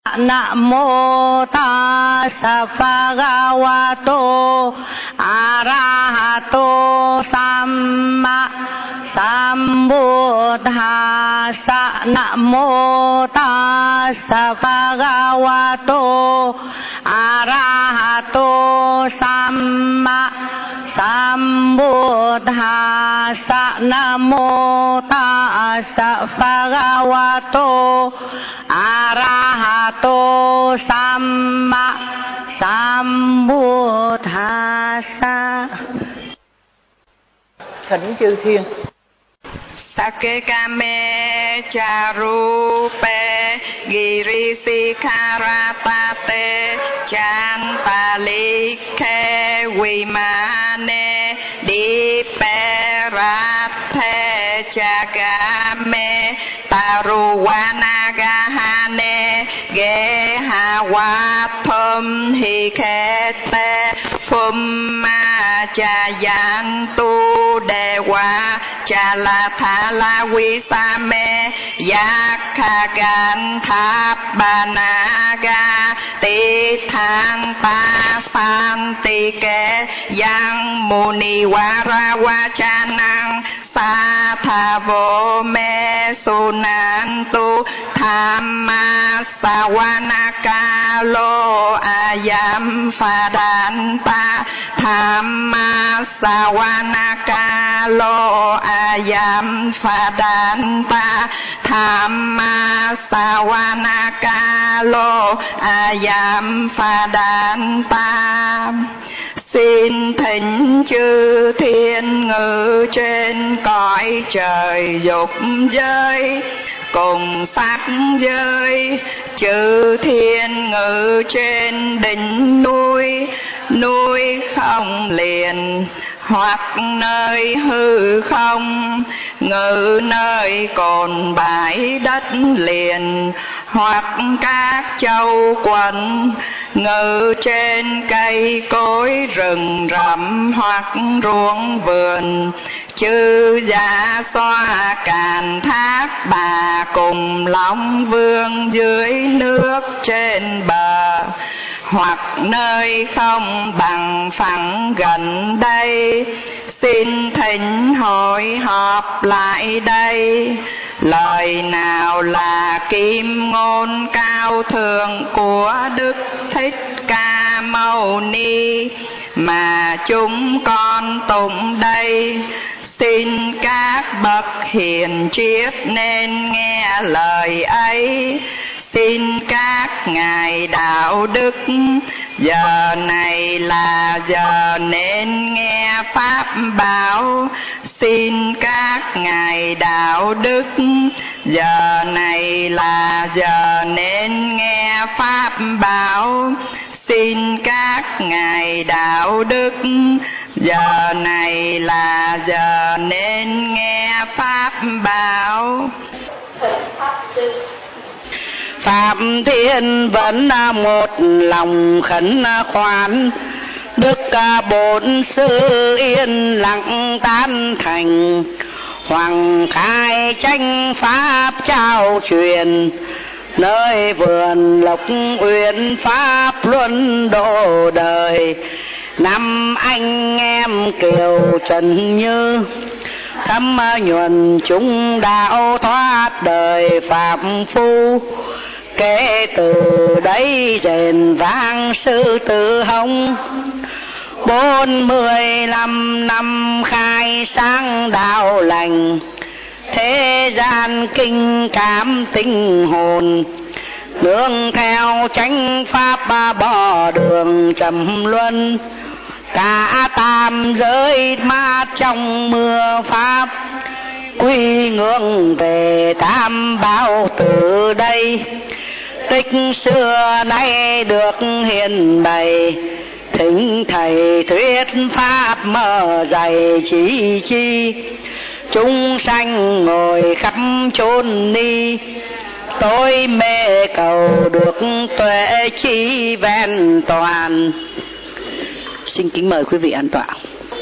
Namo tassa bhagavato arahato samma sambuddhassa. Namo tassa bhagavato arahato samma sambuddhassa. Namo tassa bhagavato arahato samma sambuddhassa. Thỉnh chư thiên. Sakekame charupe girisikaratate chantalike vimane diperathe chagame taruvanagahane gehawathum hikete phumma chayantu dewa chalathala visame yakkaganthabanaga tithang pasantike yang munivaravachanang sathavo me sunantu thamma savanakalo ayam phadanta thamma savanakalo ayam phadanta thamma savanakalo ayam phadanta. Xin thỉnh chư thiên ngự trên cõi trời dục giới cùng sắc giới, chư thiên ngự trên đỉnh núi, núi không liền hoặc nơi hư không, ngự nơi cồn bãi đất liền hoặc các châu quận, ngự trên cây cối rừng rậm hoặc ruộng vườn, chư dạ xoa càn thác bà cùng long vương dưới nước trên bờ, hoặc nơi không bằng phẳng gần đây. Xin thỉnh hội họp lại đây. Lời nào là kim ngôn cao thượng của Đức Thích Ca Mâu Ni mà chúng con tụng đây? Xin các bậc hiền triết nên nghe lời ấy. Xin các ngài đạo đức, giờ này là giờ nên nghe pháp bảo. Xin các ngài đạo đức, giờ này là giờ nên nghe pháp bảo. Xin các ngài đạo đức, giờ này là giờ nên nghe pháp bảo. Phạm Thiên vẫn một lòng khẩn khoản, Đức Bổn Sư yên lặng tán thành. Hoàng khai tranh pháp trao truyền, nơi vườn Lộc Uyển pháp luân độ đời. Năm anh em Kiều Trần Như, thâm nhuần chúng đạo thoát đời phạm phu. Kể từ đấy rền vang sư tử hồng, 45 năm khai sáng đạo lành. Thế gian kinh cảm tinh hồn, nương theo chánh pháp bỏ đường trầm luân. Cả tam giới mát trong mưa pháp, quy ngưỡng về tam bảo từ đây. Tích xưa nay được hiền bày, thỉnh thầy thuyết pháp mở dạy chỉ chi. Chúng sanh ngồi khắp chốn ni, tôi mê cầu được tuệ chi vẹn toàn. Xin kính mời quý vị an tọa.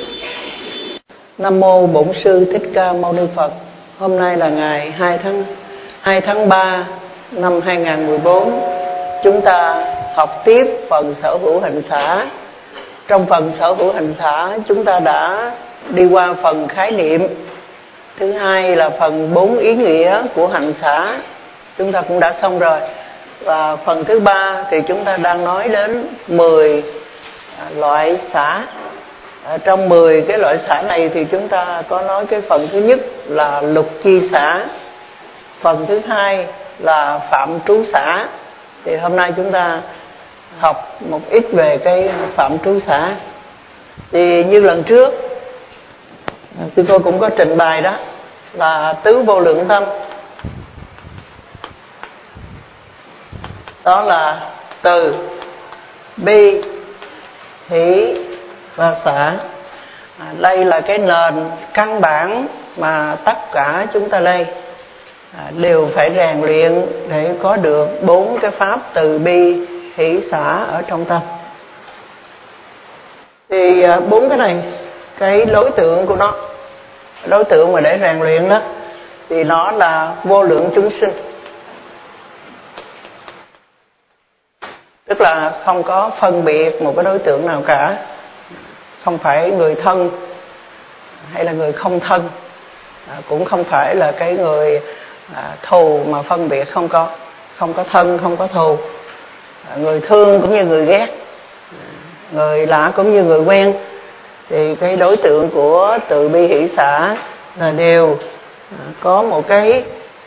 Nam mô Bổn Sư Thích Ca Mâu Ni Phật. Hôm nay là ngày 2 tháng 3 năm 2014, chúng ta học tiếp phần sở hữu hành xả. Trong phần sở hữu hành xả chúng ta đã đi qua phần khái niệm. Thứ hai là phần 4 ý nghĩa của hành xả, chúng ta cũng đã xong rồi. Và phần thứ ba thì chúng ta đang nói đến 10 loại xả. Trong 10 cái loại xả này thì chúng ta có nói cái phần thứ nhất là lục chi xả, phần thứ hai là phạm trú xả. Thì hôm nay chúng ta học một ít về cái phạm trú xả. Thì như lần trước sư cô cũng có trình bày đó, là tứ vô lượng tâm. Đó là từ, bi, hỷ và xả. Đây là cái nền căn bản mà tất cả chúng ta đây đều phải rèn luyện để có được 4 cái pháp từ bi hỷ xả ở trong tâm. Thì 4 cái này, cái đối tượng của nó, đối tượng mà để rèn luyện đó, thì nó là vô lượng chúng sinh. Tức là không có phân biệt một cái đối tượng nào cả, không phải người thân hay là người không thân, cũng không phải là cái người thù mà phân biệt, không có thân, không có thù, người thương cũng như người ghét, người lạ cũng như người quen. Thì cái đối tượng của từ bi hỷ xả là đều có một cái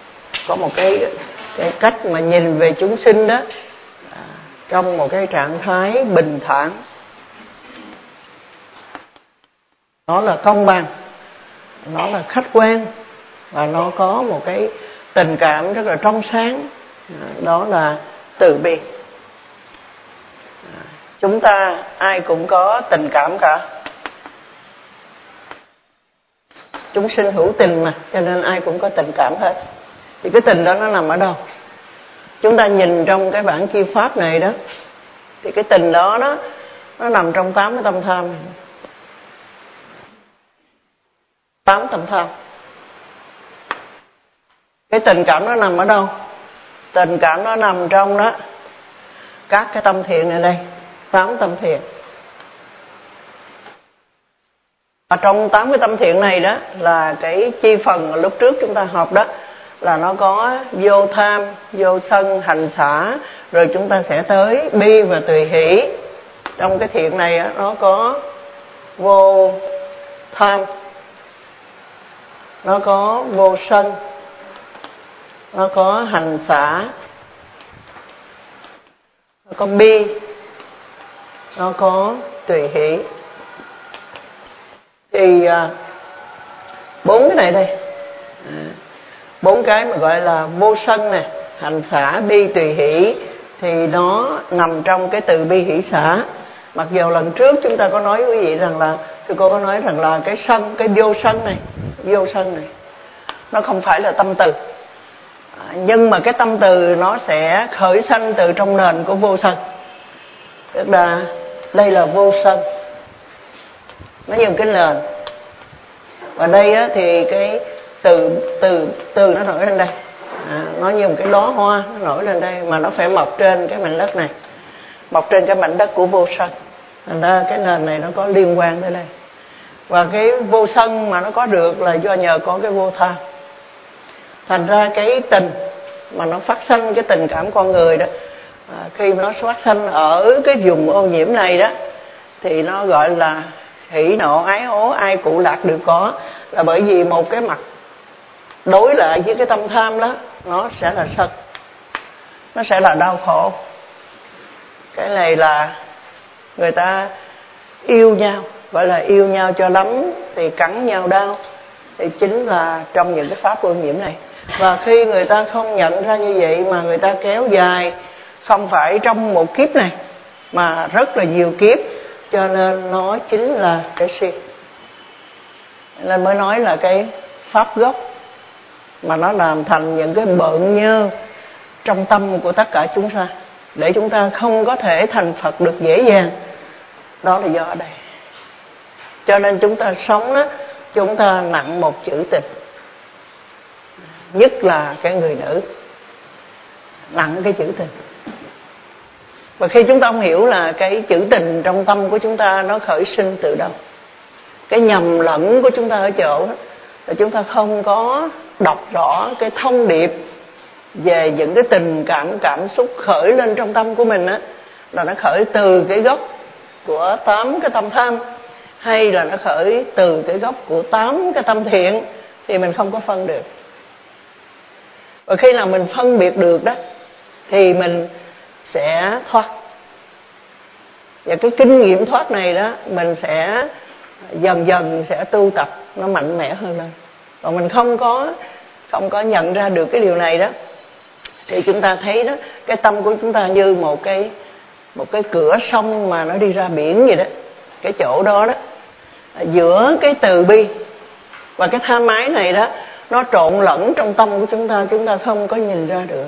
cách mà nhìn về chúng sinh đó, trong một cái trạng thái bình thản. Nó là công bằng, nó là khách quan, và nó có một cái tình cảm rất là trong sáng. Đó là từ bi. Chúng ta ai cũng có tình cảm cả, chúng sinh hữu tình mà, cho nên ai cũng có tình cảm hết. Thì cái tình đó nó nằm ở đâu? Chúng ta nhìn trong cái bản chi pháp này đó, thì cái tình đó nó nằm trong 8 cái tâm tham. 8 tâm tham. Cái tình cảm nó nằm ở đâu? Tình cảm nó nằm trong đó các cái tâm thiện này đây, 8 tâm thiện. Và trong 8 cái tâm thiện này đó là cái chi phần mà lúc trước chúng ta học đó, là nó có vô tham, vô sân, hành xả, rồi chúng ta sẽ tới bi và tùy hỷ. Trong cái thiện này đó, nó có vô tham, nó có vô sân, nó có hành xả, nó có bi, nó có tùy hỷ. Thì 4 cái này đây, 4 cái mà gọi là vô sân nè, hành xả, bi, tùy hỷ, thì nó nằm trong cái từ bi hỷ xả. Mặc dù lần trước chúng ta có nói quý vị rằng là, sư cô có nói rằng là cái sân, cái vô sân này nó không phải là tâm từ, nhưng mà cái tâm từ nó sẽ khởi sanh từ trong nền của vô sân. Tức là đây là vô sân, nó như một cái nền. Và đây á, thì cái từ nó nổi lên đây, nó như một cái đóa hoa nó nổi lên đây, mà nó phải mọc trên cái mảnh đất này, mọc trên cái mảnh đất của vô sân. Thành ra cái nền này nó có liên quan tới đây. Và cái vô sân mà nó có được là do nhờ có cái vô tham. Thành ra cái tình mà nó phát sinh, cái tình cảm con người đó, khi mà nó phát sinh ở cái vùng ô nhiễm này đó, thì nó gọi là hỉ nộ ái ố, ai cụ lạc đều có. Là bởi vì một cái mặt đối lại với cái tâm tham đó, nó sẽ là sân, nó sẽ là đau khổ. Cái này là người ta yêu nhau, gọi là yêu nhau cho lắm thì cắn nhau đau, thì chính là trong những cái pháp ô nhiễm này. Và khi người ta không nhận ra như vậy mà người ta kéo dài, không phải trong một kiếp này mà rất là nhiều kiếp, cho nên nó chính là cái si. Nên mới nói là cái pháp gốc mà nó làm thành những cái bợn nhơ trong tâm của tất cả chúng ta, để chúng ta không có thể thành Phật được dễ dàng. Đó là do ở đây. Cho nên chúng ta sống đó, chúng ta nặng một chữ tình, nhất là cái người nữ, nặng cái chữ tình. Và khi chúng ta không hiểu là cái chữ tình trong tâm của chúng ta nó khởi sinh từ đâu, cái nhầm lẫn của chúng ta ở chỗ đó, là chúng ta không có đọc rõ cái thông điệp về những cái tình cảm xúc khởi lên trong tâm của mình á, là nó khởi từ cái gốc của 8 cái tâm tham, hay là nó khởi từ cái gốc của 8 cái tâm thiện, thì mình không có phân được. Và khi nào mình phân biệt được đó thì mình sẽ thoát. Và cái kinh nghiệm thoát này đó mình sẽ dần dần sẽ tu tập nó mạnh mẽ hơn lên. Còn mình không có nhận ra được cái điều này đó, thì chúng ta thấy đó, cái tâm của chúng ta như một cái cửa sông mà nó đi ra biển vậy đó. Cái chỗ đó đó, giữa cái từ bi và cái tham ái này đó, nó trộn lẫn trong tâm của chúng ta không có nhìn ra được.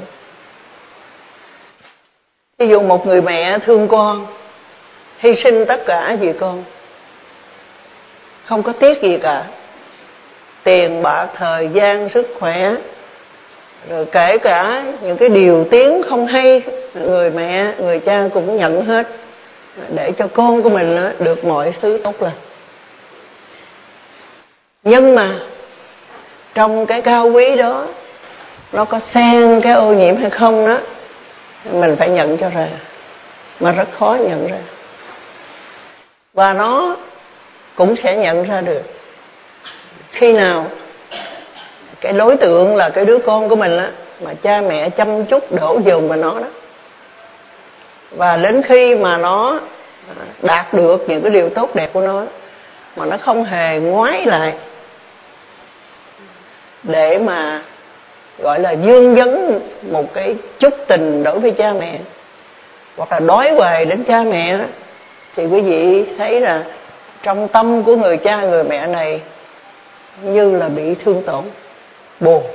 Ví dụ một người mẹ thương con, hy sinh tất cả vì con, không có tiếc gì cả, tiền bạc, thời gian, sức khỏe, rồi kể cả những cái điều tiếng không hay, người mẹ, người cha cũng nhận hết, để cho con của mình được mọi thứ tốt lành. Nhưng mà trong cái cao quý đó, nó có xen cái ô nhiễm hay không đó, mình phải nhận cho ra, mà rất khó nhận ra. Và nó cũng sẽ nhận ra được khi nào cái đối tượng là cái đứa con của mình á, mà cha mẹ chăm chút đổ dồn vào nó đó. Và đến khi mà nó đạt được những cái điều tốt đẹp của nó, mà nó không hề ngoái lại để mà gọi là dương vấn một cái chút tình đối với cha mẹ, hoặc là đói hoài đến cha mẹ đó, thì quý vị thấy là trong tâm của người cha người mẹ này như là bị thương tổn, buồn.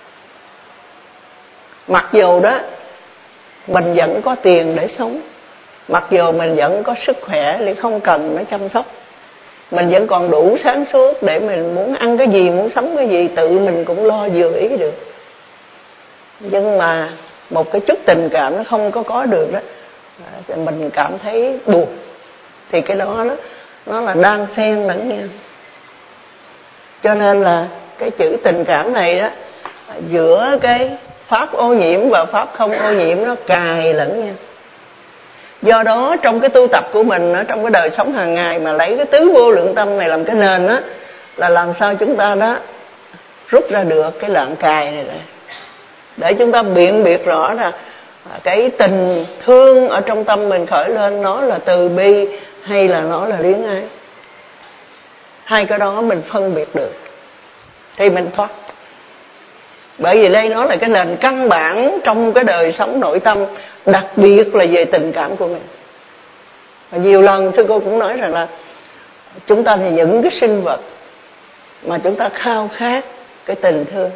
Mặc dù đó mình vẫn có tiền để sống, mặc dù mình vẫn có sức khỏe để không cần nó chăm sóc, mình vẫn còn đủ sáng suốt để mình muốn ăn cái gì, muốn sống cái gì, tự mình cũng lo vừa ý được. Nhưng mà một cái chút tình cảm nó không có được đó, mình cảm thấy buồn. Thì cái đó nó là đang xen lẫn nhau. Cho nên là cái chữ tình cảm này đó, giữa cái pháp ô nhiễm và pháp không ô nhiễm nó cài lẫn nhau. Do đó trong cái tu tập của mình, trong cái đời sống hàng ngày mà lấy cái tứ vô lượng tâm này làm cái nền á, là làm sao chúng ta đó rút ra được cái lạng cài này này, để chúng ta biện biệt rõ là cái tình thương ở trong tâm mình khởi lên nó là từ bi hay là nó là luyến ái. Hai cái đó mình phân biệt được thì mình thoát. Bởi vì đây nó là cái nền căn bản trong cái đời sống nội tâm, đặc biệt là về tình cảm của mình. Và nhiều lần sư cô cũng nói rằng là chúng ta thì những cái sinh vật mà chúng ta khao khát cái tình thương.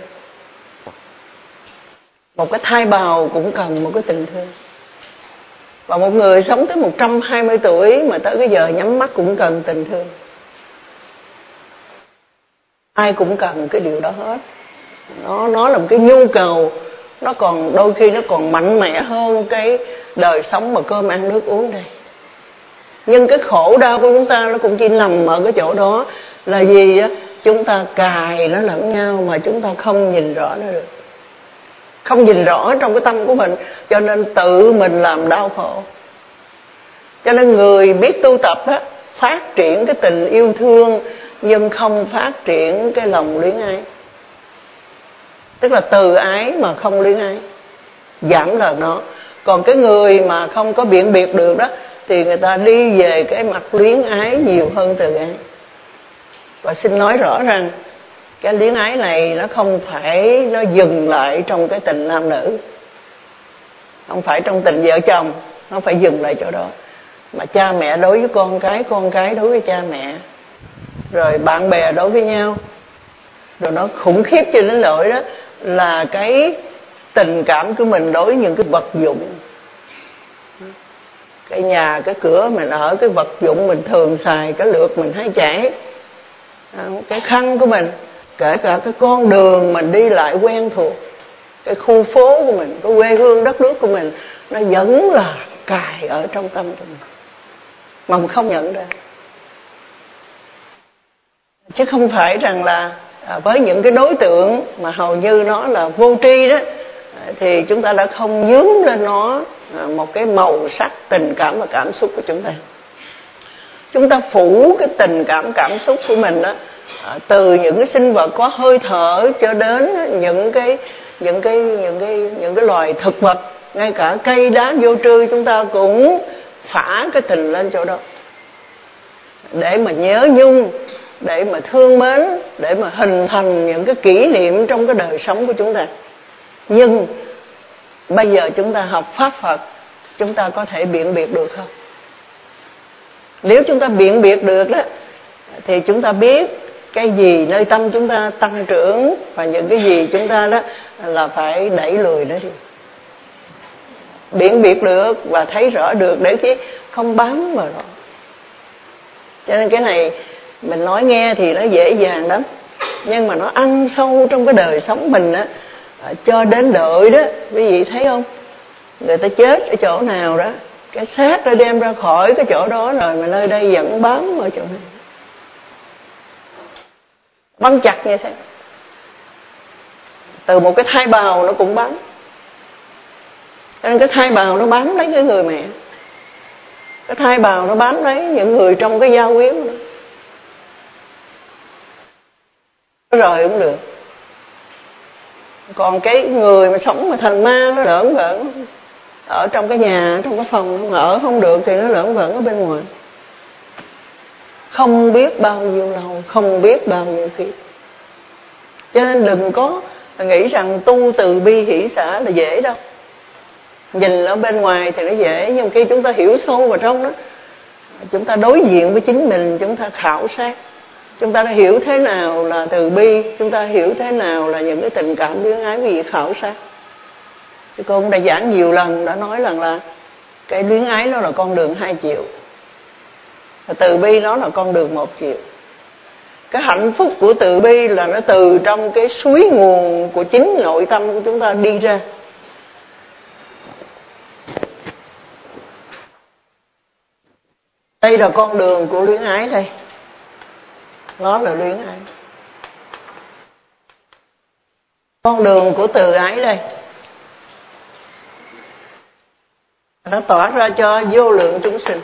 Một cái thai bào cũng cần một cái tình thương. Và một người sống tới 120 tuổi mà tới cái giờ nhắm mắt cũng cần tình thương. Ai cũng cần cái điều đó hết. Nó là một cái nhu cầu, nó còn đôi khi nó còn mạnh mẽ hơn cái đời sống mà cơm ăn nước uống đây. Nhưng cái khổ đau của chúng ta nó cũng chỉ nằm ở cái chỗ đó, là gì á? Chúng ta cài nó lẫn nhau mà chúng ta không nhìn rõ nó được, không nhìn rõ trong cái tâm của mình, cho nên tự mình làm đau khổ. Cho nên người biết tu tập á, phát triển cái tình yêu thương nhưng không phát triển cái lòng luyến ái. Tức là từ ái mà không luyến ái, giảm là nó. Còn cái người mà không có biện biệt được đó, thì người ta đi về cái mặt luyến ái nhiều hơn từ ái. Và xin nói rõ rằng cái luyến ái này nó không phải nó dừng lại trong cái tình nam nữ, không phải trong tình vợ chồng, nó phải dừng lại chỗ đó. Mà cha mẹ đối với con cái đối với cha mẹ, rồi bạn bè đối với nhau. Rồi nó khủng khiếp cho đến nỗi đó là cái tình cảm của mình đối với những cái vật dụng, cái nhà, cái cửa mình ở, cái vật dụng mình thường xài, cái lượt mình hay chảy, cái khăn của mình, kể cả cái con đường mình đi lại quen thuộc, cái khu phố của mình, cái quê hương đất nước của mình, nó vẫn là cài ở trong tâm của mình mà mình không nhận ra. Chứ không phải rằng là với những cái đối tượng mà hầu như nó là vô tri đó, thì chúng ta đã không dướng lên nó một cái màu sắc tình cảm và cảm xúc của chúng ta. Chúng ta phủ cái tình cảm xúc của mình đó, từ những cái sinh vật có hơi thở cho đến những cái loài thực vật, ngay cả cây đá vô tri chúng ta cũng phả cái tình lên chỗ đó để mà nhớ nhung, để mà thương mến, để mà hình thành những cái kỷ niệm trong cái đời sống của chúng ta. Nhưng bây giờ chúng ta học pháp Phật, chúng ta có thể biện biệt được không? Nếu chúng ta biện biệt được đó, thì chúng ta biết cái gì nơi tâm chúng ta tăng trưởng và những cái gì chúng ta đó là phải đẩy lùi nó đi. Biện biệt được và thấy rõ được để chứ không bám vào đó. Cho nên cái này mình nói nghe thì nó dễ dàng lắm, nhưng mà nó ăn sâu trong cái đời sống mình á, cho đến đợi đó. Quý vị thấy không, người ta chết ở chỗ nào đó, cái xác đã đem ra khỏi cái chỗ đó rồi mà nơi đây vẫn bám ở chỗ này, bám chặt như thế. Từ một cái thai bào nó cũng bám, cho nên cái thai bào nó bám lấy cái người mẹ, cái thai bào nó bám lấy những người trong cái giao quyến đó. Rồi cũng được. Còn cái người mà sống mà thành ma, nó lởn vởn ở trong cái nhà, trong cái phòng, ở không được thì nó lởn vởn ở bên ngoài, không biết bao nhiêu lâu, không biết bao nhiêu kiếp. Cho nên đừng có nghĩ rằng tu từ bi hỷ xả là dễ đâu. Nhìn ở bên ngoài thì nó dễ, nhưng khi chúng ta hiểu sâu vào trong đó, chúng ta đối diện với chính mình, chúng ta khảo sát, chúng ta đã hiểu thế nào là từ bi, chúng ta hiểu thế nào là những cái tình cảm luyến ái, vì khảo sát. Sư cô cũng đã giảng nhiều lần, đã nói rằng là cái luyến ái nó là con đường 2 chiều, và từ bi nó là con đường 1 chiều. Cái hạnh phúc của từ bi là nó từ trong cái suối nguồn của chính nội tâm của chúng ta đi ra. Đây là con đường của luyến ái đây, nó là luyến ái. Con đường của từ ái đây, nó tỏa ra cho vô lượng chúng sinh.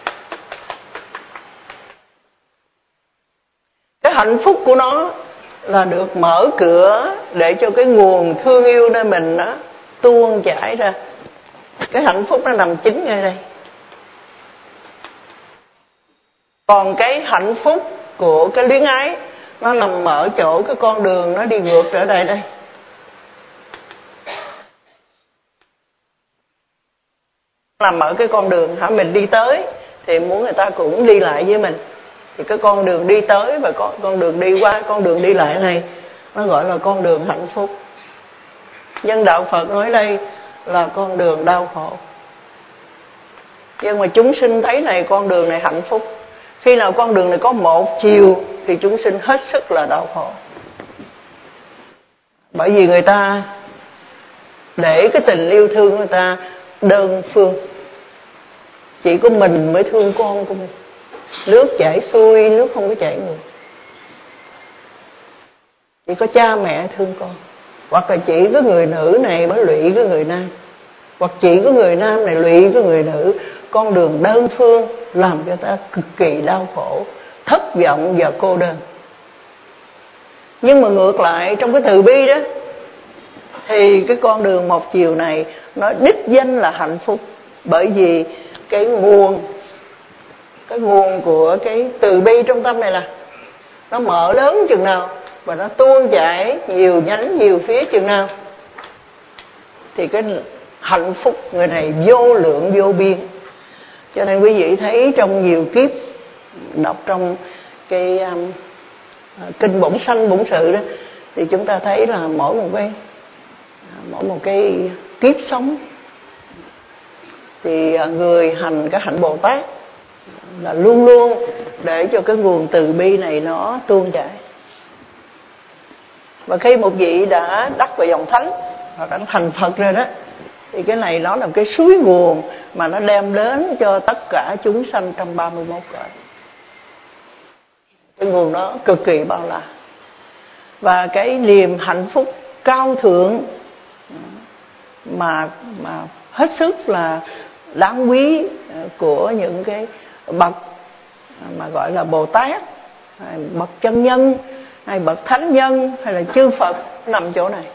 Cái hạnh phúc của nó là được mở cửa để cho cái nguồn thương yêu nơi mình nó tuôn chảy ra. Cái hạnh phúc nó nằm chính ngay đây. Còn cái hạnh phúc của cái luyến ái nó nằm ở chỗ cái con đường nó đi ngược trở lại đây. Nằm ở cái con đường hả, mình đi tới thì muốn người ta cũng đi lại với mình, thì cái con đường đi tới và con đường đi qua, con đường đi lại này nó gọi là con đường hạnh phúc. Nhưng đạo Phật nói đây là con đường đau khổ. Nhưng mà chúng sinh thấy này, con đường này hạnh phúc. Khi nào con đường này có 1 chiều thì chúng sinh hết sức là đau khổ. Bởi vì người ta để cái tình yêu thương của người ta đơn phương, chỉ có mình mới thương con của mình. Nước chảy xuôi, nước không có chảy ngược. Chỉ có cha mẹ thương con. Hoặc là chỉ có người nữ này mới lụy cái người nam, hoặc chỉ có người nam này lụy cái người nữ. Con đường đơn phương làm cho ta cực kỳ đau khổ, thất vọng và cô đơn. Nhưng mà ngược lại trong cái từ bi đó, thì cái con đường 1 chiều này nó đích danh là hạnh phúc. Bởi vì cái nguồn của cái từ bi trong tâm này là nó mở lớn chừng nào và nó tuôn chảy nhiều nhánh nhiều phía chừng nào, thì cái hạnh phúc người này vô lượng vô biên. Cho nên quý vị thấy trong nhiều kiếp đọc trong cái kinh Bổn Sanh Bổn Sự đó, thì chúng ta thấy là mỗi một cái kiếp sống thì người hành cái hạnh Bồ Tát là luôn luôn để cho cái nguồn từ bi này nó tuôn chảy. Và khi một vị đã đắc vào dòng thánh hoặc đã thành Phật rồi đó, Thì cái này nó là cái suối nguồn mà nó đem đến cho tất cả chúng sanh trong 31 cõi. Cái nguồn đó cực kỳ bao la. Và cái niềm hạnh phúc cao thượng mà hết sức là đáng quý của những cái bậc mà gọi là Bồ Tát, hay bậc chân nhân, hay bậc thánh nhân, hay là chư Phật nằm chỗ này.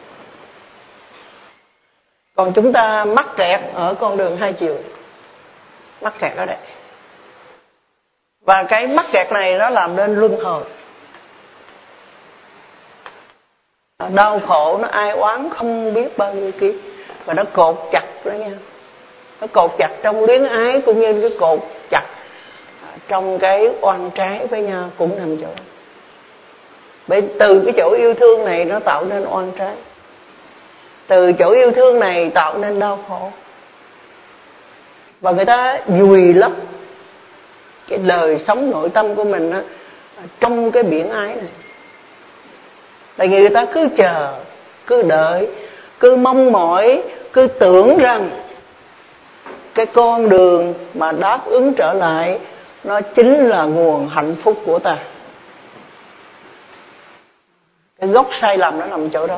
Còn chúng ta mắc kẹt ở con đường hai chiều, mắc kẹt ở đây. Và cái mắc kẹt này nó làm nên luân hồi, đau khổ, nó ai oán không biết bao nhiêu kiếp. Và nó cột chặt đó nha, nó cột chặt trong luyến ái, cũng như cái cột chặt trong cái oan trái với nhau cũng nằm chỗ. Bởi từ cái chỗ yêu thương này nó tạo nên oan trái, từ chỗ yêu thương này tạo nên đau khổ. Và người ta vùi lấp cái đời sống nội tâm của mình đó, trong cái biển ái này. Tại vì người ta cứ chờ, cứ đợi, cứ mong mỏi, cứ tưởng rằng cái con đường mà đáp ứng trở lại nó chính là nguồn hạnh phúc của ta. Cái gốc sai lầm nó nằm chỗ đó.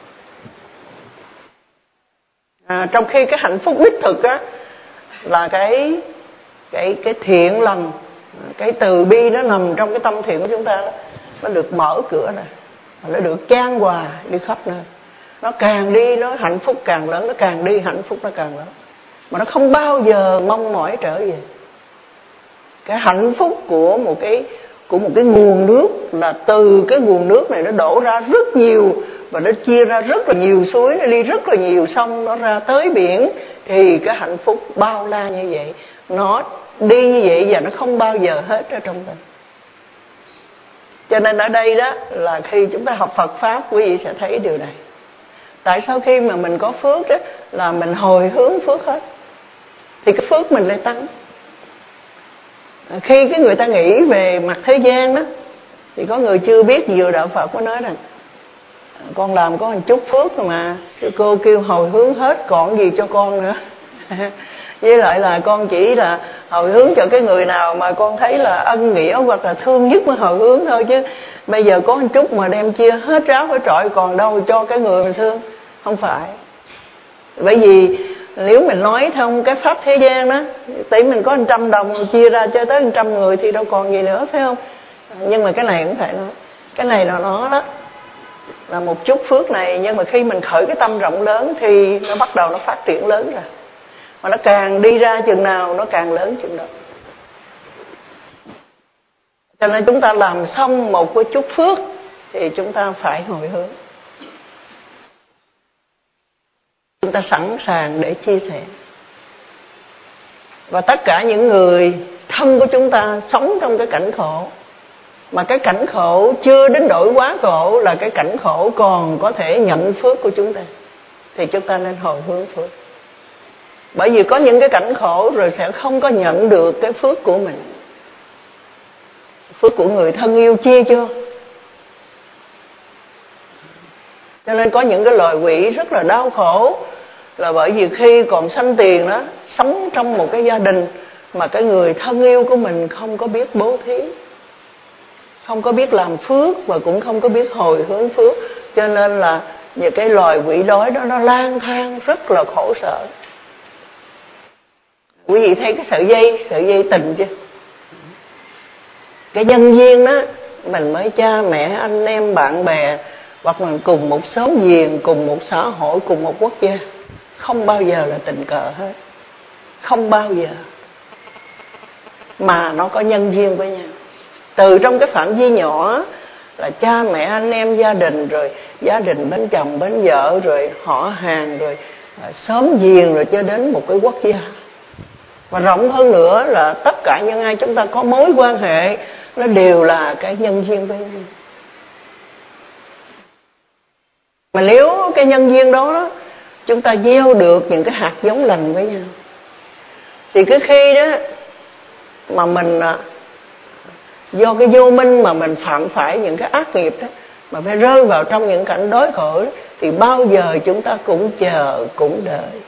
Trong khi cái hạnh phúc đích thực á là cái thiện lành, cái từ bi nó nằm trong cái tâm thiện của chúng ta đó, nó được mở cửa ra, nó được chan hòa đi khắp nơi. Nó càng đi nó hạnh phúc càng lớn, nó càng đi hạnh phúc nó càng lớn, mà nó không bao giờ mong mỏi trở về. Cái hạnh phúc của một cái nguồn nước là từ cái nguồn nước này nó đổ ra rất nhiều, và nó chia ra rất là nhiều suối, nó đi rất là nhiều sông, nó ra tới biển. Thì cái hạnh phúc bao la như vậy, nó đi như vậy và nó không bao giờ hết ở trong mình. Cho nên ở đây đó là khi chúng ta học Phật Pháp, quý vị sẽ thấy điều này. Tại sao khi mà mình có phước đó là mình hồi hướng phước hết, thì cái phước mình lại tăng. Khi cái người ta nghĩ về mặt thế gian đó, thì có người chưa biết nhiều đạo Phật có nói rằng con làm có một chút phước mà sư cô kêu hồi hướng hết, còn gì cho con nữa. Với lại là con chỉ là hồi hướng cho cái người nào mà con thấy là ân nghĩa hoặc là thương nhất mới hồi hướng thôi, chứ bây giờ có một chút mà đem chia hết ráo hết trọi còn đâu cho cái người mình thương. Không phải. Bởi vì nếu mình nói thông cái pháp thế gian đó, tỷ mình có 100 đồng chia ra cho tới 100 người thì đâu còn gì nữa, phải không? Nhưng mà cái này cũng phải nói, cái này là nó đó là một chút phước này, nhưng mà khi mình khởi cái tâm rộng lớn thì nó bắt đầu nó phát triển lớn ra, mà nó càng đi ra chừng nào nó càng lớn chừng đó. Cho nên chúng ta làm xong một cái chút phước thì chúng ta phải hồi hướng, chúng ta sẵn sàng để chia sẻ. Và tất cả những người thân của chúng ta sống trong cái cảnh khổ, mà cái cảnh khổ chưa đến đổi quá khổ, là cái cảnh khổ còn có thể nhận phước của chúng ta, thì chúng ta nên hồi hướng phước. Bởi vì có những cái cảnh khổ rồi sẽ không có nhận được cái phước của mình. Phước của người thân yêu chia chưa. Cho nên có những cái loài quỷ rất là đau khổ, là bởi vì khi còn sanh tiền đó, sống trong một cái gia đình mà cái người thân yêu của mình không có biết bố thí, không có biết làm phước, và cũng không có biết hồi hướng phước. Cho nên là những cái loài quỷ đói đó nó lang thang rất là khổ sở. Quý vị thấy cái sợi dây tình chưa? Cái nhân duyên đó, mình mới cha mẹ, anh em, bạn bè, hoặc là cùng một xóm giềng, cùng một xã hội, cùng một quốc gia, không bao giờ là tình cờ hết. Không bao giờ. Mà nó có nhân duyên với nhau. Từ trong cái phạm vi nhỏ là cha mẹ, anh em, gia đình, rồi gia đình bên chồng, bên vợ, rồi họ hàng, rồi xóm giềng, rồi cho đến một cái quốc gia. Và rộng hơn nữa là tất cả những ai chúng ta có mối quan hệ, nó đều là cái nhân duyên với nhau. Mà nếu cái nhân duyên đó chúng ta gieo được những cái hạt giống lành với nhau, thì cái khi đó mà mình do cái vô minh mà mình phạm phải những cái ác nghiệp đó, mà phải rơi vào trong những cảnh đói khổ thì bao giờ chúng ta cũng chờ, cũng đợi.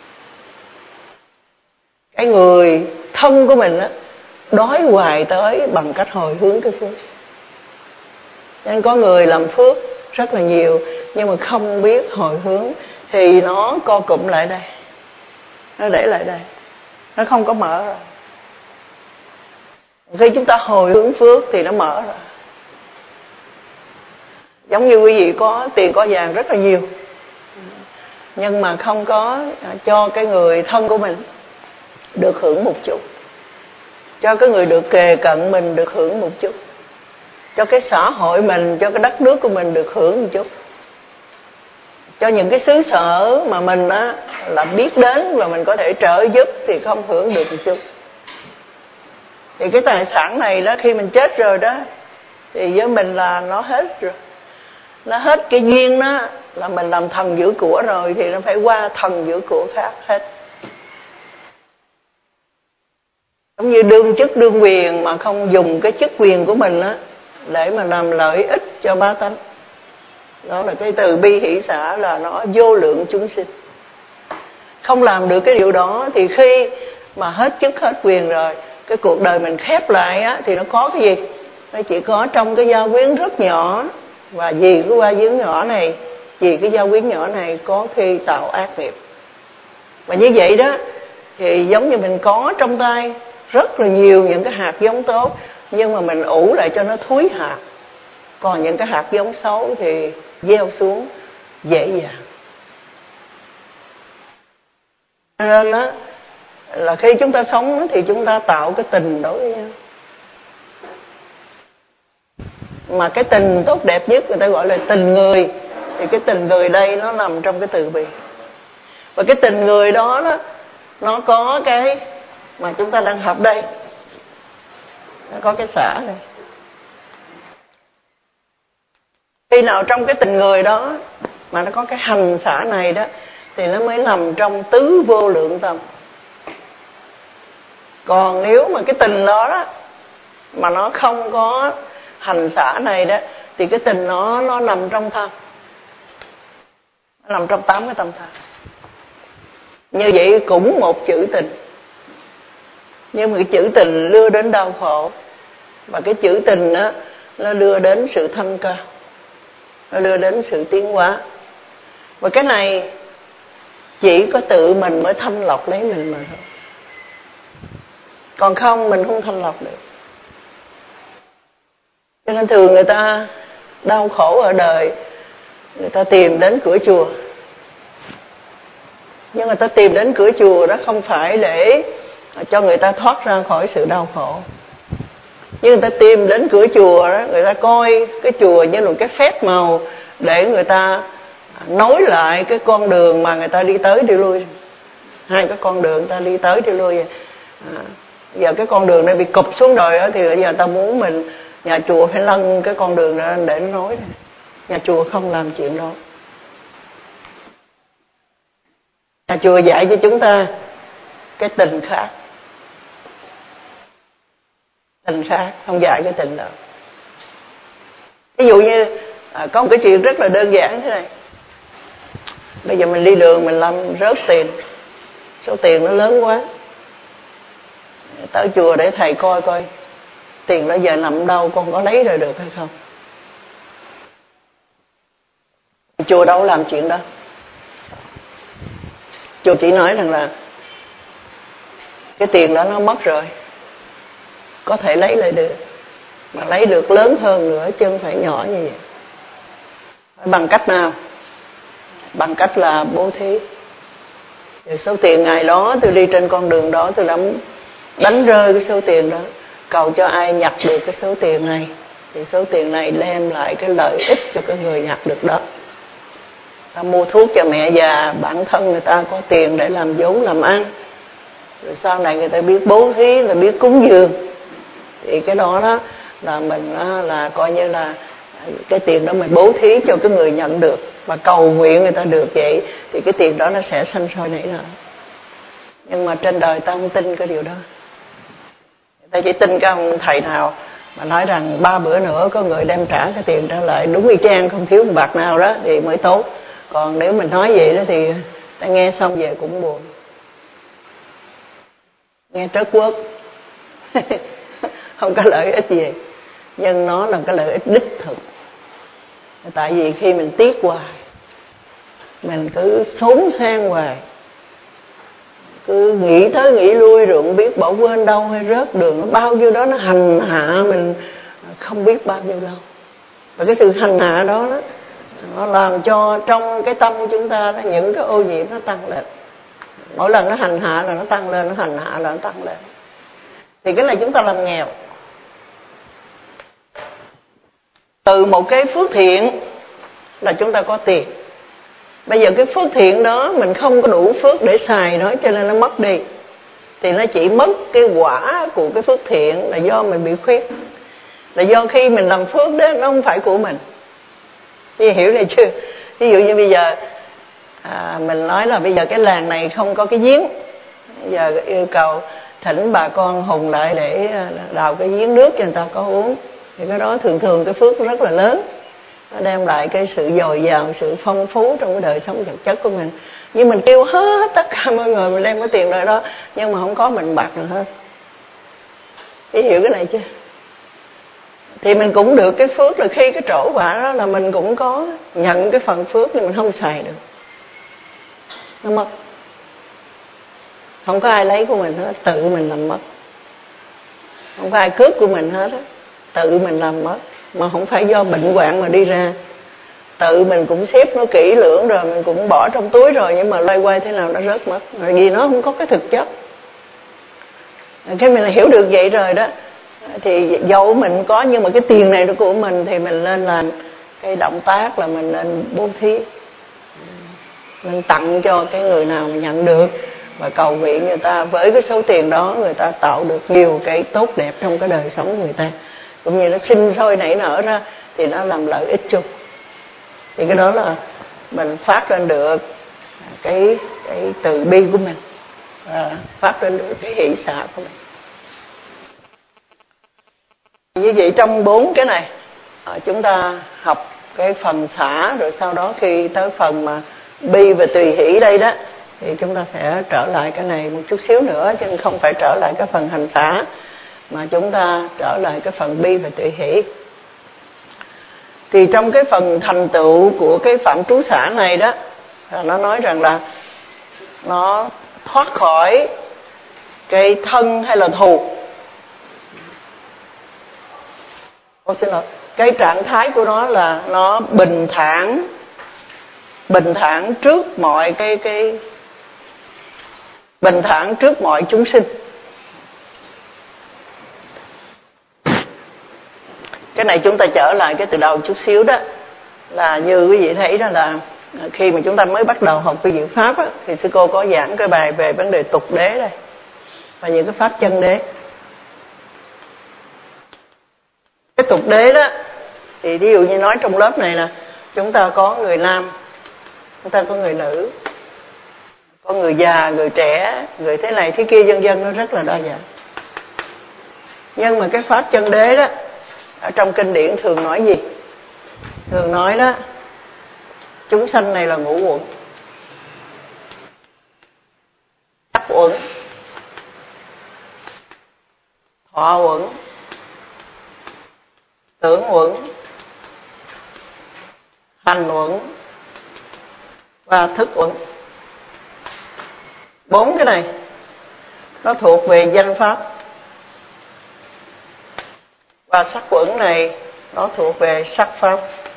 Cái người thân của mình á, đói hoài tới bằng cách hồi hướng cái phước. Nên có người làm phước rất là nhiều nhưng mà không biết hồi hướng thì nó co cụm lại đây, nó để lại đây, nó không có mở ra. Khi chúng ta hồi hướng phước thì nó mở ra. Giống như quý vị có tiền có vàng rất là nhiều, nhưng mà không có cho cái người thân của mình được hưởng một chút, cho cái người được kề cận mình được hưởng một chút, cho cái xã hội mình, cho cái đất nước của mình được hưởng một chút, cho những cái xứ sở mà mình á là biết đến và mình có thể trợ giúp thì không hưởng được một chút. Thì cái tài sản này đó, khi mình chết rồi đó thì với mình là nó hết rồi, nó hết cái duyên đó, là mình làm thần giữ của rồi thì nó phải qua thần giữ của khác hết. Giống như đương chức đương quyền mà không dùng cái chức quyền của mình á để mà làm lợi ích cho bá tánh, đó là cái từ bi hỷ xả, là nó vô lượng chúng sinh. Không làm được cái điều đó thì khi mà hết chức hết quyền rồi, cái cuộc đời mình khép lại á thì nó có cái gì? Nó chỉ có trong cái gia quyến rất nhỏ, và vì cái gia quyến nhỏ này, vì cái gia quyến nhỏ này có khi tạo ác nghiệp. Và như vậy đó thì giống như mình có trong tay rất là nhiều những cái hạt giống tốt, nhưng mà mình ủ lại cho nó thúi hạt. Còn những cái hạt giống xấu thì gieo xuống dễ dàng. Nên đó là khi chúng ta sống thì chúng ta tạo cái tình đối với nhau. Mà cái tình tốt đẹp nhất người ta gọi là tình người. Thì cái tình người đây nó nằm trong cái từ bi. Và cái tình người đó đó, nó có cái mà chúng ta đang học đây, nó có cái xả này. Khi nào trong cái tình người đó mà nó có cái hành xả này đó thì nó mới nằm trong tứ vô lượng tâm. Còn nếu mà cái tình đó đó mà nó không có hành xả này đó thì cái tình nó nằm trong thân, nó nằm trong 8 cái tâm thân. Như vậy cũng một chữ tình, nhưng mà cái chữ tình đưa đến đau khổ, và cái chữ tình đó nó đưa đến sự thăng cao, nó đưa đến sự tiến hóa. Và cái này chỉ có tự mình mới thanh lọc lấy mình mà thôi, còn không mình không thanh lọc được. Cho nên thường người ta đau khổ ở đời, người ta tìm đến cửa chùa. Nhưng người ta tìm đến cửa chùa đó không phải để cho người ta thoát ra khỏi sự đau khổ. Nhưng người ta tìm đến cửa chùa đó, người ta coi cái chùa như là cái phép màu để người ta nối lại cái con đường mà người ta đi tới đi lui. Hai cái con đường người ta đi tới đi lui. Giờ cái con đường này bị cụp xuống rồi đó, thì bây giờ ta muốn mình, nhà chùa phải lân cái con đường ra để nó nối. Nhà chùa không làm chuyện đó. Nhà chùa dạy cho chúng ta cái tình khác. Tình khác, không dạy cái tình đó. Ví dụ như có một cái chuyện rất là đơn giản thế này. Bây giờ mình đi đường mình làm rớt tiền, số tiền nó lớn quá, tới chùa để thầy coi coi tiền đó giờ nằm đâu, con có lấy rồi được hay không. Chùa đâu làm chuyện đó. Chùa chỉ nói rằng là cái tiền đó nó mất rồi, có thể lấy lại được, mà lấy được lớn hơn nữa chứ không phải nhỏ như vậy. Bằng cách nào? Bằng cách là bố thí. Rồi số tiền ngày đó tôi đi trên con đường đó, tôi đánh rơi cái số tiền đó, cầu cho ai nhặt được cái số tiền này thì số tiền này đem lại cái lợi ích cho cái người nhặt được đó. Ta mua thuốc cho mẹ già, bản thân người ta có tiền để làm vốn làm ăn, rồi sau này người ta biết bố thí, là biết cúng dường, thì cái đó đó là mình là coi như là cái tiền đó mình bố thí cho cái người nhận được, và cầu nguyện người ta được vậy thì cái tiền đó nó sẽ sanh sôi nảy nở. Nhưng mà trên đời ta không tin cái điều đó. Người ta chỉ tin cái ông thầy nào mà nói rằng 3 bữa nữa có người đem trả cái tiền trở lại đúng y chang, không thiếu một bạc nào đó thì mới tốt. Còn nếu mình nói vậy đó thì ta nghe xong về cũng buồn, nghe trớt quớt không có lợi ích gì. Nhưng nó là cái lợi ích đích thực. Tại vì khi mình tiếc hoài, mình cứ xốn xang hoài, cứ nghĩ tới nghĩ lui rồi không biết bỏ quên đâu hay rớt đường, nó bao nhiêu đó nó hành hạ mình không biết bao nhiêu lâu. Và cái sự hành hạ đó, nó làm cho trong cái tâm của chúng ta đó, những cái ô nhiễm nó tăng lên. Mỗi lần nó hành hạ là nó tăng lên, nó hành hạ là nó tăng lên. Thì cái này chúng ta làm nghèo. Từ một cái phước thiện là chúng ta có tiền. Bây giờ cái phước thiện đó mình không có đủ phước để xài nó, cho nên nó mất đi. Thì nó chỉ mất cái quả của cái phước thiện là do mình bị khuyết. Là do khi mình làm phước đó, nó không phải của mình. Chị hiểu này chưa? Ví dụ như bây giờ mình nói là bây giờ cái làng này không có cái giếng, bây giờ yêu cầu thỉnh bà con hùng lại để đào cái giếng nước cho người ta có uống. Thì cái đó thường thường cái phước rất là lớn, nó đem lại cái sự dồi dào, sự phong phú trong cái đời sống vật chất của mình. Nhưng mình kêu hết tất cả mọi người mình đem cái tiền lại đó, nhưng mà không có mình bạc nào hết. Chị hiểu cái này chưa? Thì mình cũng được cái phước là khi cái trổ quả đó là mình cũng có nhận cái phần phước, nhưng mình không xài được, nó mất. Không có ai lấy của mình hết, tự mình làm mất. Không có ai cướp của mình hết á, tự mình làm mất. Mà không phải do bệnh hoạn mà đi ra, tự mình cũng xếp nó kỹ lưỡng rồi, mình cũng bỏ trong túi rồi, nhưng mà loay quay thế nào nó rớt mất, vì nó không có cái thực chất. Khi mình hiểu được vậy rồi đó, thì dẫu mình có, nhưng mà cái tiền này là của mình, thì mình nên làm cái động tác là mình nên bố thí, nên tặng cho cái người nào mà nhận được, và cầu nguyện người ta với cái số tiền đó người ta tạo được nhiều cái tốt đẹp trong cái đời sống của người ta, cũng như nó sinh sôi nảy nở ra thì nó làm lợi ích chung. Thì cái đó là mình phát lên được cái từ bi của mình, phát lên được cái hỷ xả của mình. Như vậy trong 4 cái này chúng ta học cái phần xả, rồi sau đó khi tới phần mà bi và tùy hỷ đây đó, thì chúng ta sẽ trở lại cái này một chút xíu nữa, chứ không phải trở lại cái phần hành xả, mà chúng ta trở lại cái phần bi và tùy hỷ. Thì trong cái phần thành tựu của cái phạm trú xả này đó, nó nói rằng là nó thoát khỏi cái thân hay là thù. Cái trạng thái của nó là nó bình thản trước mọi cái bình thản trước mọi chúng sinh. Cái này chúng ta trở lại cái từ đầu chút xíu đó, là như quý vị thấy đó, là khi mà chúng ta mới bắt đầu học cái diệu pháp á, thì sư cô có giảng cái bài về vấn đề tục đế đây và những cái pháp chân đế. Cái tục đế đó thì ví dụ như nói trong lớp này là chúng ta có người nam, chúng ta có người nữ, có người già, người trẻ, người thế này thế kia, vân vân, nó rất là đa dạng. Nhưng mà cái pháp chân đế đó ở trong kinh điển thường nói gì? Thường nói đó, chúng sanh này là ngũ uẩn: sắc uẩn, thọ uẩn, tưởng uẩn, hành uẩn và thức uẩn. 4 cái này nó thuộc về danh pháp, và sắc uẩn này nó thuộc về sắc pháp.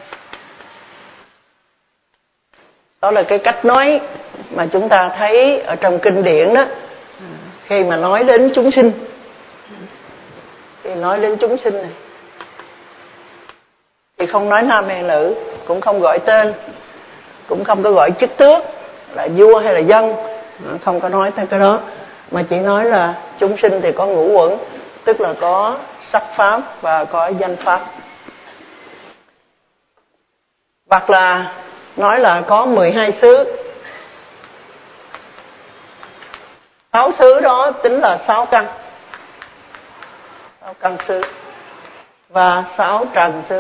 Đó là cái cách nói mà chúng ta thấy ở trong kinh điển đó. Khi mà nói đến chúng sinh, thì nói đến chúng sinh này thì không nói nam hay nữ, cũng không gọi tên, cũng không có gọi chức tước là vua hay là dân, không có nói tới cái đó, mà chỉ nói là chúng sinh thì có ngũ uẩn, tức là có sắc pháp và có danh pháp. Hoặc là nói là có 12 xứ. 6 xứ đó tính là 6 căn. 6 căn xứ. và 6 trần xứ.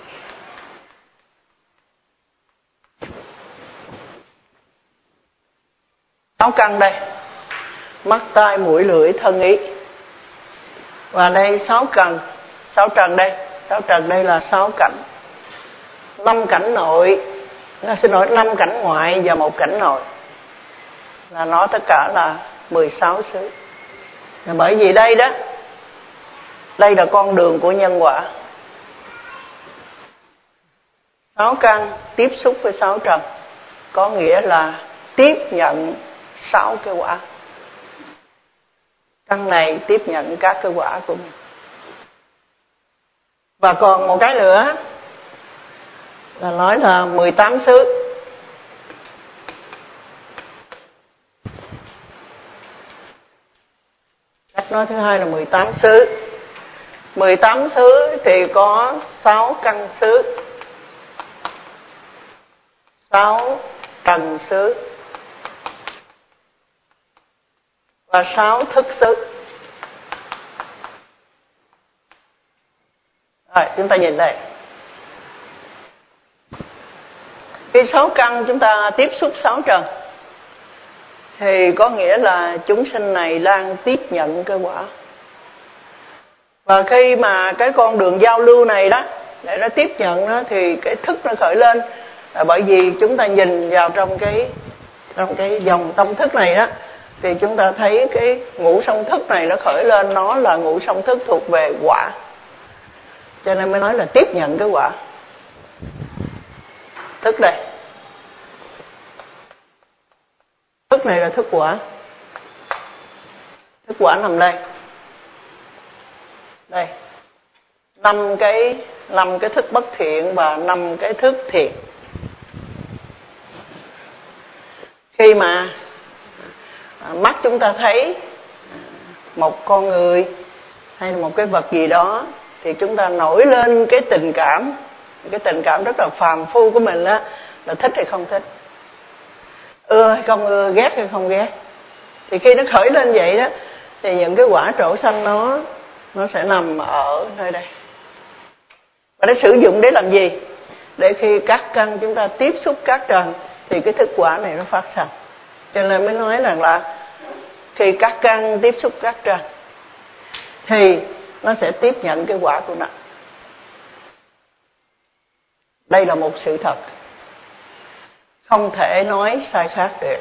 Sáu căn đây: mắt, tai, mũi, lưỡi, thân, ý. Và đây 6 trần, 6 trần đây. 6 trần đây là 6 cảnh. 5 cảnh nội, 5 cảnh ngoại và 1 cảnh nội. Là nó tất cả là 16 xứ. Bởi vì đây đó, đây là con đường của nhân quả. 6 căn tiếp xúc với 6 trần, có nghĩa là tiếp nhận 6 cái quả. Căn này tiếp nhận các cái quả của mình. Và còn một cái nữa là nói là 18 xứ. Cách nói thứ hai là 18 xứ. 18 xứ thì có 6 căn xứ, 6 trần xứ và 6 thức xứ. Rồi, chúng ta nhìn đây. Khi 6 căn chúng ta tiếp xúc 6 trần thì có nghĩa là chúng sinh này đang tiếp nhận cái quả. Và khi mà cái con đường giao lưu này đó, để nó tiếp nhận đó, thì cái thức nó khởi lên. Bởi vì chúng ta nhìn vào trong cái dòng tâm thức này đó, thì chúng ta thấy cái ngũ song thức này nó khởi lên, nó là ngũ song thức thuộc về quả. Cho nên mới nói là tiếp nhận cái quả. Thức đây. Thức này là thức quả. Thức quả nằm đây. Đây. 5 cái thức bất thiện và 5 cái thức thiện. Khi mà mắt chúng ta thấy một con người hay là một cái vật gì đó thì chúng ta nổi lên cái tình cảm rất là phàm phu của mình đó, là thích hay không thích, ưa hay không ưa, ghét hay không ghét. Thì khi nó khởi lên vậy đó thì những cái quả trổ sanh nó sẽ nằm ở nơi đây. Và nó sử dụng để làm gì? Để khi các căn chúng ta tiếp xúc các trần thì cái thức quả này nó phát sinh. Cho nên mới nói rằng là khi các căn tiếp xúc các trần thì nó sẽ tiếp nhận cái quả của nó. Đây là một sự thật, không thể nói sai khác được.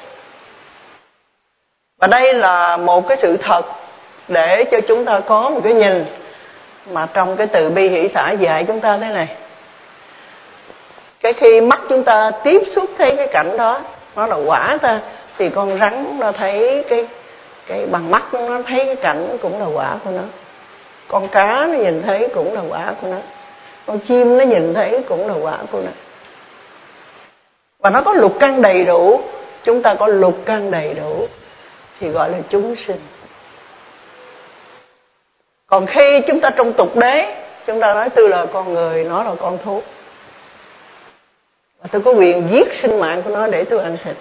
Và đây là một cái sự thật để cho chúng ta có một cái nhìn mà trong cái từ bi hỷ xả dạy chúng ta thế này. Cái khi mắt chúng ta tiếp xúc thấy cái cảnh đó, nó là quả ta, thì con rắn nó thấy cái bằng mắt nó thấy cái cảnh cũng là quả của nó. Con cá nó nhìn thấy cũng là quả của nó. Con chim nó nhìn thấy cũng là quả của nó. Và nó có lục căn đầy đủ. Chúng ta có lục căn đầy đủ thì gọi là chúng sinh. Còn khi chúng ta trong tục đế, chúng ta nói tôi là con người, nó là con thú, và tôi có quyền giết sinh mạng của nó để tôi ăn thịt.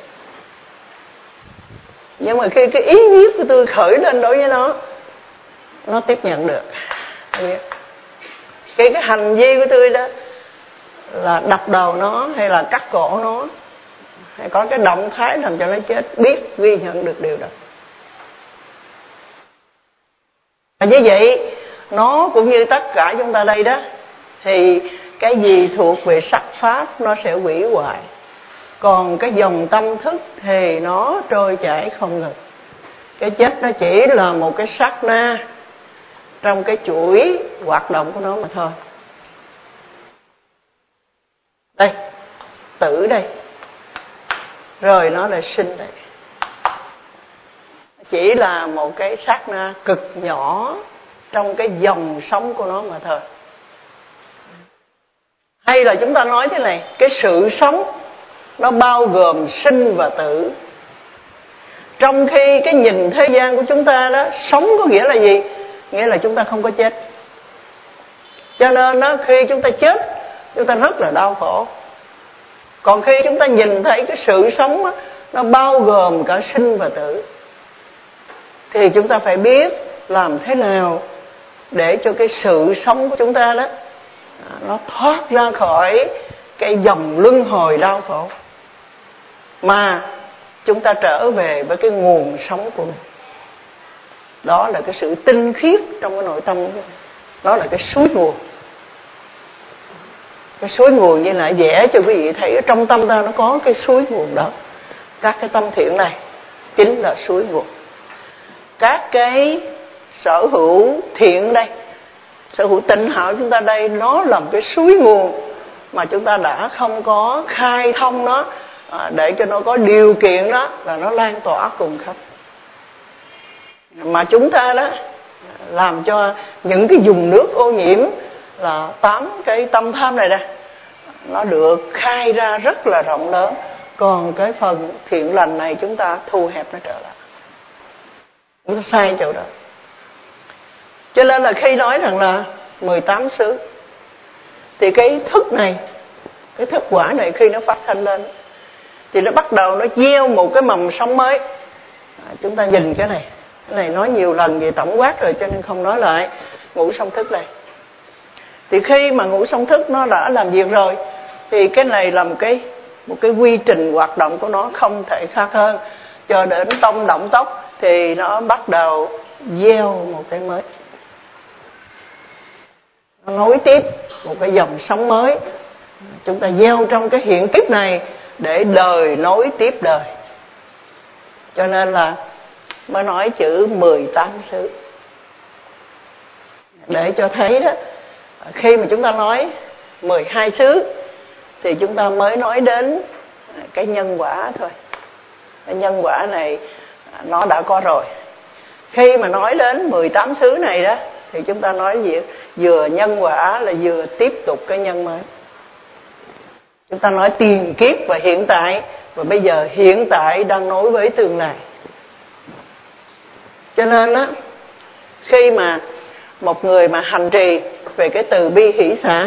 Nhưng mà khi cái ý giết của tôi khởi lên đối với nó tiếp nhận được. Cái hành vi của tôi đó là đập đầu nó hay là cắt cổ nó, hay có cái động thái làm cho nó chết, biết ghi nhận được điều đó. Và như vậy nó cũng như tất cả chúng ta đây đó, thì cái gì thuộc về sắc pháp nó sẽ hủy hoại, còn cái dòng tâm thức thì nó trôi chảy không ngừng. Cái chết nó chỉ là một cái sát na trong cái chuỗi hoạt động của nó mà thôi. Đây, tử đây, rồi nó lại sinh đây. Chỉ là một cái sát na cực nhỏ trong cái dòng sống của nó mà thôi. Hay là chúng ta nói thế này, cái sự sống nó bao gồm sinh và tử. Trong khi cái nhìn thế gian của chúng ta đó, sống có nghĩa là gì? Nghĩa là chúng ta không có chết. Cho nên đó, khi chúng ta chết, chúng ta rất là đau khổ. Còn khi chúng ta nhìn thấy cái sự sống đó, nó bao gồm cả sinh và tử, thì chúng ta phải biết làm thế nào để cho cái sự sống của chúng ta đó nó thoát ra khỏi cái dòng luân hồi đau khổ, mà chúng ta trở về với cái nguồn sống của mình. Đó là cái sự tinh khiết trong cái nội tâm của mình. Đó là cái suối nguồn. Cái suối nguồn như lại vẽ cho quý vị thấy ở trong tâm ta nó có cái suối nguồn đó. Các cái tâm thiện này chính là suối nguồn. Các cái sở hữu thiện đây, sở hữu tịnh hảo chúng ta đây, nó là một cái suối nguồn mà chúng ta đã không có khai thông nó để cho nó có điều kiện đó là nó lan tỏa cùng khắp. Mà chúng ta đó làm cho những cái vùng nước ô nhiễm là 8 cái tâm tham này nè, nó được khai ra rất là rộng lớn. Còn cái phần thiện lành này chúng ta thu hẹp nó trở lại. Chúng ta sai chỗ đó. Cho nên là khi nói rằng là 18 xứ, thì cái thức này, cái thức quả này khi nó phát sanh lên thì nó bắt đầu nó gieo một cái mầm sống mới. Chúng ta nhìn cái này nói nhiều lần về tổng quát rồi cho nên không nói lại. Ngũ song thức này, thì khi mà ngũ song thức nó đã làm việc rồi thì cái này là một cái quy trình hoạt động của nó không thể khác hơn. Cho đến tông động tốc thì nó bắt đầu gieo một cái mới, nó nối tiếp một cái dòng sống mới. Chúng ta gieo trong cái hiện kiếp này để đời nối tiếp đời. Cho nên là mới nói chữ 18 xứ, để cho thấy đó, khi mà chúng ta nói 12 xứ thì chúng ta mới nói đến cái nhân quả thôi. Cái nhân quả này nó đã có rồi. Khi mà nói đến 18 xứ này đó thì chúng ta nói gì? Vừa nhân quả là vừa tiếp tục cái nhân mới. Chúng ta nói tiền kiếp và hiện tại, và bây giờ hiện tại đang nối với tương lai. Cho nên á, khi mà một người mà hành trì về cái từ bi hỷ xả,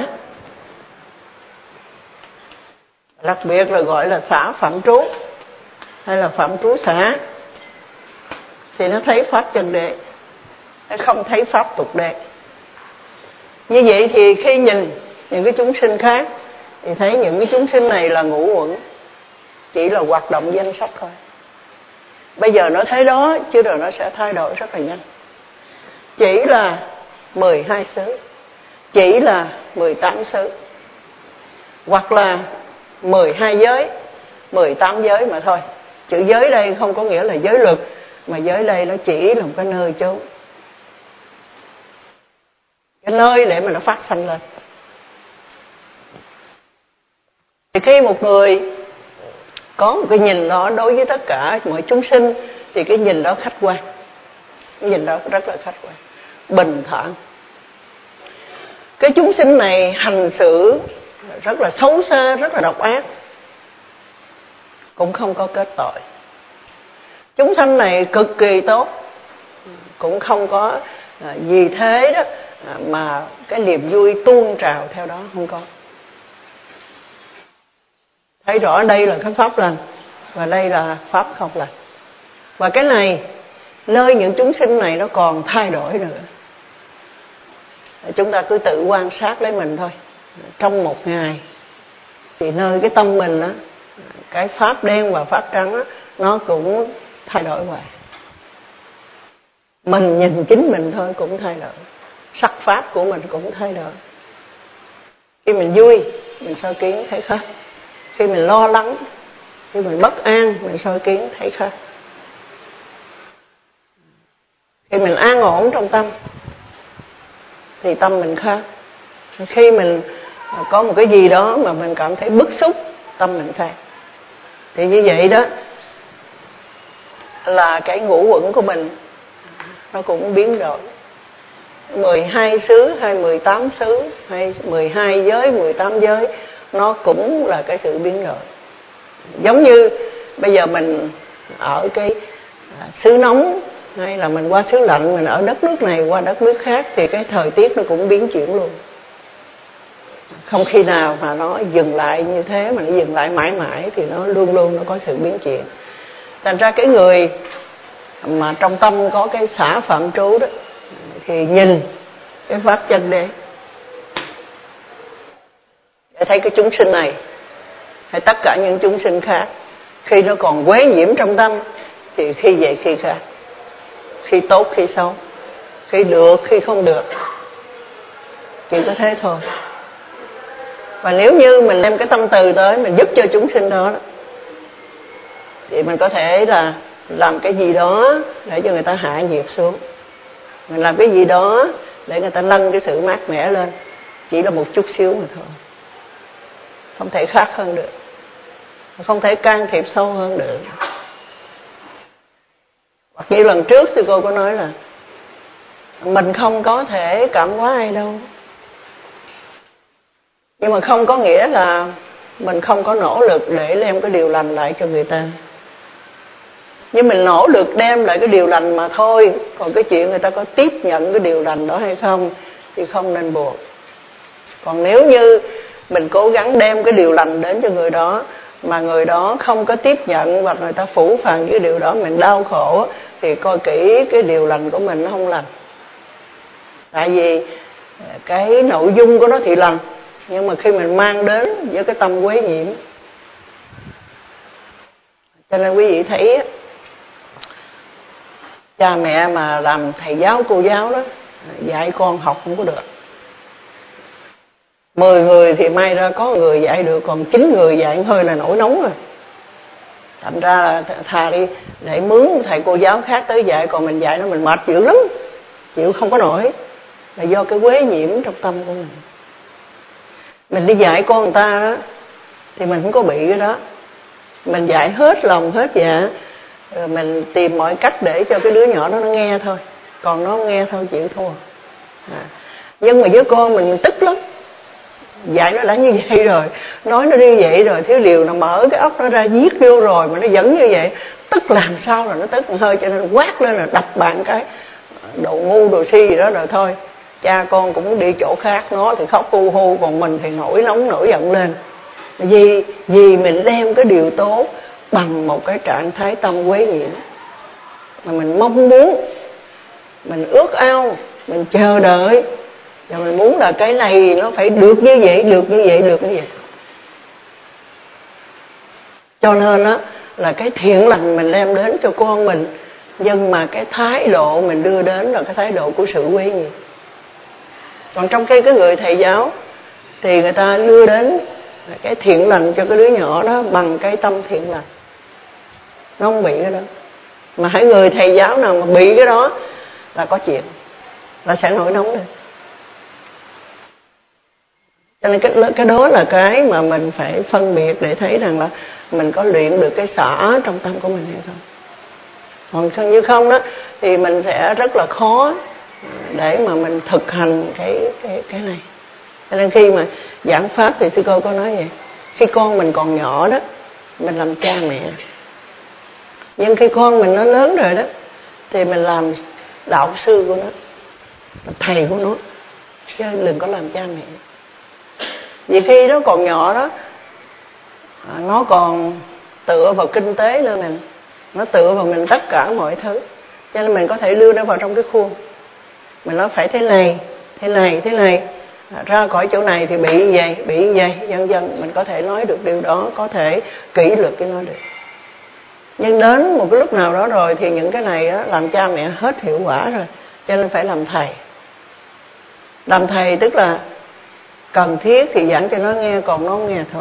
đặc biệt là gọi là xả phạm trú hay là phạm trú xả, thì nó thấy pháp chân đế, nó không thấy pháp tục đế. Như vậy thì khi nhìn những cái chúng sinh khác thì thấy những cái chúng sinh này là ngũ uẩn, chỉ là hoạt động danh sách thôi. Bây giờ nó thấy đó, chứ rồi nó sẽ thay đổi rất là nhanh. Chỉ là 12 xứ, chỉ là 18 xứ, hoặc là 12 giới, 18 giới mà thôi. Chữ giới đây không có nghĩa là giới luật, mà giới đây nó chỉ là một cái nơi chốn, cái nơi để mà nó phát sanh lên. Thì khi một người có một cái nhìn đó đối với tất cả mọi chúng sinh thì cái nhìn đó khách quan, cái nhìn đó rất là khách quan, bình thản. Cái chúng sinh này hành xử rất là xấu xa, rất là độc ác, cũng không có kết tội. Chúng sanh này cực kỳ tốt, cũng không có vì thế đó mà cái niềm vui tuôn trào theo đó, không có. Thấy rõ đây là cái pháp lành và đây là pháp không lành. Và cái này nơi những chúng sinh này nó còn thay đổi nữa. Chúng ta cứ tự quan sát lấy mình thôi. Trong một ngày thì nơi cái tâm mình đó, cái pháp đen và pháp trắng đó, nó cũng thay đổi hoài. Mình nhìn chính mình thôi cũng thay đổi, sắc pháp của mình cũng thay đổi. Khi mình vui mình soi kiến thấy khác, khi mình lo lắng, khi mình bất an mình soi kiến thấy khác, khi mình an ổn trong tâm thì tâm mình khác, khi mình có một cái gì đó mà mình cảm thấy bức xúc tâm mình khác. Thì như vậy đó là cái ngũ uẩn của mình nó cũng biến đổi. 12 xứ hay 18 xứ hay 12 giới, 18 giới, nó cũng là cái sự biến đổi. Giống như bây giờ mình ở cái xứ nóng hay là mình qua xứ lạnh, mình ở đất nước này qua đất nước khác thì cái thời tiết nó cũng biến chuyển luôn. Không khi nào mà nó dừng lại như thế, mà nó dừng lại mãi mãi, thì nó luôn luôn nó có sự biến chuyển. Thành ra cái người mà trong tâm có cái xả phạm trú đó thì nhìn cái pháp chân đế, để thấy cái chúng sinh này hay tất cả những chúng sinh khác, khi nó còn quấy nhiễm trong tâm thì khi vậy khi khác, khi tốt khi xấu, khi được khi không được, chỉ có thế thôi. Và nếu như mình đem cái tâm từ tới mình giúp cho chúng sinh đó, thì mình có thể là làm cái gì đó để cho người ta hạ nhiệt xuống, mình làm cái gì đó để người ta nâng cái sự mát mẻ lên, chỉ là một chút xíu mà thôi, không thể khác hơn được, không thể can thiệp sâu hơn được. Hoặc như lần trước thì cô có nói là mình không có thể cảm hóa ai đâu, nhưng mà không có nghĩa là mình không có nỗ lực để đem cái điều lành lại cho người ta. Nhưng mình nỗ lực đem lại cái điều lành mà thôi, còn cái chuyện người ta có tiếp nhận cái điều lành đó hay không thì không nên buộc. Còn nếu như mình cố gắng đem cái điều lành đến cho người đó mà người đó không có tiếp nhận, hoặc người ta phủ phàng với điều đó, mình đau khổ, thì coi kỹ cái điều lành của mình nó không lành. Tại vì cái nội dung của nó thì lành, nhưng mà khi mình mang đến với cái tâm quấy nhiễm. Cho nên quý vị thấy cha mẹ mà làm thầy giáo cô giáo đó, dạy con học không có được. 10 người thì may ra có người dạy được, còn 9 người dạy hơi là nổi nóng rồi. Thành ra là thà đi để mướn thầy cô giáo khác tới dạy, còn mình dạy nó mình mệt dữ lắm, chịu không có nổi. Là do cái quấy nhiễm trong tâm của mình. Mình đi dạy con người ta đó thì mình không có bị cái đó, mình dạy hết lòng hết dạ, rồi mình tìm mọi cách để cho cái đứa nhỏ đó nó nghe thôi, còn nó nghe thôi chịu thua. Nhưng mà với con mình tức lắm, dạy nó đã như vậy rồi, nói nó như vậy rồi, thiếu điều nó mở cái óc nó ra viết vô rồi mà nó vẫn như vậy, tức làm sao là nó tức một hơi, cho nên quát lên là đập bạn cái đồ ngu đồ si gì đó, rồi thôi cha con cũng đi chỗ khác, nó thì khóc hu hu, còn mình thì nổi nóng nổi giận lên. Vì mình đem cái điều tốt bằng một cái trạng thái tâm quấy nhiễm, mà mình mong muốn, mình ước ao, mình chờ đợi, và mình muốn là cái này nó phải được như vậy, được như vậy, được như vậy. Cho nên đó là cái thiện lành mình đem đến cho con mình, nhưng mà cái thái độ mình đưa đến là cái thái độ của sự quấy nhiễm. Còn trong khi cái người thầy giáo thì người ta đưa đến cái thiện lành cho cái đứa nhỏ đó bằng cái tâm thiện lành, nó không bị cái đó. Mà hãy người thầy giáo nào mà bị cái đó là có chuyện, là sẽ nổi nóng lên. Cho nên cái đó là cái mà mình phải phân biệt để thấy rằng là mình có luyện được cái xả trong tâm của mình hay không. Còn như không đó thì mình sẽ rất là khó để mà mình thực hành cái này. Cho nên khi mà giảng pháp thì sư cô có nói vậy, khi con mình còn nhỏ đó mình làm cha mẹ, nhưng khi con mình nó lớn rồi đó thì mình làm đạo sư của nó, thầy của nó, chứ đừng có làm cha mẹ. Vì khi nó còn nhỏ đó, nó còn tựa vào kinh tế nữa mình, nó tựa vào mình tất cả mọi thứ, cho nên mình có thể đưa nó vào trong cái khuôn, mình nói phải thế này, thế này, thế này, ra khỏi chỗ này thì bị như vậy, vân vân. Mình có thể nói được điều đó, có thể kỷ luật cái nói được. Nhưng đến một cái lúc nào đó rồi thì những cái này đó, làm cha mẹ hết hiệu quả rồi, cho nên phải làm thầy. Làm thầy tức là cần thiết thì giảng cho nó nghe, còn nó không nghe thôi.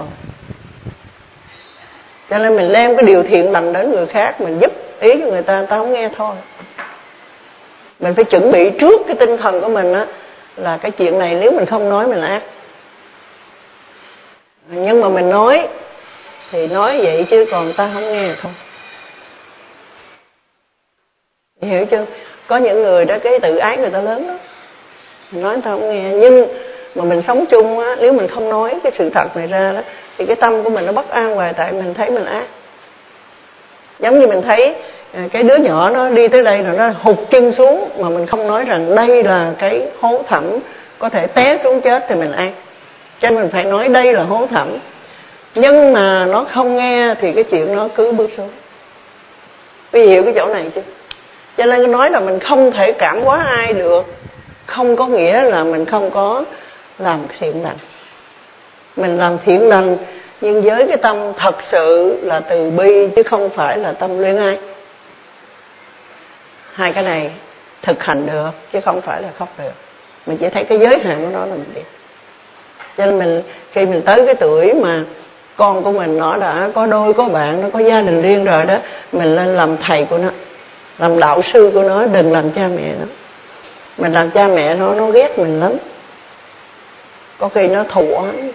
Cho nên mình đem cái điều thiện lành đến người khác, mình giúp ý cho người ta không nghe thôi. Mình phải chuẩn bị trước cái tinh thần của mình á, là cái chuyện này nếu mình không nói mình ác. Nhưng mà mình nói thì nói vậy chứ còn ta không nghe thôi. Hiểu chưa? Có những người đó cái tự ái người ta lớn đó, mình nói người ta không nghe. Nhưng mà mình sống chung á, nếu mình không nói cái sự thật này ra đó thì cái tâm của mình nó bất an hoài, tại mình thấy mình ác. Giống như mình thấy cái đứa nhỏ nó đi tới đây rồi nó hụt chân xuống, mà mình không nói rằng đây là cái hố thẳm có thể té xuống chết thì mình ác. Cho nên mình phải nói đây là hố thẳm. Nhưng mà nó không nghe thì cái chuyện nó cứ bước xuống. Quý vị hiểu cái chỗ này chứ? Cho nên nói là mình không thể cảm hóa ai được, không có nghĩa là mình không có làm thiện lành. Mình làm thiện lành nhưng với cái tâm thật sự là từ bi, chứ không phải là tâm luyến ái. Hai cái này thực hành được chứ không phải là khóc được. Mình chỉ thấy cái giới hạn của nó là mình biết. Cho nên khi mình tới cái tuổi mà con của mình nó đã có đôi có bạn, nó có gia đình riêng rồi đó, mình lên làm thầy của nó, làm đạo sư của nó, đừng làm cha mẹ nó. Mình làm cha mẹ nó ghét mình lắm, có khi nó thù oán.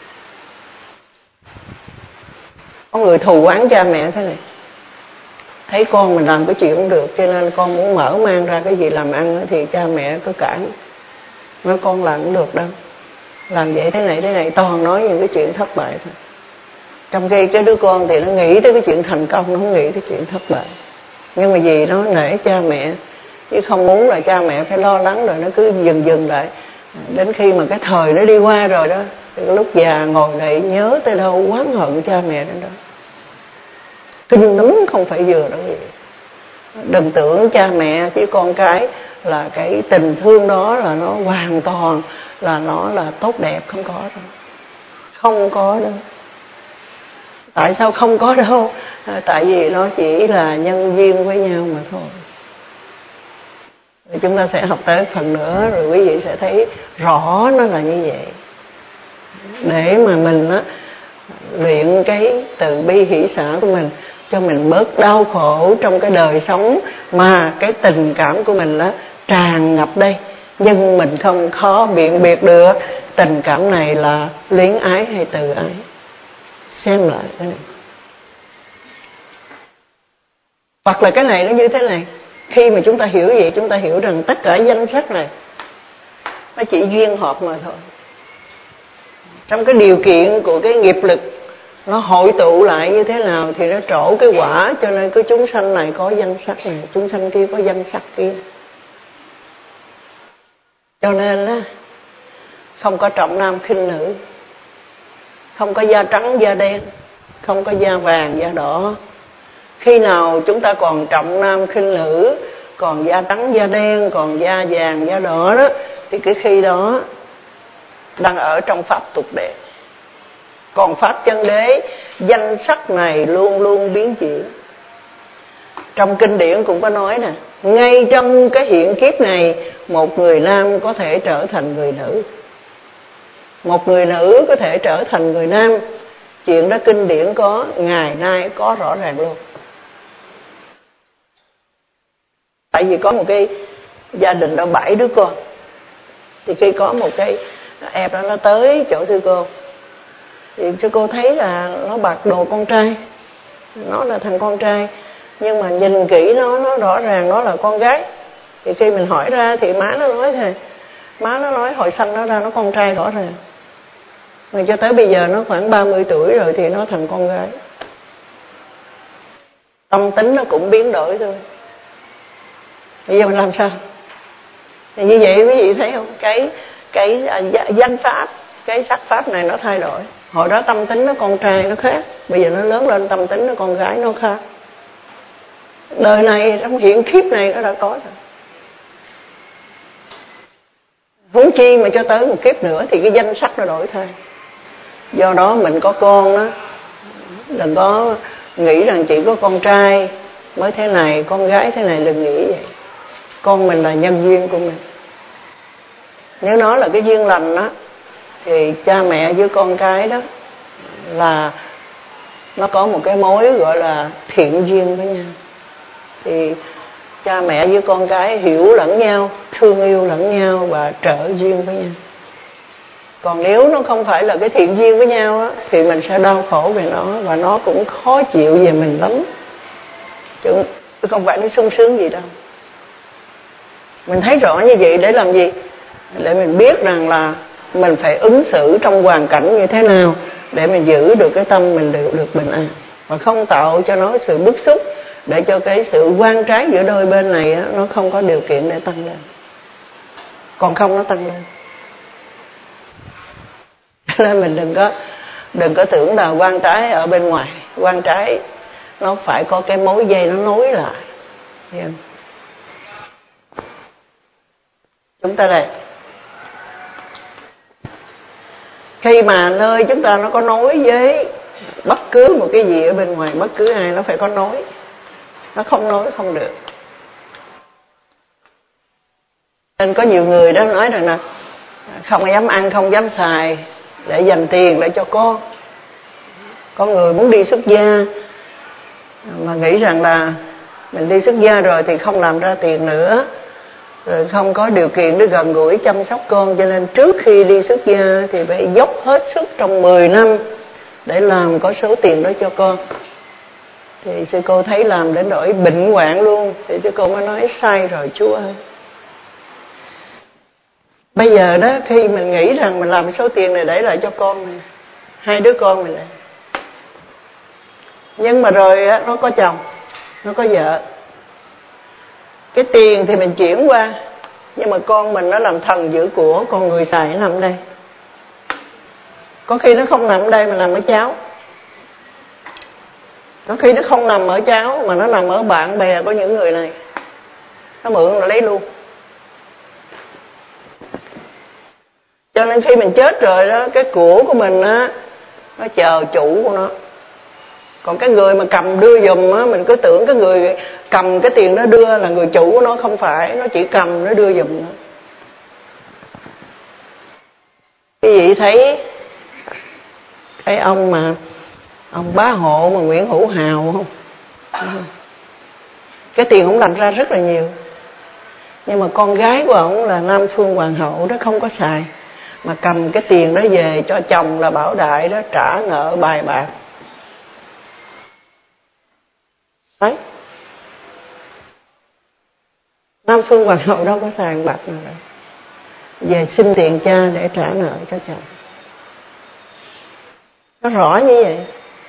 Có người thù oán cha mẹ thế này, thấy con mình làm cái chuyện không được, cho nên con muốn mở mang ra cái gì làm ăn thì cha mẹ cứ cản, nói con làm không được đâu, làm vậy thế này, toàn nói những cái chuyện thất bại thôi. Trong khi cái đứa con thì nó nghĩ tới cái chuyện thành công, nó không nghĩ tới chuyện thất bại. Nhưng mà vì nó nể cha mẹ, chứ không muốn là cha mẹ phải lo lắng, rồi nó cứ dừng lại. Đến khi mà cái thời nó đi qua rồi đó, thì lúc già ngồi lại nhớ tới đâu oán hận cha mẹ đến đó. Kinh lắm, không phải vừa đâu vậy. Đừng tưởng cha mẹ chứ con cái là cái tình thương đó là nó hoàn toàn là nó là tốt đẹp, không có đâu. Không có đâu. Tại sao không có đâu? Tại vì nó chỉ là nhân duyên với nhau mà thôi. Rồi chúng ta sẽ học tới phần nữa, rồi quý vị sẽ thấy rõ nó là như vậy. Để mà mình á, luyện cái từ bi hỷ xả của mình, cho mình bớt đau khổ trong cái đời sống mà cái tình cảm của mình á tràn ngập đây, nhưng mình không khó biện biệt được tình cảm này là luyến ái hay từ ái. Xem lại cái này. Hoặc là cái này nó như thế này, khi mà chúng ta hiểu vậy, chúng ta hiểu rằng tất cả danh sắc này nó chỉ duyên hợp mà thôi. Trong cái điều kiện của cái nghiệp lực nó hội tụ lại như thế nào thì nó trổ cái quả, cho nên cái chúng sanh này có danh sắc này, chúng sanh kia có danh sắc kia. Cho nên á, không có trọng nam khinh nữ, không có da trắng da đen, không có da vàng da đỏ. Khi nào chúng ta còn trọng nam khinh nữ, còn da trắng da đen, còn da vàng da đỏ đó, thì cái khi đó đang ở trong pháp tục đệ. Còn pháp chân đế, danh sắc này luôn luôn biến chuyển. Trong kinh điển cũng có nói nè, ngay trong cái hiện kiếp này, một người nam có thể trở thành người nữ, một người nữ có thể trở thành người nam. Chuyện đó kinh điển có, ngày nay có rõ ràng luôn. Tại vì có một cái gia đình đó 7 đứa con, thì khi có một cái em đó nó tới chỗ sư cô, thì sư cô thấy là nó mặc đồ con trai, nó là thằng con trai, nhưng mà nhìn kỹ nó rõ ràng nó là con gái. Thì khi mình hỏi ra thì má nó nói thôi, má nó nói hồi sanh nó ra nó con trai rõ ràng, mà cho tới bây giờ nó khoảng 30 tuổi rồi thì nó thành con gái. Tâm tính nó cũng biến đổi thôi. Bây giờ mình làm sao? Thì như vậy quý vị thấy không? Cái danh pháp, cái sắc pháp này nó thay đổi. Hồi đó tâm tính nó con trai nó khác, bây giờ nó lớn lên tâm tính nó con gái nó khác. Đời này trong hiện kiếp này nó đã có rồi. Huống chi mà cho tới một kiếp nữa thì cái danh sắc nó đổi thay. Do đó mình có con đó, đừng có nghĩ rằng chỉ có con trai mới thế này, con gái thế này, đừng nghĩ vậy. Con mình là nhân duyên của mình. Nếu nó là cái duyên lành đó, thì cha mẹ với con cái đó là nó có một cái mối gọi là thiện duyên với nhau. Thì cha mẹ với con cái hiểu lẫn nhau, thương yêu lẫn nhau và trợ duyên với nhau. Còn nếu nó không phải là cái thiện duyên với nhau á, thì mình sẽ đau khổ về nó, và nó cũng khó chịu về mình lắm, chứ không phải nó sung sướng gì đâu. Mình thấy rõ như vậy để làm gì? Để mình biết rằng là mình phải ứng xử trong hoàn cảnh như thế nào để mình giữ được cái tâm mình được bình an, và không tạo cho nó sự bức xúc, để cho cái sự quan trái giữa đôi bên này á, nó không có điều kiện để tăng lên. Còn không nó tăng lên. Nên mình đừng có tưởng là quan trái ở bên ngoài. Quan trái nó phải có cái mối dây nó nối lại. chúng ta đây. Khi mà nơi chúng ta nó có nối với bất cứ một cái gì ở bên ngoài, bất cứ ai nó phải có nối. Nó không nối không được. Nên có nhiều người đó nói rằng là không dám ăn, không dám xài để dành tiền để cho con. Có người muốn đi xuất gia mà nghĩ rằng là mình đi xuất gia rồi thì không làm ra tiền nữa, rồi không có điều kiện để gần gũi chăm sóc con, cho nên trước khi đi xuất gia thì phải dốc hết sức trong 10 năm để làm có số tiền đó cho con. Thì sư cô thấy làm đến nỗi bệnh hoạn luôn, thì sư cô mới nói sai rồi Chúa ơi. Bây giờ đó, khi mình nghĩ rằng mình làm số tiền này để lại cho con mình, 2 đứa con mình này, nhưng mà rồi nó có chồng, nó có vợ, cái tiền thì mình chuyển qua, nhưng mà con mình nó làm thần giữ của, con người xài nó nằm đây. Có khi nó không nằm ở đây mà nằm ở cháu, có khi nó không nằm ở cháu mà nó nằm ở bạn bè của những người này, nó mượn là lấy luôn. Cho nên khi mình chết rồi đó, cái của mình á, nó chờ chủ của nó. Còn cái người mà cầm đưa giùm á, mình cứ tưởng cái người cầm cái tiền đó đưa là người chủ của nó, không phải, nó chỉ cầm nó đưa giùm nó. Quý vị thấy cái ông bá hộ mà Nguyễn Hữu Hào không? Cái tiền ông làm ra rất là nhiều, nhưng mà con gái của ông là Nam Phương Hoàng hậu đó không có xài, mà cầm cái tiền đó về cho chồng là Bảo Đại đó trả nợ bài bạc. Đấy, Nam Phương Hoàng hậu đâu có xài bạc nào đâu, về xin tiền cha để trả nợ cho chồng. Nó rõ như vậy.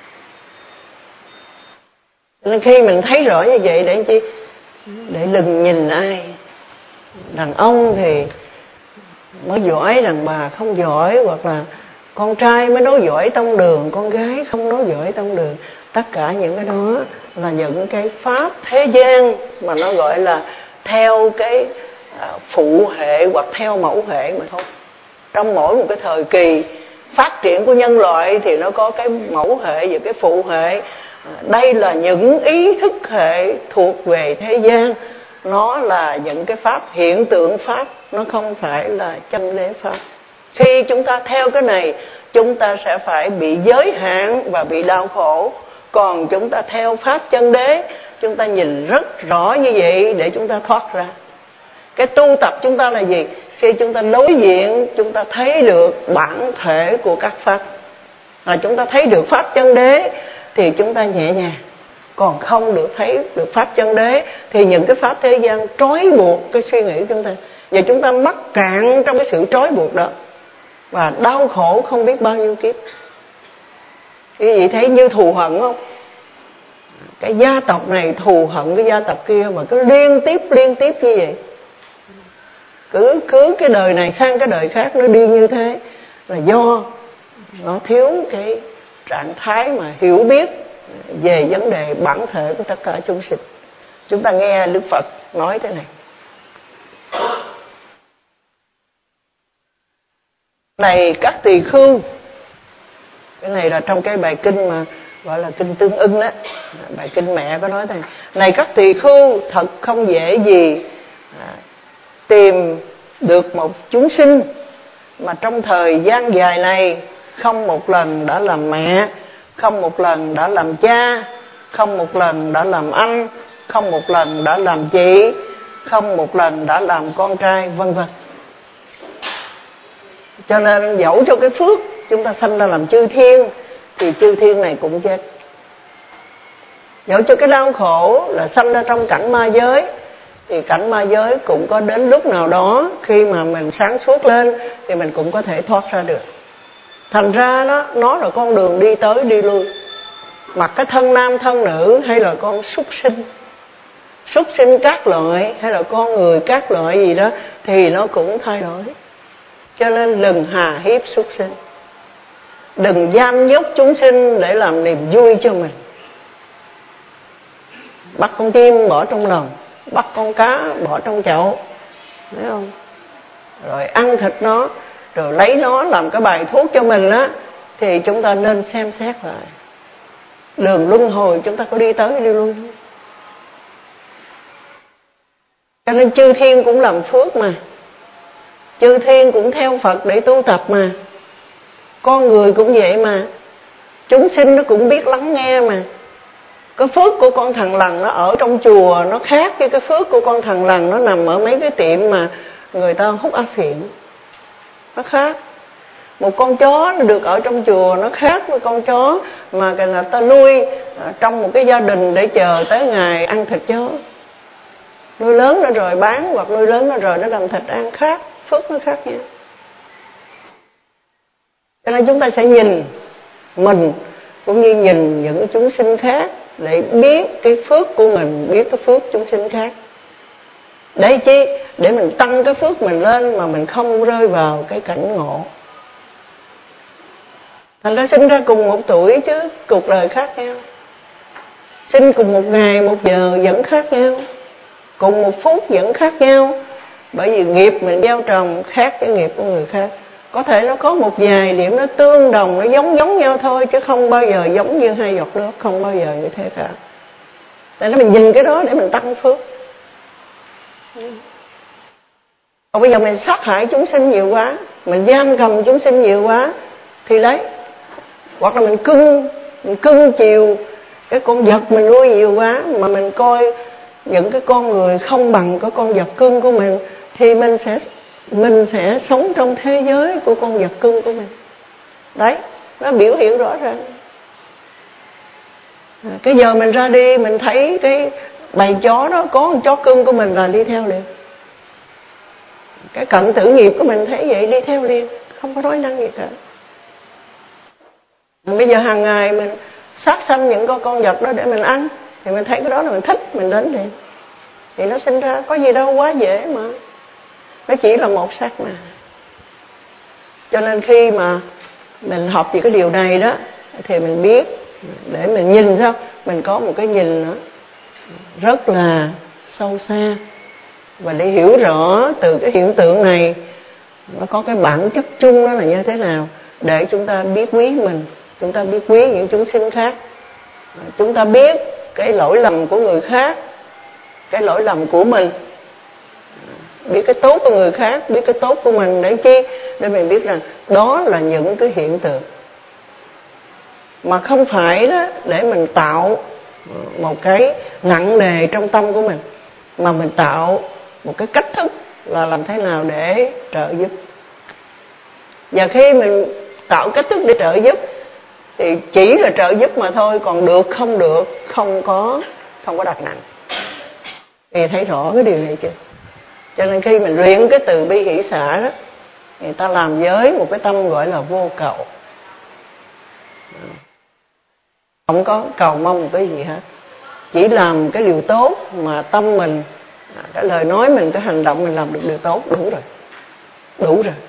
Nên khi mình thấy rõ như vậy để chi? Để đừng nhìn ai. Đàn ông thì mới giỏi, đàn bà không giỏi, hoặc là con trai mới nói giỏi tông đường, con gái không nói giỏi tông đường. Tất cả những cái đó là những cái pháp thế gian mà nó gọi là theo cái phụ hệ hoặc theo mẫu hệ mà thôi. Trong mỗi một cái thời kỳ phát triển của nhân loại thì nó có cái mẫu hệ và cái phụ hệ. Đây là những ý thức hệ thuộc về thế gian, nó là những cái pháp hiện tượng pháp, nó không phải là chân đế pháp. Khi chúng ta theo cái này, chúng ta sẽ phải bị giới hạn và bị đau khổ. Còn chúng ta theo pháp chân đế, chúng ta nhìn rất rõ như vậy để chúng ta thoát ra. Cái tu tập chúng ta là gì? Khi chúng ta đối diện, chúng ta thấy được bản thể của các pháp, và chúng ta thấy được pháp chân đế thì chúng ta nhẹ nhàng. Còn không được thấy được pháp chân đế thì những cái pháp thế gian trói buộc cái suy nghĩ của chúng ta, và chúng ta mắc cạn trong cái sự trói buộc đó và đau khổ không biết bao nhiêu kiếp. Quý vị thấy như thù hận không? Cái gia tộc này thù hận cái gia tộc kia mà cứ liên tiếp như vậy. Cứ cái đời này sang cái đời khác nó đi như thế là do nó thiếu cái trạng thái mà hiểu biết về vấn đề bản thể của tất cả chúng sinh. Chúng ta nghe Đức Phật nói thế này. Này các tỳ khưu, cái này là trong cái bài kinh mà gọi là kinh Tương Ưng đó, bài kinh mẹ có nói thế này. Này các tỳ khưu, thật không dễ gì tìm được một chúng sinh mà trong thời gian dài này không một lần đã làm mẹ, không một lần đã làm cha, không một lần đã làm anh, không một lần đã làm chị, không một lần đã làm con trai, vân vân. Cho nên dẫu cho cái phước chúng ta sanh ra làm chư thiên thì chư thiên này cũng chết. Dẫu cho cái đau khổ là sanh ra trong cảnh ma giới thì cảnh ma giới cũng có đến lúc nào đó khi mà mình sáng suốt lên thì mình cũng có thể thoát ra được. Thành ra đó, nó là con đường đi tới đi lui. Mặc cái thân nam thân nữ hay là con súc sinh các loại hay là con người các loại gì đó thì nó cũng thay đổi. Cho nên đừng hà hiếp súc sinh, đừng giam nhốt chúng sinh để làm niềm vui cho mình. Bắt con chim bỏ trong lòng, bắt con cá bỏ trong chậu, thấy không? rồi ăn thịt nó, rồi lấy nó làm cái bài thuốc cho mình á, thì chúng ta nên xem xét lại đường luân hồi chúng ta có đi tới đi luôn. Cho nên chư thiên cũng làm phước mà, chư thiên cũng theo Phật để tu tập mà, con người cũng vậy mà, chúng sinh nó cũng biết lắng nghe mà. Cái phước của con thằng lằn nó ở trong chùa nó khác với cái phước của con thằng lằn nó nằm ở mấy cái tiệm mà người ta hút á phiện, nó khác. Một con chó nó được ở trong chùa nó khác với con chó mà người ta nuôi trong một cái gia đình để chờ tới ngày ăn thịt chó. Nuôi lớn nó rồi bán, hoặc nuôi lớn nó rồi nó làm thịt ăn, khác, phước nó khác nha. Cho nên chúng ta sẽ nhìn mình cũng như nhìn những chúng sinh khác để biết cái phước của mình, biết cái phước chúng sinh khác. Để chi? Để mình tăng cái phước mình lên mà mình không rơi vào cái cảnh ngộ. Thành ra sinh ra cùng một tuổi chứ cuộc đời khác nhau, sinh cùng một ngày một giờ vẫn khác nhau, cùng một phút vẫn khác nhau. Bởi vì nghiệp mình gieo trồng khác với nghiệp của người khác. Có thể nó có một vài điểm nó tương đồng, nó giống nhau thôi, chứ không bao giờ giống như hai giọt nước, không bao giờ như thế cả. Tại nó mình nhìn cái đó để mình tăng phước. Còn bây giờ mình sát hại chúng sinh nhiều quá, mình giam cầm chúng sinh nhiều quá, thì đấy, hoặc là mình cưng chiều cái con vật mình nuôi nhiều quá, mà mình coi những cái con người không bằng cái con vật cưng của mình, thì mình sẽ sống trong thế giới của con vật cưng của mình. Đấy, nó biểu hiện rõ ràng. Cái giờ mình ra đi, mình thấy cái bầy chó đó có con chó cưng của mình là đi theo liền. Cái cận tử nghiệp của mình thấy vậy đi theo liền, không có nói năng gì cả. Bây giờ hàng ngày mình sát sanh những con vật đó để mình ăn, thì mình thấy cái đó là mình thích, mình đến liền. Thì nó sinh ra có gì đâu, quá dễ mà. Nó chỉ là một sát mà. Cho nên khi mà mình học về cái điều này đó, thì mình biết để mình nhìn sao, mình có một cái nhìn đó rất là sâu xa, và để hiểu rõ từ cái hiện tượng này nó có cái bản chất chung đó là như thế nào, để chúng ta biết quý mình, chúng ta biết quý những chúng sinh khác, chúng ta biết cái lỗi lầm của người khác, cái lỗi lầm của mình, biết cái tốt của người khác, biết cái tốt của mình. Để chi? Để mình biết rằng đó là những cái hiện tượng, mà không phải đó để mình tạo một cái nặng nề trong tâm của mình, mà mình tạo một cái cách thức là làm thế nào để trợ giúp. Và khi mình tạo cách thức để trợ giúp thì chỉ là trợ giúp mà thôi, còn được không được không có đặt nặng. Thì thấy rõ cái điều này chưa? Cho nên khi mình luyện cái từ bi hỷ xả đó, người ta làm với một cái tâm gọi là vô cầu, không có cầu mong một cái gì hết, chỉ làm cái điều tốt mà tâm mình, cái lời nói mình, cái hành động mình làm được điều tốt, đủ rồi.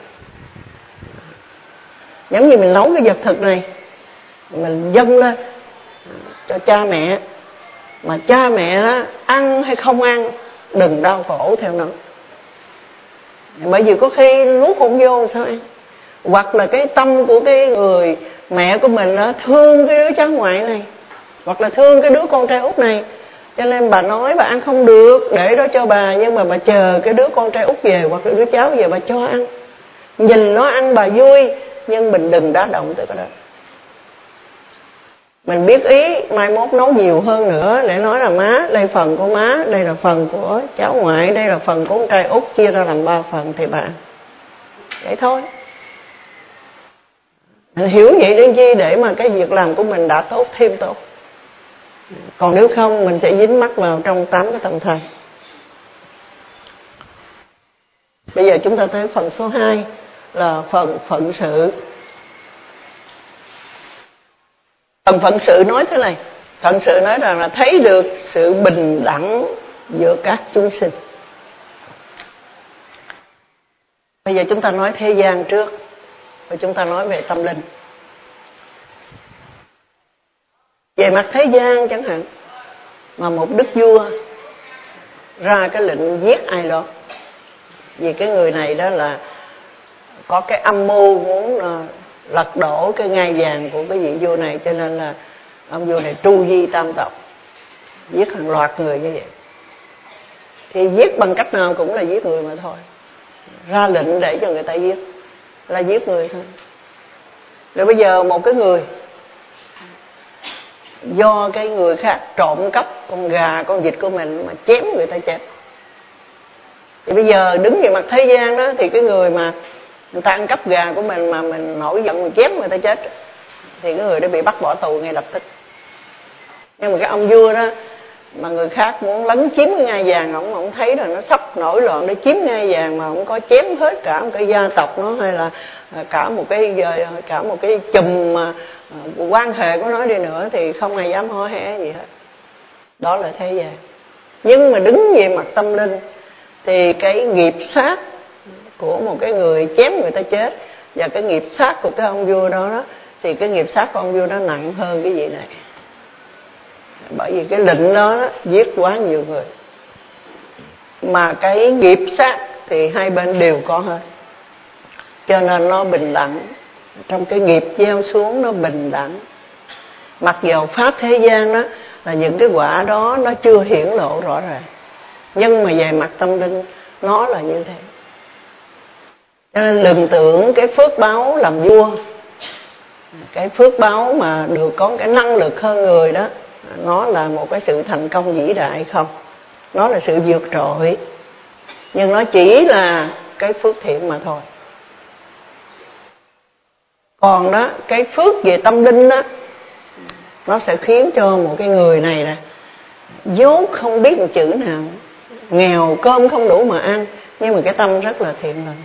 Giống như mình nấu cái vật thực này, mình dâng lên cho cha mẹ, mà cha mẹ đó ăn hay không ăn đừng đau khổ theo nó. Bởi vì có khi nuốt không vô sao ăn. Hoặc là cái tâm của cái người mẹ của mình đó thương cái đứa cháu ngoại này, hoặc là thương cái đứa con trai út này, cho nên bà nói bà ăn không được, để đó cho bà, nhưng mà bà chờ cái đứa con trai út về hoặc là đứa cháu về bà cho ăn. Nhìn nó ăn bà vui, nhưng mình đừng đá động tới cái đó. Mình biết ý, mai mốt nấu nhiều hơn nữa để nói là má, đây phần của má, đây là phần của cháu ngoại, đây là phần của con trai út, chia ra làm 3 phần thì bà ăn. Vậy thôi. Mình hiểu vậy để chi? Để mà cái việc làm của mình đã tốt thêm tốt. Còn nếu không mình sẽ dính mắc vào trong 8 cái tầng thời. Bây giờ chúng ta tới phần số 2 là phần phận sự. Phần phận sự nói thế này, phận sự nói rằng là thấy được sự bình đẳng giữa các chúng sinh. Bây giờ chúng ta nói thế gian trước, rồi chúng ta nói về tâm linh. Về mặt thế gian chẳng hạn, mà một đức vua ra cái lệnh giết ai đó, Vì cái người này đó là có cái âm mưu muốn lật đổ cái ngai vàng của cái vị vua này, cho nên là ông vua này tru di tam tộc, giết hàng loạt người như vậy. Thì giết bằng cách nào cũng là giết người mà thôi, ra lệnh để cho người ta giết là giết người thôi. Rồi bây giờ một cái người do cái người khác trộm cắp con gà con vịt của mình mà chém người ta chết, thì bây giờ đứng về mặt thế gian đó, thì cái người mà người ta ăn cắp gà của mình mà mình nổi giận mình chém người ta chết, thì cái người đó bị bắt bỏ tù ngay lập tức. Nhưng mà cái ông vua đó mà người khác muốn lấn chiếm cái ngai vàng, ông thấy là nó sắp nổi loạn để chiếm ngai vàng, mà ông có chém hết cả một cái gia tộc nó, hay là cả một cái chùm mà quan hệ của nó đi nữa, thì không ai dám hó hé gì hết. Đó là thế gian. Nhưng mà đứng về mặt tâm linh thì cái nghiệp sát của một cái người chém người ta chết và cái nghiệp sát của cái ông vua đó, thì cái nghiệp sát của ông vua đó nặng hơn cái vị này. Bởi vì cái lệnh đó giết quá nhiều người, mà cái nghiệp sát thì hai bên đều có hết, cho nên nó bình đẳng. Trong cái nghiệp gieo xuống nó bình đẳng. Mặc dù pháp thế gian đó là những cái quả đó nó chưa hiển lộ rõ ràng, nhưng mà về mặt tâm linh nó là như thế. Cho nên đừng tưởng cái phước báo làm vua, cái phước báo mà được có cái năng lực hơn người đó, nó là một cái sự thành công vĩ đại không. Nó là sự vượt trội, nhưng nó chỉ là cái phước thiện mà thôi. Còn đó, cái phước về tâm linh đó, nó sẽ khiến cho một cái người này nè, vốn không biết một chữ nào, nghèo cơm không đủ mà ăn, nhưng mà cái tâm rất là thiện lành.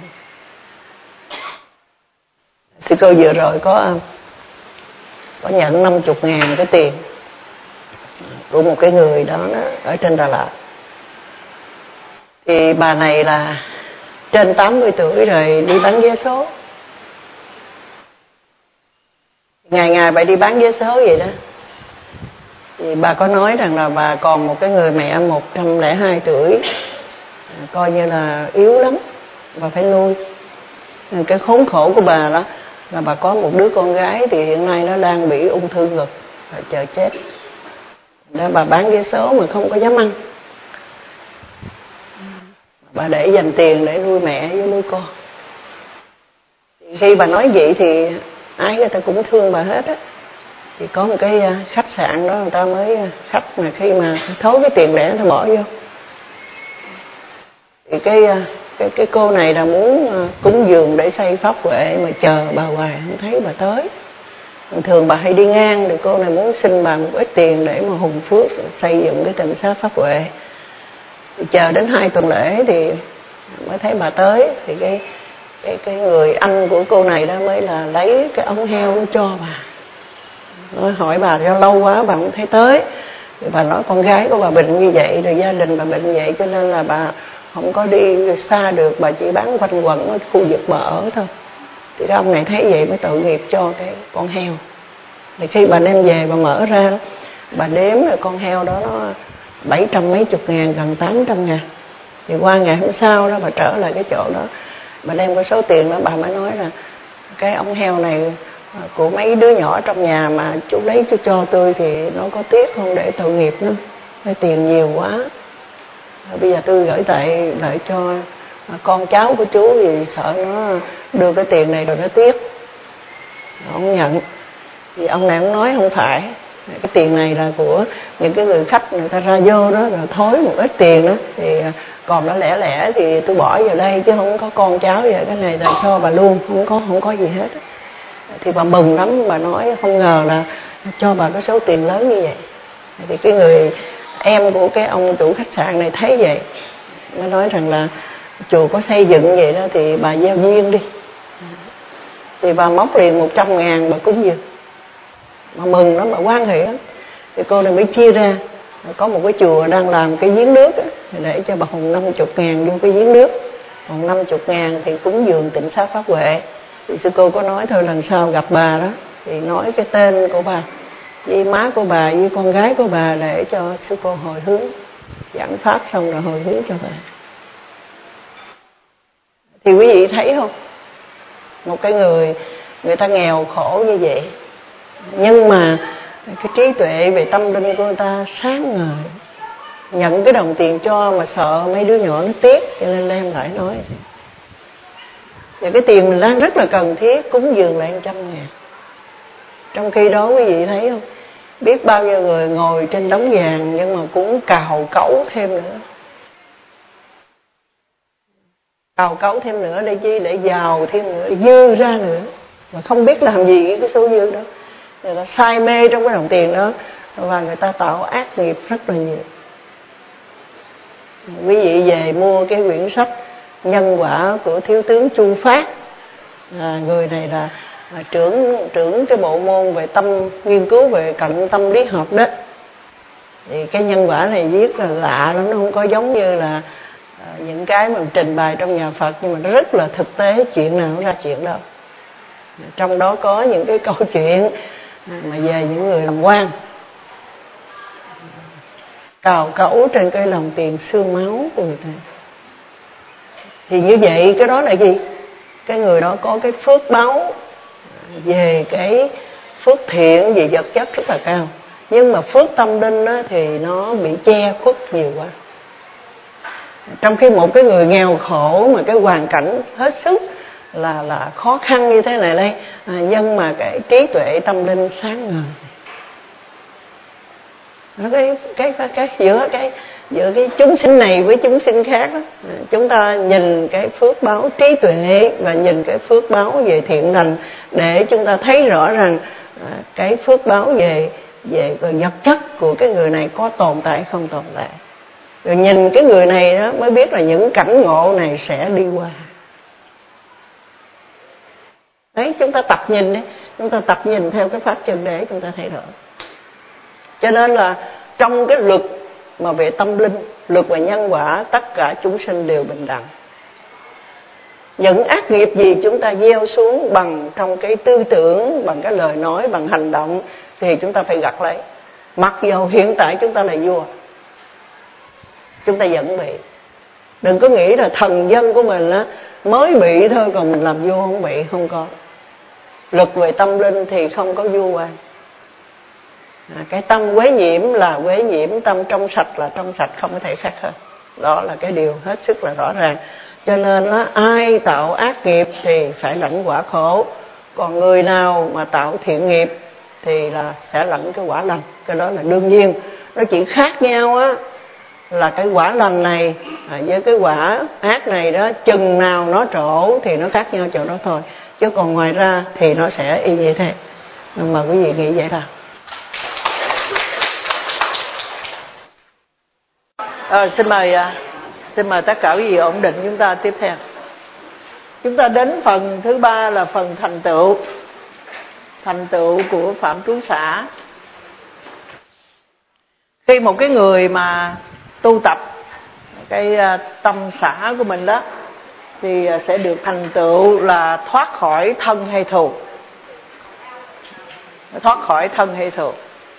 Sư cô vừa rồi có nhận 50.000 cái tiền của một cái người đó ở trên Đà Lạt. Thì bà này là trên 80 tuổi rồi, đi bán vé số. Ngày bà đi bán vé số vậy đó. Thì bà có nói rằng là bà còn một cái người mẹ 102 tuổi, coi như là yếu lắm, bà phải nuôi. Cái khốn khổ của bà đó là bà có một đứa con gái thì hiện nay nó đang bị ung thư ngực, chờ chết. Đó, bà bán vé số mà không có dám ăn. Bà để dành tiền để nuôi mẹ với nuôi con. Khi bà nói vậy thì ai người ta cũng thương bà hết á. Thì có một cái khách sạn đó, người ta mới khách mà khi mà thấu cái tiền lẻ người ta bỏ vô. Thì cái cô này là muốn cúng dường để xây pháp huệ, mà chờ bà hoài không thấy bà tới. Thường bà hay đi ngang, thì cô này muốn xin bà một ít tiền để mà hùng phước xây dựng cái tịnh xá pháp huệ. Thì chờ đến 2 tuần lễ thì mới thấy bà tới. Thì cái người anh của cô này đó mới là lấy cái ống heo nó cho bà. Nó hỏi bà cho lâu quá bà không thấy tới. Thì bà nói con gái của bà bệnh như vậy, rồi gia đình bà bệnh như vậy, cho nên là bà không có đi xa được, bà chỉ bán quanh quẩn ở khu vực bà ở thôi. Thì cái ông này thấy vậy mới tội nghiệp cho cái con heo. Thì khi bà đem về bà mở ra đó, bà đếm rồi con heo đó nó 700 mấy chục ngàn, gần 800 ngàn. Thì qua ngày hôm sau đó bà trở lại cái chỗ đó, bà đem cái số tiền đó, bà mới nói là cái ống heo này của mấy đứa nhỏ trong nhà mà chú lấy chú cho tôi thì nó có tiếc không, để tội nghiệp nó, cái tiền nhiều quá. Bây giờ tôi gửi lại cho con cháu của chú, thì sợ nó đưa cái tiền này rồi nó tiếc. Ông nhận. Thì ông này ông nói không phải, cái tiền này là của những cái người khách người ta ra vô đó, rồi thối một ít tiền đó, thì còn nó lẻ lẻ thì tôi bỏ vào đây, chứ không có con cháu vậy. Cái này là cho bà luôn, không có gì hết. Thì bà mừng lắm, bà nói không ngờ là cho bà cái số tiền lớn như vậy. Thì cái người em của cái ông chủ khách sạn này thấy vậy, mới nói rằng là chùa có xây dựng vậy đó thì bà gieo duyên đi. Thì bà móc liền 100.000 bà cúng dường. Bà mừng lắm, bà hoan hỉ lắm. Thì cô này mới chia ra, có một cái chùa đang làm cái giếng nước đó, để cho bà hùng 50.000 vô cái giếng nước, còn 50.000 thì cúng dường tịnh xá pháp huệ. Thì sư cô có nói thôi lần sau gặp bà đó thì nói cái tên của bà với má của bà với con gái của bà, để cho sư cô hồi hướng, giảng pháp xong rồi hồi hướng cho bà. Thì quý vị thấy không, một cái người ta nghèo khổ như vậy, nhưng mà cái trí tuệ về tâm linh của người ta sáng ngời. Nhận cái đồng tiền cho mà sợ mấy đứa nhỏ nó tiếc, cho nên đem lại nói. Và cái tiền mình đang rất là cần thiết, cúng dường lại 100.000. Trong khi đó quý vị thấy không, biết bao nhiêu người ngồi trên đống vàng nhưng mà cũng cào cấu thêm nữa. Cào cấu thêm nữa để chi? Để giàu thêm nữa, dư ra nữa. Mà không biết làm gì với cái số dư đó. Người ta say mê trong cái đồng tiền đó, và người ta tạo ác nghiệp rất là nhiều. Quý vị về mua cái quyển sách Nhân Quả của Thiếu tướng Chu Phát. Người này là trưởng cái bộ môn về nghiên cứu về cận tâm lý học đó. Thì cái nhân quả này viết là lạ lắm, nó không có giống như là những cái mà trình bày trong nhà Phật, nhưng mà nó rất là thực tế, chuyện nào ra chuyện đó. Trong đó có những cái câu chuyện mà về những người làm quan cào cấu trên cái đồng tiền xương máu của người ta. Thì như vậy cái đó là gì? Cái người đó có cái phước báu về cái phước thiện về vật chất rất là cao, nhưng mà phước tâm linh đó thì nó bị che khuất nhiều quá. Trong khi một cái người nghèo khổ mà cái hoàn cảnh hết sức là khó khăn như thế này đây, nhưng mà cái trí tuệ tâm linh sáng ngời. Giữa cái chúng sinh này với chúng sinh khác đó, chúng ta nhìn cái phước báo trí tuệ và nhìn cái phước báo về thiện lành để chúng ta thấy rõ rằng cái phước báo về vật chất của cái người này có tồn tại không tồn tại. Rồi nhìn cái người này đó mới biết là những cảnh ngộ này sẽ đi qua. Đấy, chúng ta tập nhìn đấy, chúng ta tập nhìn theo cái pháp chân đế, chúng ta thấy rõ. Cho nên là trong cái luật mà về tâm linh, luật về nhân quả, tất cả chúng sinh đều bình đẳng. Những ác nghiệp gì chúng ta gieo xuống bằng trong cái tư tưởng, bằng cái lời nói, bằng hành động thì chúng ta phải gặt lấy. Mặc dù hiện tại chúng ta là vua, chúng ta vẫn bị. Đừng có nghĩ là thần dân của mình á mới bị thôi, còn mình làm vua không bị, không có. Luật về tâm linh thì không có vua quan. Cái tâm quế nhiễm là quế nhiễm, tâm trong sạch là trong sạch, không có thể khác hơn. Đó là cái điều hết sức là rõ ràng. Cho nên đó, ai tạo ác nghiệp thì phải lãnh quả khổ, còn người nào mà tạo thiện nghiệp thì là sẽ lãnh cái quả lành. Cái đó là đương nhiên. Nó chỉ khác nhau á là cái quả lành này với cái quả ác này đó, chừng nào nó trổ thì nó khác nhau chỗ đó thôi, chứ còn ngoài ra thì nó sẽ y như thế. Mà quý vị nghĩ vậy nào? Xin mời tất cả quý vị ổn định, chúng ta tiếp theo. Chúng ta đến phần thứ 3 là phần thành tựu của Phạm Trú Xã. Khi một cái người mà tu tập cái tâm xã của mình đó thì sẽ được thành tựu là thoát khỏi thân hay thù. Thoát khỏi thân hay thù.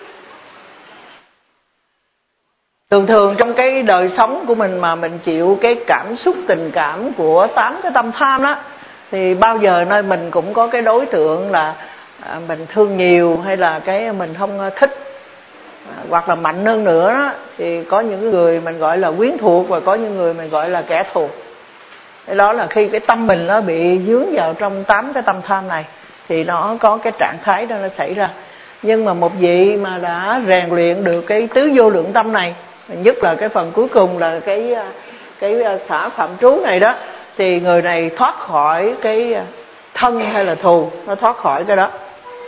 Thường trong cái đời sống của mình mà mình chịu cái cảm xúc tình cảm của 8 cái tâm tham đó, thì bao giờ nơi mình cũng có cái đối tượng là mình thương nhiều hay là cái mình không thích, hoặc là mạnh hơn nữa đó, thì có những người mình gọi là quyến thuộc và có những người mình gọi là kẻ thù. Cái đó là khi cái tâm mình nó bị dướng vào trong 8 cái tâm tham này thì nó có cái trạng thái đó nó xảy ra. Nhưng mà một vị mà đã rèn luyện được cái tứ vô lượng tâm này, nhất là cái phần cuối cùng là cái xã phạm trú này đó, thì người này thoát khỏi cái thân hay là thù, nó thoát khỏi cái đó.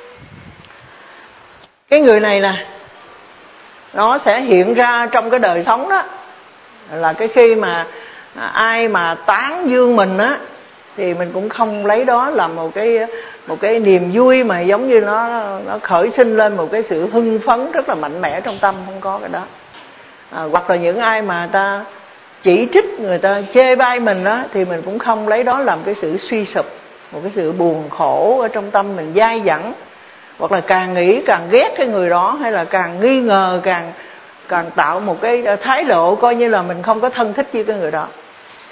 Cái người này nè, nó sẽ hiện ra trong cái đời sống đó, là cái khi mà ai mà tán dương mình á thì mình cũng không lấy đó là một cái niềm vui mà giống như nó khởi sinh lên một cái sự hưng phấn rất là mạnh mẽ trong tâm, không có cái đó. Hoặc là những ai mà ta chỉ trích, người ta chê bai mình đó, thì mình cũng không lấy đó làm cái sự suy sụp, một cái sự buồn khổ ở trong tâm mình dai dẳng, hoặc là càng nghĩ càng ghét cái người đó, hay là càng nghi ngờ, càng tạo một cái thái độ coi như là mình không có thân thích với cái người đó.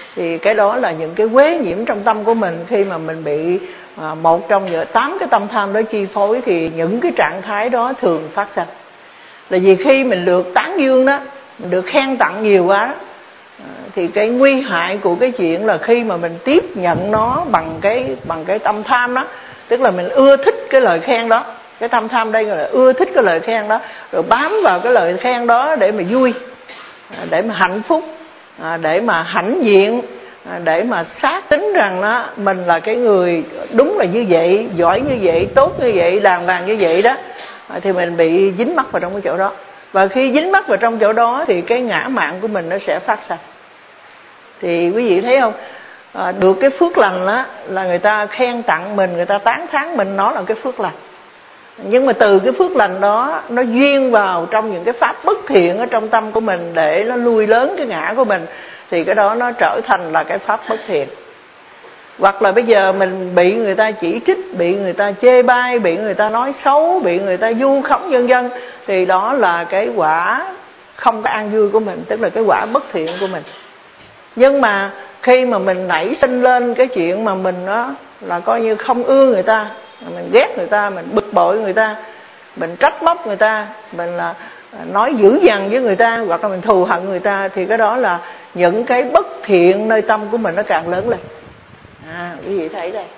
Thì cái đó là những cái uế nhiễm trong tâm của mình. Khi mà mình bị một trong 8 cái tâm tham đó chi phối thì những cái trạng thái đó thường phát sinh. Là vì khi mình được tán dương đó, mình được khen tặng nhiều quá đó, thì cái nguy hại của cái chuyện là khi mà mình tiếp nhận nó bằng cái tâm tham đó, tức là mình ưa thích cái lời khen đó. Cái tâm tham đây là ưa thích cái lời khen đó, rồi bám vào cái lời khen đó để mà vui, để mà hạnh phúc, để mà hãnh diện, để mà xác tính rằng đó mình là cái người đúng là như vậy, giỏi như vậy, tốt như vậy, đàng hoàng như vậy đó, thì mình bị dính mắc vào trong cái chỗ đó. Và khi dính mắc vào trong chỗ đó thì cái ngã mạn của mình nó sẽ phát sinh. Thì quý vị thấy không, được cái phước lành đó là người ta khen tặng mình, người ta tán thán mình, nó là cái phước lành. Nhưng mà từ cái phước lành đó nó duyên vào trong những cái pháp bất thiện ở trong tâm của mình để nó nuôi lớn cái ngã của mình, thì cái đó nó trở thành là cái pháp bất thiện. Hoặc là bây giờ mình bị người ta chỉ trích, bị người ta chê bai, bị người ta nói xấu, bị người ta vu khống vân vân, thì đó là cái quả không có an vui của mình, tức là cái quả bất thiện của mình. Nhưng mà khi mà mình nảy sinh lên cái chuyện mà mình đó là coi như không ưa người ta, mình ghét người ta, mình bực bội người ta, mình trách móc người ta, mình là nói dữ dằn với người ta, hoặc là mình thù hận người ta, thì cái đó là những cái bất thiện nơi tâm của mình nó càng lớn lên. Quý vị thấy đây,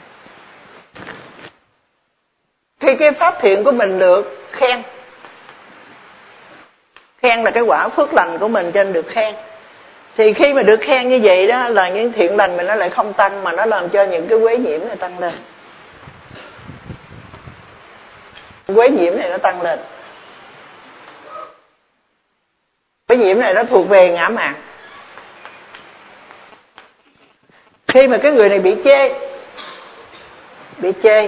khi cái pháp thiện của mình được khen là cái quả phước lành của mình cho nên được khen, thì khi mà được khen như vậy đó là những thiện lành mình nó lại không tăng, mà nó làm cho những cái uế nhiễm này tăng lên. Uế nhiễm này nó tăng lên. Uế nhiễm này nó thuộc về ngã mạn. Khi mà cái người này bị chê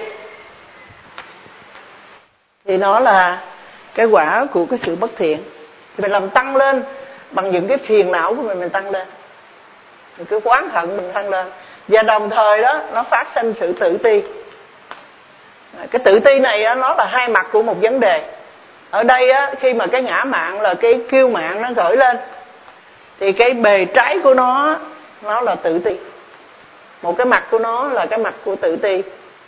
thì nó là cái quả của cái sự bất thiện. Thì mình làm tăng lên bằng những cái phiền não của mình tăng lên, những cái oán hận mình tăng lên, và đồng thời đó nó phát sinh sự tự ti. Cái tự ti này á, nó là hai mặt của một vấn đề. Ở đây á, khi mà cái ngã mạn là cái kiêu mạn nó khởi lên, thì cái bề trái của nó là tự ti. Một cái mặt của nó là cái mặt của tự ti.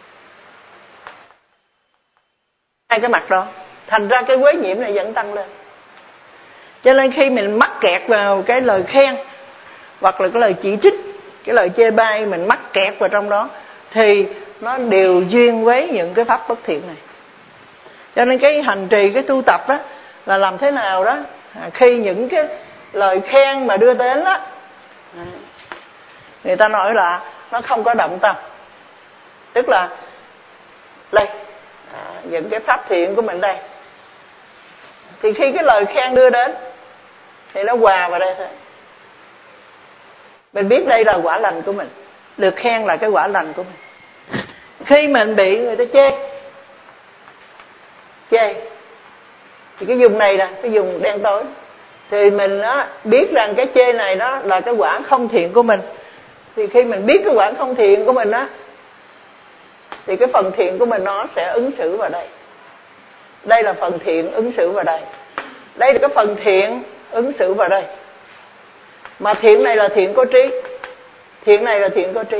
Hai cái mặt đó thành ra cái uế nhiễm này vẫn tăng lên. Cho nên khi mình mắc kẹt vào cái lời khen, hoặc là cái lời chỉ trích, cái lời chê bai, mình mắc kẹt vào trong đó, thì nó đều duyên với những cái pháp bất thiện này. Cho nên cái hành trì, cái tu tập đó là làm thế nào đó, khi những cái lời khen mà đưa đến đó, người ta nói là nó không có động tâm. Tức là đây, những cái pháp thiện của mình đây, thì khi cái lời khen đưa đến thì nó hòa vào đây thôi. Mình biết đây là quả lành của mình, được khen là cái quả lành của mình. Khi mình bị người ta chê thì cái vùng này nè, cái vùng đen tối, thì mình á biết rằng cái chê này đó là cái quả không thiện của mình. Thì khi mình biết cái quả không thiện của mình á, thì cái phần thiện của mình nó sẽ ứng xử vào đây. Đây là phần thiện ứng xử vào đây. Đây là cái phần thiện ứng xử vào đây. Mà thiện này là thiện có trí. Thiện này là thiện có trí.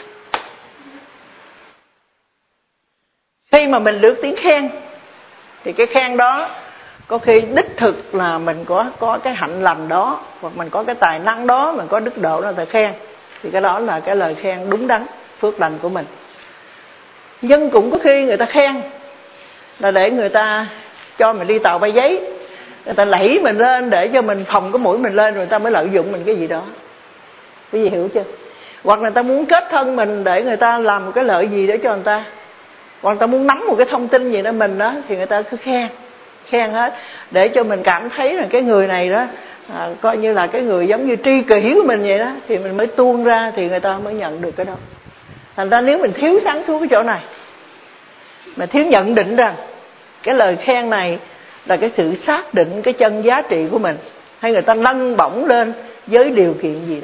Khi mà mình được tiếng khen, thì cái khen đó có khi đích thực là mình có cái hạnh lành đó, hoặc mình có cái tài năng đó, mình có đức độ là người ta khen, thì cái đó là cái lời khen đúng đắn, phước lành của mình. Nhưng cũng có khi người ta khen là để người ta cho mình đi tàu bay giấy, người ta đẩy mình lên để cho mình phồng cái mũi mình lên, rồi người ta mới lợi dụng mình cái gì đó. Quý vị hiểu chưa? Hoặc người ta muốn kết thân mình để người ta làm một cái lợi gì để cho người ta, hoặc người ta muốn nắm một cái thông tin gì đó mình đó, thì người ta cứ khen hết, để cho mình cảm thấy là cái người này đó coi như là cái người giống như tri kỷ của mình vậy đó, thì mình mới tuôn ra, thì người ta mới nhận được cái đó. Thành ra nếu mình thiếu sáng suốt cái chỗ này, mà thiếu nhận định rằng cái lời khen này là cái sự xác định cái chân giá trị của mình, hay người ta nâng bổng lên với điều kiện gì đó.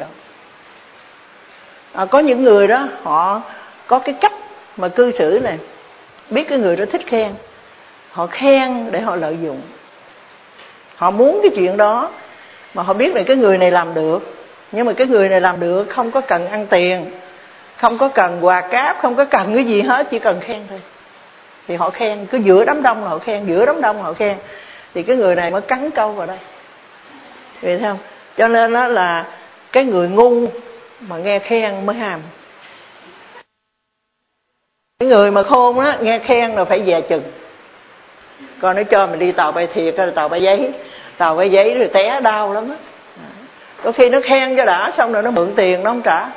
Có những người đó họ có cái cách mà cư xử này, biết cái người đó thích khen, họ khen để họ lợi dụng. Họ muốn cái chuyện đó, mà họ biết là cái người này làm được, Nhưng mà cái người này làm được, không có cần ăn tiền, không có cần quà cáp, không có cần cái gì hết, chỉ cần khen thôi. Thì họ khen, cứ giữa đám đông là họ khen, giữa đám đông là họ khen. Thì cái người này mới cắn câu vào đây. Vậy thấy không? Cho nên đó là cái người ngu mà nghe khen mới ham. Cái người mà khôn á, nghe khen là phải dè chừng. Còn nó cho mình đi tàu bay thiệt hay là tàu bay giấy. Tàu bay giấy rồi té đau lắm á. Có khi nó khen cho đã, xong rồi nó mượn tiền nó không trả.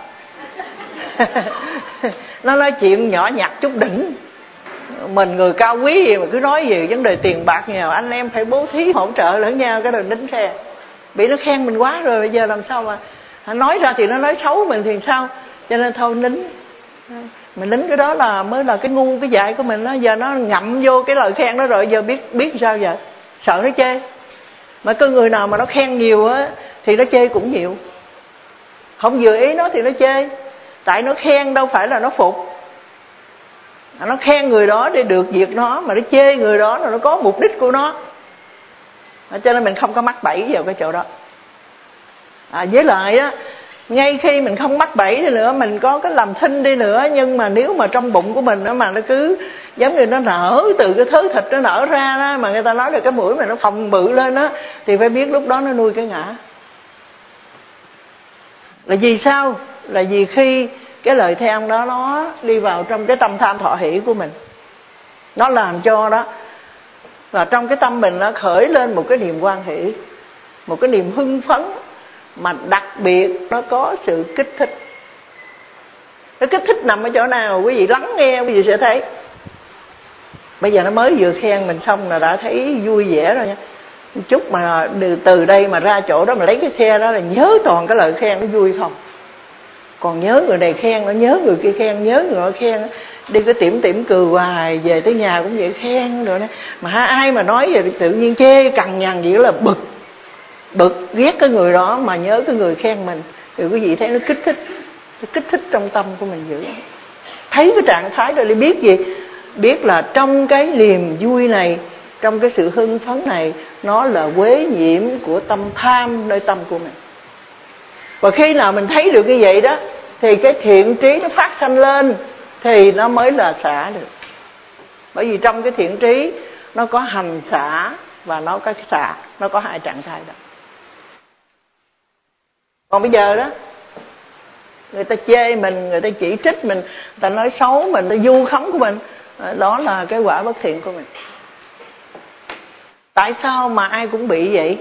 Nó nói chuyện nhỏ nhặt chút đỉnh. Mình người cao quý gì mà cứ nói gì vấn đề tiền bạc nghèo, anh em phải bố thí hỗ trợ lẫn nhau, cái đời nín khen. Bị nó khen mình quá rồi, bây giờ làm sao mà nói ra thì nó nói xấu mình thì sao? Cho nên thôi nín. Mình nín cái đó là mới là cái ngu cái dại của mình đó. Giờ nó ngậm vô cái lời khen đó rồi, giờ biết sao giờ? Sợ nó chê. Mà cái người nào mà nó khen nhiều á thì nó chê cũng nhiều. Không vừa ý nó thì nó chê. Tại nó khen đâu phải là nó phục. Nó khen người đó để được việc nó, mà nó chê người đó là nó có mục đích của nó. Cho nên mình không có mắc bẫy vào cái chỗ đó. Với lại á, ngay khi mình không mắc bẫy đi nữa, mình có cái làm thinh đi nữa, nhưng mà nếu mà trong bụng của mình đó mà nó cứ giống như nó nở từ cái thớ thịt nó nở ra đó, mà người ta nói là cái mũi mà nó phồng bự lên đó, thì phải biết lúc đó nó nuôi cái ngã. Là vì sao? Là vì khi cái lời khen đó nó đi vào trong cái tâm tham thọ hỷ của mình, nó làm cho đó và trong cái tâm mình nó khởi lên một cái niềm hoan hỷ, một cái niềm hưng phấn, mà đặc biệt nó có sự kích thích. Cái kích thích nằm ở chỗ nào? Quý vị lắng nghe quý vị sẽ thấy. Bây giờ nó mới vừa khen mình xong là đã thấy vui vẻ rồi nha. Chút mà từ đây mà ra chỗ đó mà lấy cái xe đó là nhớ toàn cái lời khen nó vui không. Còn nhớ người này khen, nó nhớ người kia khen, nhớ người nọ khen, đi cái tỉm cười hoài, về tới nhà cũng vậy khen rồi đó. Mà ai mà nói về tự nhiên chê cằn nhằn gì đó là bực ghét cái người đó mà nhớ cái người khen mình, thì quý vị thấy nó kích thích trong tâm của mình dữ. Thấy cái trạng thái đó để biết gì? Biết là trong cái niềm vui này, trong cái sự hưng phấn này, nó là quế nhiễm của tâm tham nơi tâm của mình. Và khi nào mình thấy được như vậy đó, thì cái thiện trí nó phát sanh lên, thì nó mới là xả được. Bởi vì trong cái thiện trí nó có hành xả và nó có xả, nó có hai trạng thái đó. Còn bây giờ đó, người ta chê mình, người ta chỉ trích mình, người ta nói xấu mình, người ta vu khống của mình, đó là cái quả bất thiện của mình. Tại sao mà ai cũng bị vậy?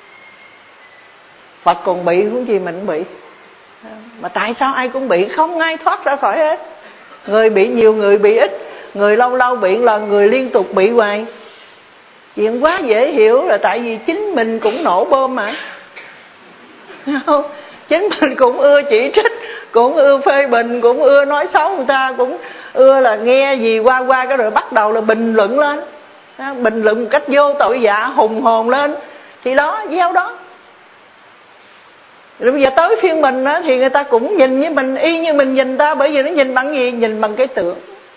Phật còn bị, huống gì mình cũng bị. Mà tại sao ai cũng bị? Không ai thoát ra khỏi hết. Người bị nhiều, người bị ít. Người lâu lâu bị một lần, người liên tục bị hoài. Chuyện quá dễ hiểu là tại vì chính mình cũng nổ bom mà. Không? Chính mình cũng ưa chỉ trích, cũng ưa phê bình, cũng ưa nói xấu người ta, cũng ưa là nghe gì qua cái rồi bắt đầu là bình luận lên. Bình luận một cách vô tội vạ, hùng hồn lên. Thì đó, gieo đó. Rồi bây giờ tới phiên mình á, thì người ta cũng nhìn với mình y như mình nhìn ta. Bởi vì nó nhìn bằng gì? Nhìn bằng cái tượng.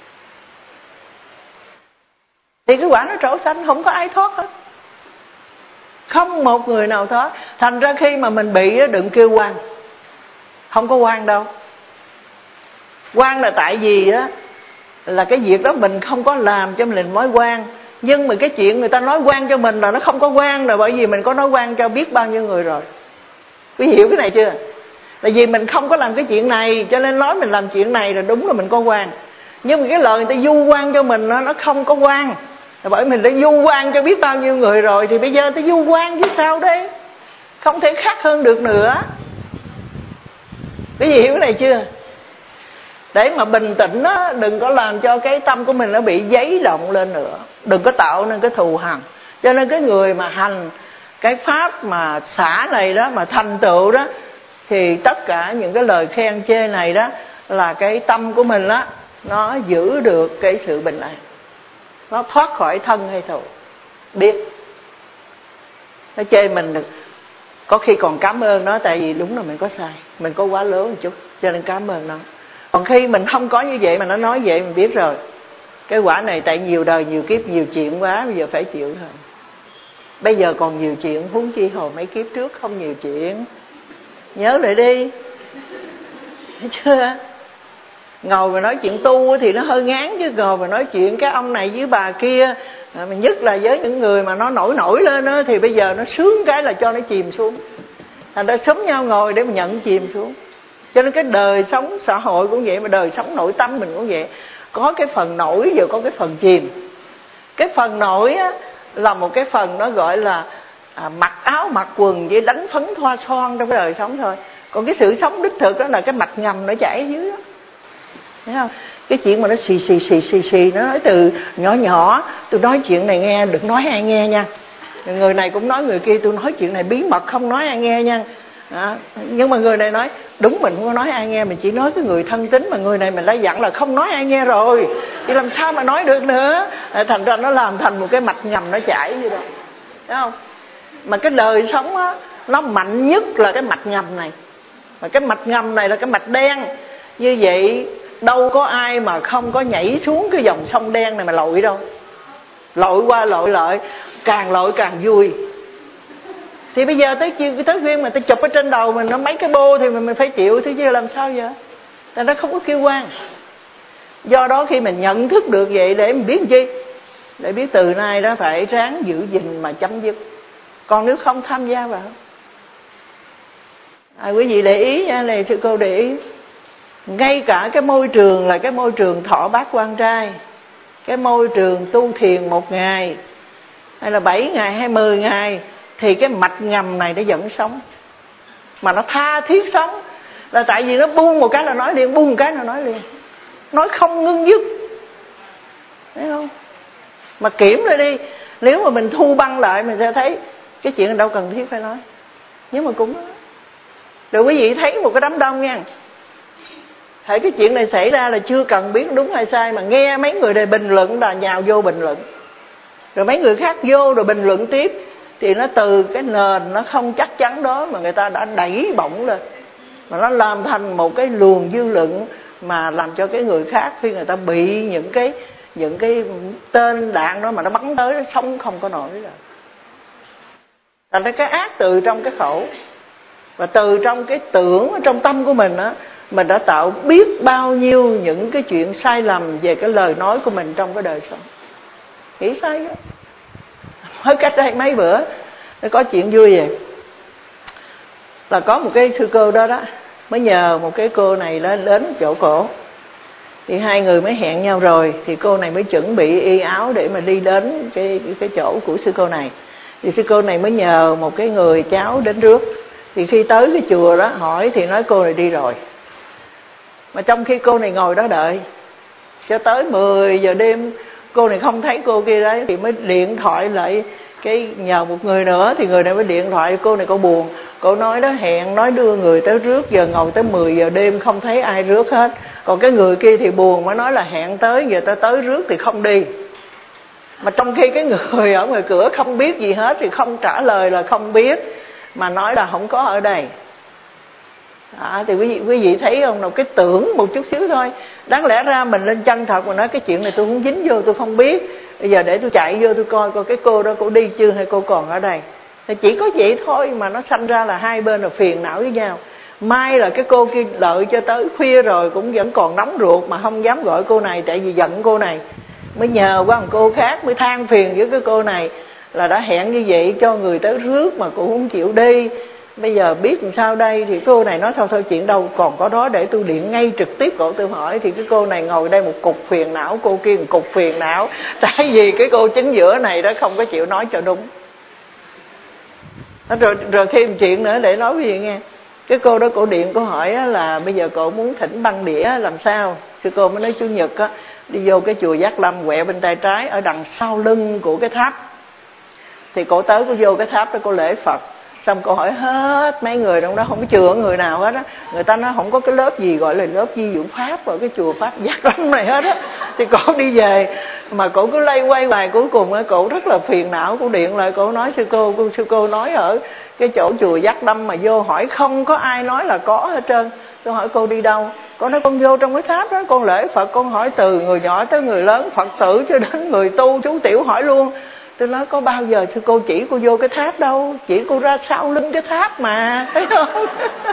Thì cái quả nó trổ xanh, không có ai thoát hết. Không một người nào thoát. Thành ra khi mà mình bị đó, đừng kêu oan. Không có oan đâu. Oan là tại vì đó, là cái việc đó mình không có làm cho mình mới oan. Nhưng mà cái chuyện người ta nói oan cho mình là nó không có oan, là bởi vì mình có nói oan cho biết bao nhiêu người rồi. Quý hiểu cái này chưa? Tại vì mình không có làm cái chuyện này, cho nên nói mình làm chuyện này là đúng là mình có oan. Nhưng mà cái lời người ta vu oan cho mình nó không có oan, là bởi mình đã vu oan cho biết bao nhiêu người rồi. Thì bây giờ ta vu oan chứ sao đấy? Không thể khác hơn được nữa. Quý vị hiểu cái này chưa? Để mà bình tĩnh đó, đừng có làm cho cái tâm của mình nó bị giấy động lên nữa. Đừng có tạo nên cái thù hằn. Cho nên cái người mà hành cái pháp mà xả này đó, mà thành tựu đó, thì tất cả những cái lời khen chê này đó là cái tâm của mình đó, nó giữ được cái sự bình an, nó thoát khỏi thân hay thù. Biết nó chê mình được, có khi còn cảm ơn nó, tại vì đúng là mình có sai, mình có quá lớn một chút, cho nên cảm ơn nó. Còn khi mình không có như vậy mà nó nói vậy, mình biết rồi, cái quả này tại nhiều đời nhiều kiếp nhiều chuyện quá, bây giờ phải chịu thôi. Bây giờ còn nhiều chuyện, huống chi hồi mấy kiếp trước không nhiều chuyện. Nhớ lại đi, thấy chưa? Ngồi mà nói chuyện tu thì nó hơi ngán, chứ ngồi mà nói chuyện cái ông này với bà kia, mà nhất là với những người mà nó nổi lên đó, thì bây giờ nó sướng cái là cho nó chìm xuống. Thành ra sớm nhau ngồi để mà nhận chìm xuống. Cho nên cái đời sống xã hội cũng vậy, mà đời sống nội tâm mình cũng vậy. Có cái phần nổi rồi có cái phần chìm. Cái phần nổi á, là một cái phần nó gọi là mặc áo mặc quần với đánh phấn thoa son trong cái đời sống thôi. Còn cái sự sống đích thực đó là cái mạch ngầm nó chảy ở dưới đó. Thấy không? Cái chuyện mà nó xì nó nói từ nhỏ nhỏ, tôi nói chuyện này nghe, đừng nói ai nghe nha. Người này cũng nói người kia, tôi nói chuyện này bí mật không nói ai nghe nha. Nhưng mà người này nói đúng, mình không có nói ai nghe, mình chỉ nói cái người thân tín, mà người này mình đã dặn là không nói ai nghe rồi thì làm sao mà nói được nữa. Thành ra nó làm thành một cái mạch ngầm nó chảy vậy đó, thấy không? Mà cái đời sống á, nó mạnh nhất là cái mạch ngầm này, mà cái mạch ngầm này là cái mạch đen. Như vậy đâu có ai mà không có nhảy xuống cái dòng sông đen này mà lội đâu. Lội qua lội lại, càng lội càng vui. Thì bây giờ tới phiên mà ta chụp ở trên đầu mình nó mấy cái bô thì mình phải chịu, thế chứ làm sao giờ? Tại nó không có kêu quan. Do đó khi mình nhận thức được vậy để mình biết chi? Để biết từ nay đó phải ráng giữ gìn mà chấm dứt. Còn nếu không tham gia vào. Quý vị để ý nha, này sư cô để ý. Ngay cả cái môi trường là cái môi trường thọ bát quan trai, cái môi trường tu thiền 1 ngày hay là 7 ngày hay 10 ngày, thì cái mạch ngầm này nó vẫn sống. Mà nó tha thiết sống. Là tại vì nó buông một cái là nói liền, buông một cái là nói liền, nói không ngưng dứt. Thấy không? Mà kiểm lại đi, nếu mà mình thu băng lại mình sẽ thấy cái chuyện đâu cần thiết phải nói. Nhưng mà cũng rồi quý vị thấy một cái đám đông nha, thấy cái chuyện này xảy ra là chưa cần biết đúng hay sai, mà nghe mấy người này bình luận là nhào vô bình luận, rồi mấy người khác vô rồi bình luận tiếp, thì nó từ cái nền nó không chắc chắn đó mà người ta đã đẩy bổng lên, mà nó làm thành một cái luồng dư luận mà làm cho cái người khác khi người ta bị những cái tên đạn đó mà nó bắn tới, nó sống không có nổi rồi. Thành ra cái ác từ trong cái khẩu và từ trong cái tưởng ở trong tâm của mình á, mình đã tạo biết bao nhiêu những cái chuyện sai lầm về cái lời nói của mình trong cái đời sống. Nghĩ sai đó. Mới cách đây mấy bữa nó có chuyện vui vậy, là có một cái sư cô đó mới nhờ một cái cô này đến chỗ cổ. Thì hai người mới hẹn nhau rồi, thì cô này mới chuẩn bị y áo để mà đi đến cái chỗ của sư cô này. Thì sư cô này mới nhờ một cái người cháu đến rước. Thì khi tới cái chùa đó hỏi thì nói cô này đi rồi. Mà trong khi cô này ngồi đó đợi cho tới 10 giờ đêm, cô này không thấy cô kia đấy, thì mới điện thoại lại cái nhờ một người nữa. Thì người này mới điện thoại cô này, cô buồn, cô nói đó hẹn nói đưa người tới rước, giờ ngồi tới 10 giờ đêm không thấy ai rước hết. Còn cái người kia thì buồn, mới nói là hẹn tới giờ ta tới rước thì không đi. Mà trong khi cái người ở ngoài cửa không biết gì hết thì không trả lời là không biết, mà nói là không có ở đây. Thì quý vị thấy không, nào cái tưởng một chút xíu thôi. Đáng lẽ ra mình lên chân thật mà nói cái chuyện này tôi không dính vô, tôi không biết, bây giờ để tôi chạy vô tôi coi cái cô đó cô đi chưa hay cô còn ở đây. Thì chỉ có vậy thôi mà nó sanh ra là hai bên là phiền não với nhau. Mai là cái cô kia đợi cho tới khuya rồi cũng vẫn còn nóng ruột mà không dám gọi cô này, tại vì giận cô này, mới nhờ qua một cô khác, mới than phiền với cái cô này là đã hẹn như vậy cho người tới rước mà cũng không chịu đi. Bây giờ biết làm sao đây? Thì cô này nói thôi chuyện đâu còn có đó, để tôi điện ngay trực tiếp cổ tôi hỏi. Thì cái cô này ngồi đây một cục phiền não, cô kia một cục phiền não, tại vì cái cô chính giữa này đó không có chịu nói cho đúng. Rồi thêm chuyện nữa để nói cái gì nghe. Cái cô đó cổ điện, cổ hỏi là bây giờ cổ muốn thỉnh băng đĩa làm sao. Sư cô mới nói Chủ nhật á, đi vô cái chùa Giác Lâm, quẹo bên tay trái ở đằng sau lưng của cái tháp. Thì cổ tới, cổ vô cái tháp đó, cổ lễ Phật. Xong cô hỏi hết mấy người trong đó, không có chừa người nào hết á. Người ta nói không có cái lớp gì gọi là lớp di dưỡng Pháp ở cái chùa Pháp Giác Lâm này hết á. Thì cô đi về mà cô cứ lay quay hoài, cuối cùng á cô rất là phiền não. Cô điện lại cô nói sư cô nói ở cái chỗ chùa Giác Lâm mà vô hỏi không có ai nói là có hết trơn. Tôi hỏi cô đi đâu, cô nói con vô trong cái tháp đó, con lễ Phật. Con hỏi từ người nhỏ tới người lớn, Phật tử cho đến người tu chú tiểu hỏi luôn. Tôi nói có bao giờ sư cô chỉ cô vô cái tháp đâu, chỉ cô ra sau lưng cái tháp mà, thấy không?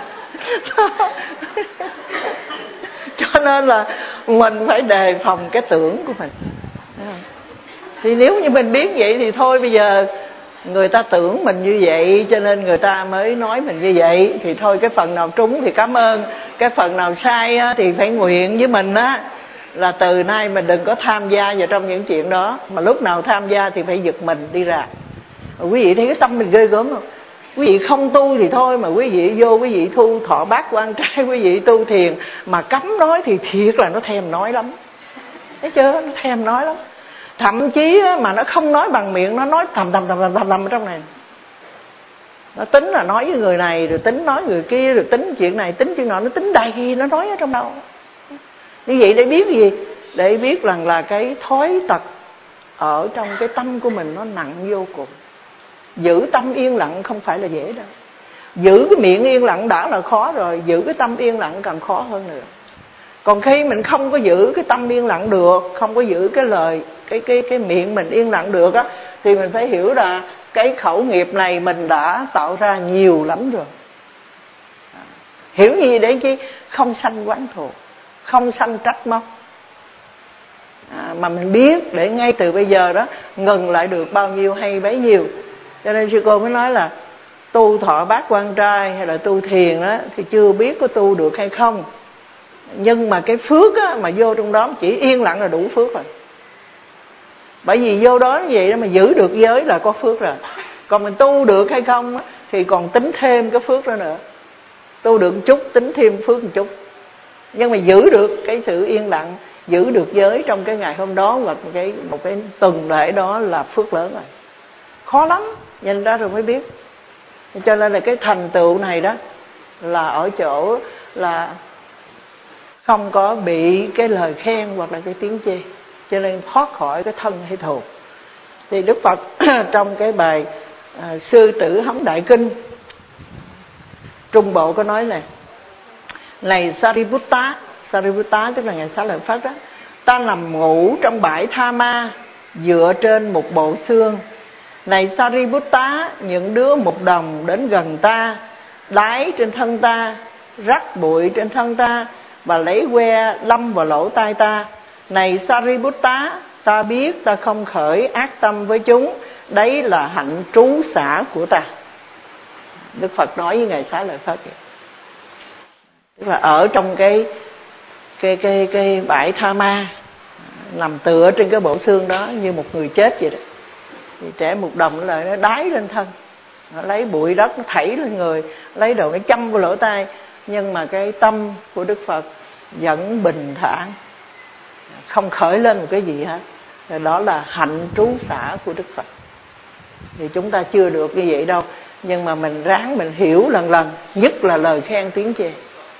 Cho nên là mình phải đề phòng cái tưởng của mình. Thì nếu như mình biết vậy thì thôi, bây giờ người ta tưởng mình như vậy cho nên người ta mới nói mình như vậy, thì thôi cái phần nào trúng thì cảm ơn, cái phần nào sai á, thì phải nguyện với mình á là từ nay mình đừng có tham gia vào trong những chuyện đó, mà lúc nào tham gia thì phải giật mình đi ra. Quý vị thấy cái tâm mình ghê gớm không? Quý vị không tu thì thôi, mà quý vị vô quý vị thu thọ bát quan trai, quý vị tu thiền mà cấm nói thì thiệt là nó thèm nói lắm, thấy chưa? Nó thèm nói lắm. Thậm chí mà nó không nói bằng miệng, nó nói thầm ở trong này. Nó tính là nói với người này, rồi tính nói người kia, rồi tính chuyện này, tính chuyện nọ, nó tính đầy, nó nói ở trong đầu. Như vậy để biết gì? Để biết rằng là cái thói tật ở trong cái tâm của mình nó nặng vô cùng. Giữ tâm yên lặng không phải là dễ đâu. Giữ cái miệng yên lặng đã là khó rồi, giữ cái tâm yên lặng càng khó hơn nữa. Còn khi mình không có giữ cái tâm yên lặng được, không có giữ cái lời, cái miệng mình yên lặng được á, thì mình phải hiểu là cái khẩu nghiệp này mình đã tạo ra nhiều lắm rồi. Hiểu gì để chi? Không sanh oán thù, không sanh trách móc. Mà mình biết để ngay từ bây giờ đó ngừng lại được bao nhiêu hay bấy nhiêu. Cho nên sư cô mới nói là tu thọ bát quan trai hay là tu thiền đó thì chưa biết có tu được hay không. Nhưng mà cái phước á, mà vô trong đó chỉ yên lặng là đủ phước rồi. Bởi vì vô đó như vậy đó mà giữ được giới là có phước rồi. Còn mình tu được hay không á, thì còn tính thêm cái phước đó nữa. Tu được một chút tính thêm phước một chút. Nhưng mà giữ được cái sự yên lặng, giữ được giới trong cái ngày hôm đó hoặc một cái tuần lễ đó là phước lớn rồi. Khó lắm, nhìn ra rồi mới biết. Cho nên là cái thành tựu này đó là ở chỗ là không có bị cái lời khen hoặc là cái tiếng chê, cho nên thoát khỏi cái thân hay thù. Thì Đức Phật trong cái bài Sư Tử Hống Đại Kinh Trung Bộ có nói này Sariputta, Sariputta tức là Ngài Xá Lợi Phất đó, ta nằm ngủ trong bãi Tha Ma dựa trên một bộ xương. Này Sariputta, những đứa mục đồng đến gần ta, đái trên thân ta, rắc bụi trên thân ta và lấy que đâm vào lỗ tai ta. Này Sariputta, ta biết ta không khởi ác tâm với chúng, đấy là hạnh trú xả của ta. Đức Phật nói với Ngài Xá Lợi Phất vậy. Tức là ở trong cái bãi Tha Ma, nằm tựa trên cái bộ xương đó như một người chết vậy đó. Thì trẻ mục đồng lại nó đái lên thân, nó lấy bụi đất nó thảy lên người, lấy đồ nó châm vào lỗ tai, nhưng mà cái tâm của Đức Phật vẫn bình thản, không khởi lên một cái gì hết. Đó là hạnh trú xả của Đức Phật. Thì chúng ta chưa được như vậy đâu, nhưng mà mình ráng mình hiểu lần lần, nhất là lời khen tiếng chê.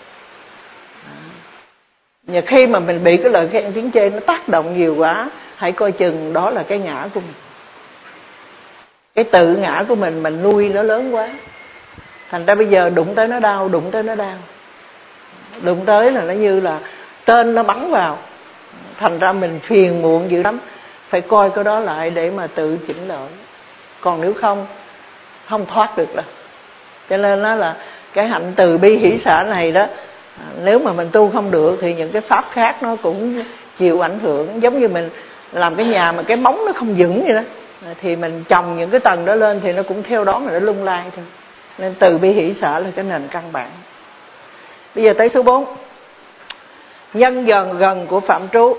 Và khi mà mình bị cái lời khen tiếng chê nó tác động nhiều quá, hãy coi chừng đó là cái ngã của mình. Cái tự ngã của mình nuôi nó lớn quá, thành ra bây giờ đụng tới nó đau, đụng tới nó đau, đụng tới là nó như là tên nó bắn vào. Thành ra mình phiền muộn dữ lắm. Phải coi cái đó lại để mà tự chỉnh lại. Còn nếu không thoát được đâu. Cho nên nó là cái hạnh từ bi hỷ xả này đó, nếu mà mình tu không được thì những cái pháp khác nó cũng chịu ảnh hưởng. Giống như mình làm cái nhà mà cái móng nó không vững vậy đó, thì mình trồng những cái tầng đó lên thì nó cũng theo đó mà nó lung lay thôi. Nên từ bi hỷ xả là cái nền căn bản. Bây giờ tới số 4. Nhân dần gần của phạm trú.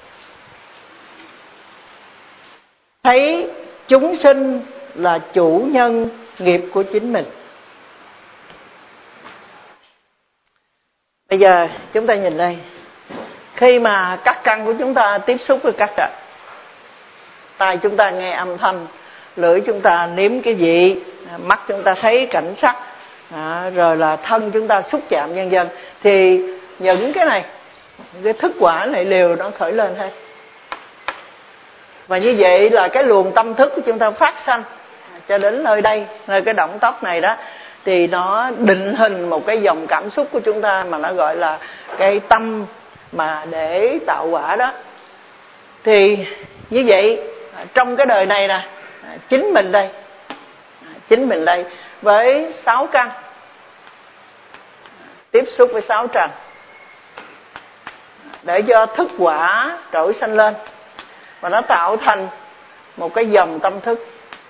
Thấy chúng sinh là chủ nhân nghiệp của chính mình. Bây giờ chúng ta nhìn đây. Khi mà các căn của chúng ta tiếp xúc với các trần, tai chúng ta nghe âm thanh, lưỡi chúng ta nếm cái vị, mắt chúng ta thấy cảnh sắc, rồi là thân chúng ta xúc chạm vân vân, thì những cái này, cái thức quả này đều nó khởi lên hết. Và như vậy là cái luồng tâm thức của chúng ta phát sanh cho đến nơi đây, nơi cái động tóc này đó, thì nó định hình một cái dòng cảm xúc của chúng ta mà nó gọi là cái tâm mà để tạo quả đó. Thì như vậy trong cái đời này nè, chính mình đây, chính mình đây với 6 căn, tiếp xúc với 6 trần để cho thức quả trỗi sanh lên, và nó tạo thành một cái dòng tâm thức.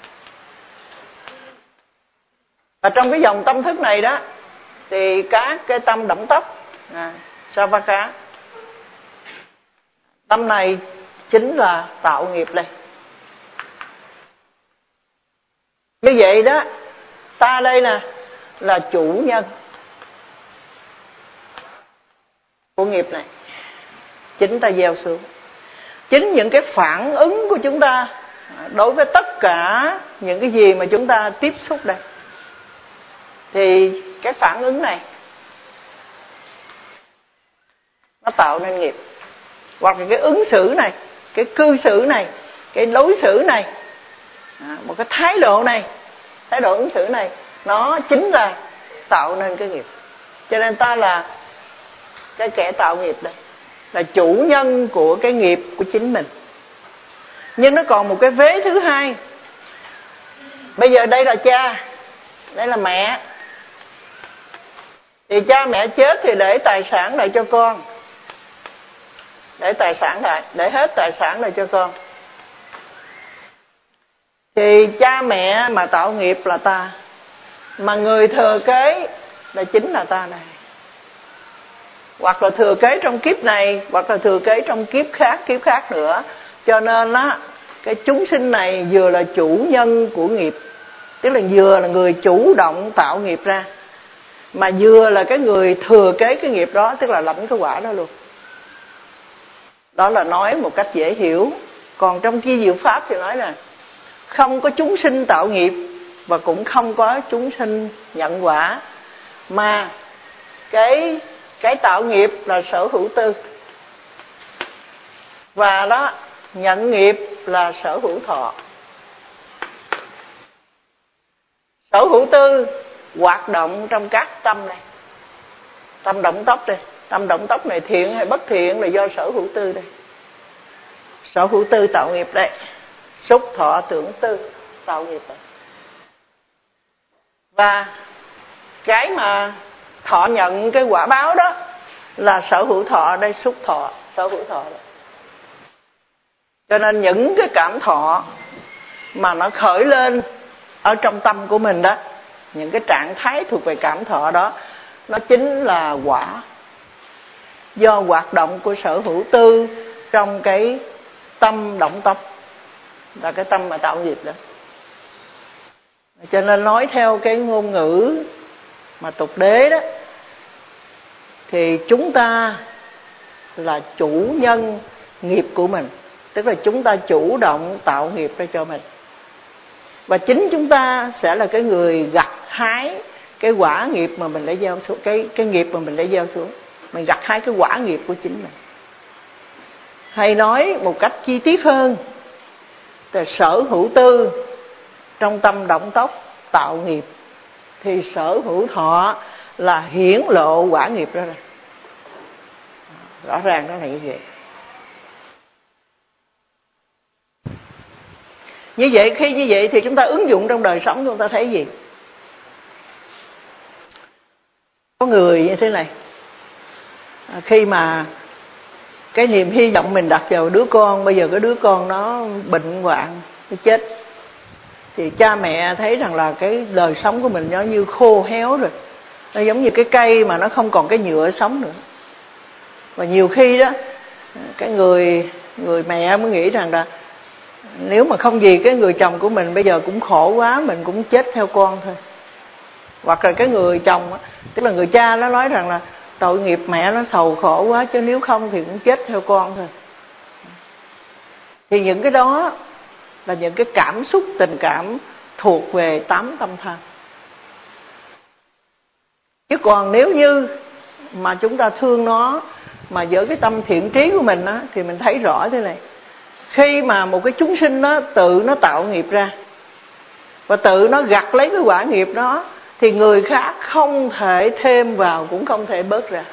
Và trong cái dòng tâm thức này đó thì các cái tâm động tốc, Savaka, tâm này chính là tạo nghiệp đây. Như vậy đó, ta đây nè là chủ nhân của nghiệp này, chính ta gieo xuống. Chính những cái phản ứng của chúng ta đối với tất cả những cái gì mà chúng ta tiếp xúc đây, thì cái phản ứng này nó tạo nên nghiệp. Hoặc là cái ứng xử này, cái cư xử này, cái đối xử này, một cái thái độ này, thái độ ứng xử này, nó chính là tạo nên cái nghiệp. Cho nên ta là cái kẻ tạo nghiệp đây, là chủ nhân của cái nghiệp của chính mình. Nhưng nó còn một cái vế thứ hai. Bây giờ đây là cha, đây là mẹ, thì cha mẹ chết thì để tài sản lại cho con, để tài sản lại, để hết tài sản lại cho con. Thì cha mẹ mà tạo nghiệp là ta, mà người thừa kế là chính là ta này. Hoặc là thừa kế trong kiếp này, hoặc là thừa kế trong kiếp khác nữa. Cho nên á, cái chúng sinh này vừa là chủ nhân của nghiệp, tức là vừa là người chủ động tạo nghiệp ra, mà vừa là cái người thừa kế cái nghiệp đó, tức là lãnh cái quả đó luôn. Đó là nói một cách dễ hiểu. Còn trong kia diệu pháp thì nói là không có chúng sinh tạo nghiệp và cũng không có chúng sinh nhận quả, mà cái tạo nghiệp là sở hữu tư, và đó nhận nghiệp là sở hữu thọ. Sở hữu tư hoạt động trong các tâm này, tâm động tốc đây. Tâm động tốc này thiện hay bất thiện là do sở hữu tư đây. Sở hữu tư tạo nghiệp đây. Xúc thọ tưởng tư tạo nghiệp đây. Và cái mà thọ nhận cái quả báo đó là sở hữu thọ đây, xúc thọ, sở hữu thọ đây. Cho nên những cái cảm thọ mà nó khởi lên ở trong tâm của mình đó, những cái trạng thái thuộc về cảm thọ đó, nó chính là quả do hoạt động của sở hữu tư trong cái tâm động tốc, là cái tâm mà tạo nghiệp đó. Cho nên nói theo cái ngôn ngữ mà tục đế đó, thì chúng ta là chủ nhân nghiệp của mình, tức là chúng ta chủ động tạo nghiệp ra cho mình, và chính chúng ta sẽ là cái người gặt hái cái quả nghiệp mà mình đã gieo xuống, cái nghiệp mà mình đã gieo xuống. Mình gặt hái cái quả nghiệp của chính mình. Hay nói một cách chi tiết hơn, là sở hữu tư trong tâm động tốc tạo nghiệp, thì sở hữu thọ là hiển lộ quả nghiệp đó rồi. Rõ ràng đó là như vậy. Như vậy, khi như vậy thì chúng ta ứng dụng trong đời sống, chúng ta thấy gì? Có người như thế này, khi mà cái niềm hy vọng mình đặt vào đứa con, bây giờ cái đứa con nó bệnh hoạn, nó chết, thì cha mẹ thấy rằng là cái đời sống của mình nó như khô héo rồi, nó giống như cái cây mà nó không còn cái nhựa sống nữa. Và nhiều khi đó, cái người mẹ mới nghĩ rằng là nếu mà không gì cái người chồng của mình bây giờ cũng khổ quá, mình cũng chết theo con thôi. Hoặc là cái người chồng, tức là người cha, nó nói rằng là tội nghiệp mẹ nó sầu khổ quá, chứ nếu không thì cũng chết theo con thôi. Thì những cái đó là những cái cảm xúc tình cảm thuộc về 8 tâm tham. Chứ còn nếu như mà chúng ta thương nó mà với cái tâm thiện trí của mình á, thì mình thấy rõ thế này. Khi mà một cái chúng sinh nó tự nó tạo nghiệp ra và tự nó gặt lấy cái quả nghiệp đó, thì người khác không thể thêm vào cũng không thể bớt ra.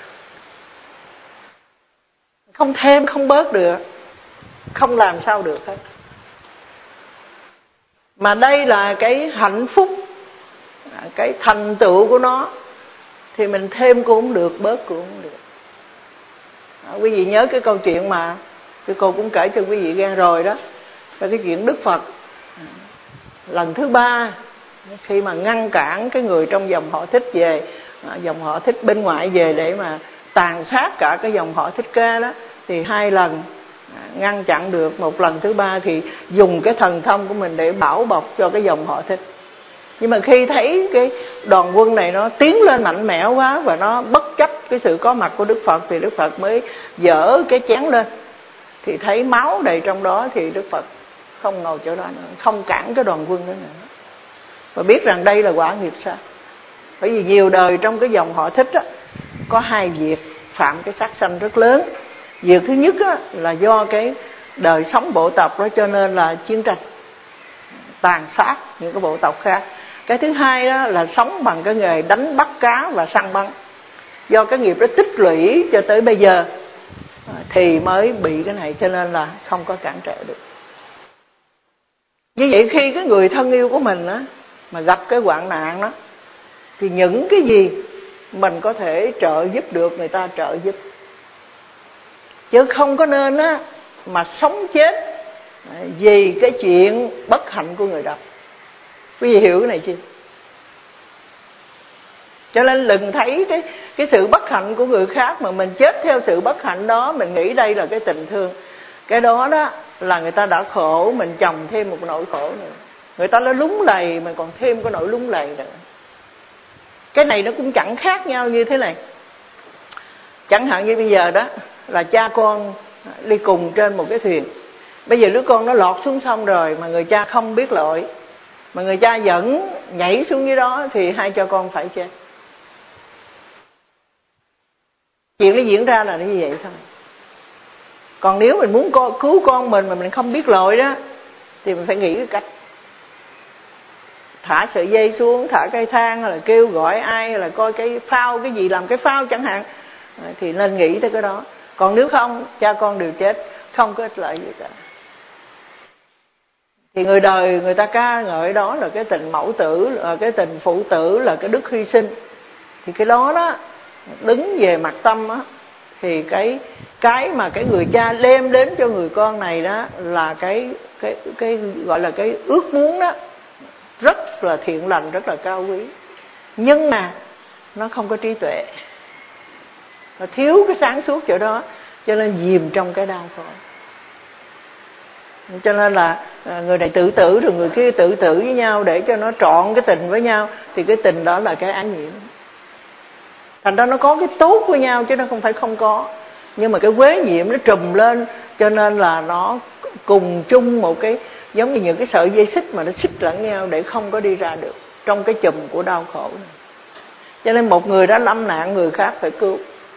Không thêm không bớt được, không làm sao được hết. Mà đây là cái hạnh phúc, cái thành tựu của nó, thì mình thêm cũng không được, bớt cũng không được. Quý vị nhớ cái câu chuyện mà sư cô cũng kể cho quý vị nghe rồi đó, là cái chuyện Đức Phật lần thứ 3 khi mà ngăn cản cái người trong dòng họ Thích về, dòng họ Thích bên ngoại về để mà tàn sát cả cái dòng họ Thích Ca đó, thì 2 lần ngăn chặn được. Một lần thứ 3 thì dùng cái thần thông của mình để bảo bọc cho cái dòng họ Thích. Nhưng mà khi thấy cái đoàn quân này nó tiến lên mạnh mẽ quá và nó bất chấp cái sự có mặt của Đức Phật, thì Đức Phật mới dỡ cái chén lên, thì thấy máu đầy trong đó, thì Đức Phật không ngồi chỗ đó nữa, không cản cái đoàn quân đó nữa. Và biết rằng đây là quả nghiệp sát. Bởi vì nhiều đời trong cái dòng họ Thích á, có 2 việc phạm cái sát sanh rất lớn. Việc thứ nhất á, là do cái đời sống bộ tộc đó, cho nên là chiến tranh tàn sát những cái bộ tộc khác. Cái thứ hai đó là sống bằng cái nghề đánh bắt cá và săn bắn. Do cái nghiệp đó tích lũy cho tới bây giờ thì mới bị cái này, cho nên là không có cản trở được. Như vậy khi cái người thân yêu của mình á mà gặp cái hoạn nạn đó, thì những cái gì mình có thể trợ giúp được người ta trợ giúp, chứ không có nên á mà sống chết vì cái chuyện bất hạnh của người đó. Quý vị hiểu cái này chưa? Cho nên đừng thấy cái sự bất hạnh của người khác mà mình chết theo sự bất hạnh đó, mình nghĩ đây là cái tình thương. Cái đó đó là người ta đã khổ, mình chồng thêm một nỗi khổ nữa. Người ta đã lúng lầy, mình còn thêm cái nỗi lúng lầy nữa. Cái này nó cũng chẳng khác nhau như thế này. Chẳng hạn như bây giờ đó là cha con đi cùng trên một cái thuyền. Bây giờ đứa con nó lọt xuống sông rồi mà người cha không biết lội, mà người cha vẫn nhảy xuống dưới đó, thì 2 cha con phải chết. Chuyện nó diễn ra là như vậy thôi. Còn nếu mình muốn cứu con mình mà mình không biết lội đó, thì mình phải nghĩ cái cách thả sợi dây xuống, thả cây thang, hay là kêu gọi ai, hay là coi cái phao, cái gì làm cái phao chẳng hạn, thì nên nghĩ tới cái đó. Còn nếu không, cha con đều chết, không có ích lợi gì cả. Thì người đời người ta ca ngợi đó là cái tình mẫu tử, là cái tình phụ tử, là cái đức hy sinh. Thì cái đó đó, đứng về mặt tâm á, thì cái mà cái người cha đem đến cho người con này đó là cái gọi là cái ước muốn đó, rất là thiện lành, rất là cao quý. Nhưng mà nó không có trí tuệ, nó thiếu cái sáng suốt chỗ đó, cho nên chìm trong cái đau khổ. Cho nên là người này tự tử rồi người kia tự tử với nhau để cho nó trọn cái tình với nhau, thì cái tình đó là cái ái nhiễm. Thành ra nó có cái tốt với nhau chứ nó không phải không có, nhưng mà cái uế nhiễm nó trùm lên, cho nên là nó cùng chung một cái, giống như những cái sợi dây xích mà nó xích lẫn nhau để không có đi ra được trong cái chùm của đau khổ này. Cho nên một người đã lâm nạn, người khác phải cứu.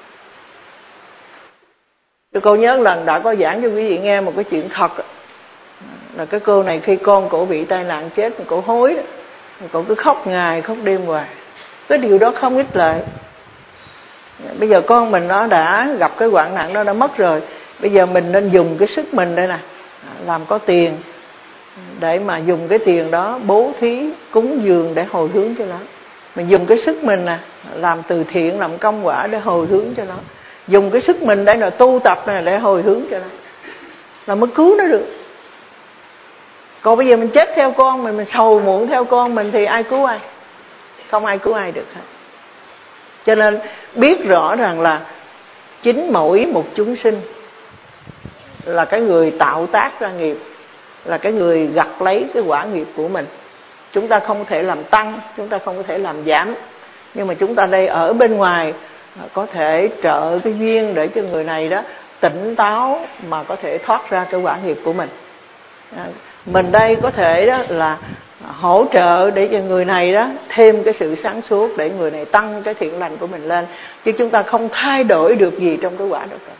Cô nhớ lần đã có giảng cho quý vị nghe một cái chuyện thật, là cái cô này khi con cổ bị tai nạn chết, cổ hối đó, cổ cứ khóc ngày khóc đêm hoài. Cái điều đó không ích lợi. Bây giờ con mình nó đã gặp cái hoạn nạn đó, đã mất rồi, bây giờ mình nên dùng cái sức mình đây nè, làm có tiền để mà dùng cái tiền đó bố thí cúng dường để hồi hướng cho nó. Mình dùng cái sức mình nè làm từ thiện, làm công quả để hồi hướng cho nó. Dùng cái sức mình đây là tu tập này để hồi hướng cho nó, là mới cứu nó được. Còn bây giờ mình chết theo con mình sầu muộn theo con mình thì ai cứu ai? Không ai cứu ai được hết. Cho nên biết rõ rằng là chính mỗi một chúng sinh là cái người tạo tác ra nghiệp, là cái người gặt lấy cái quả nghiệp của mình. Chúng ta không thể làm tăng, chúng ta không thể làm giảm, nhưng mà chúng ta đây ở bên ngoài có thể trợ cái duyên để cho người này đó tỉnh táo mà có thể thoát ra cái quả nghiệp của mình. Mình đây có thể đó là hỗ trợ để cho người này đó thêm cái sự sáng suốt, để người này tăng cái thiện lành của mình lên, chứ chúng ta không thay đổi được gì trong cái quả đó cả.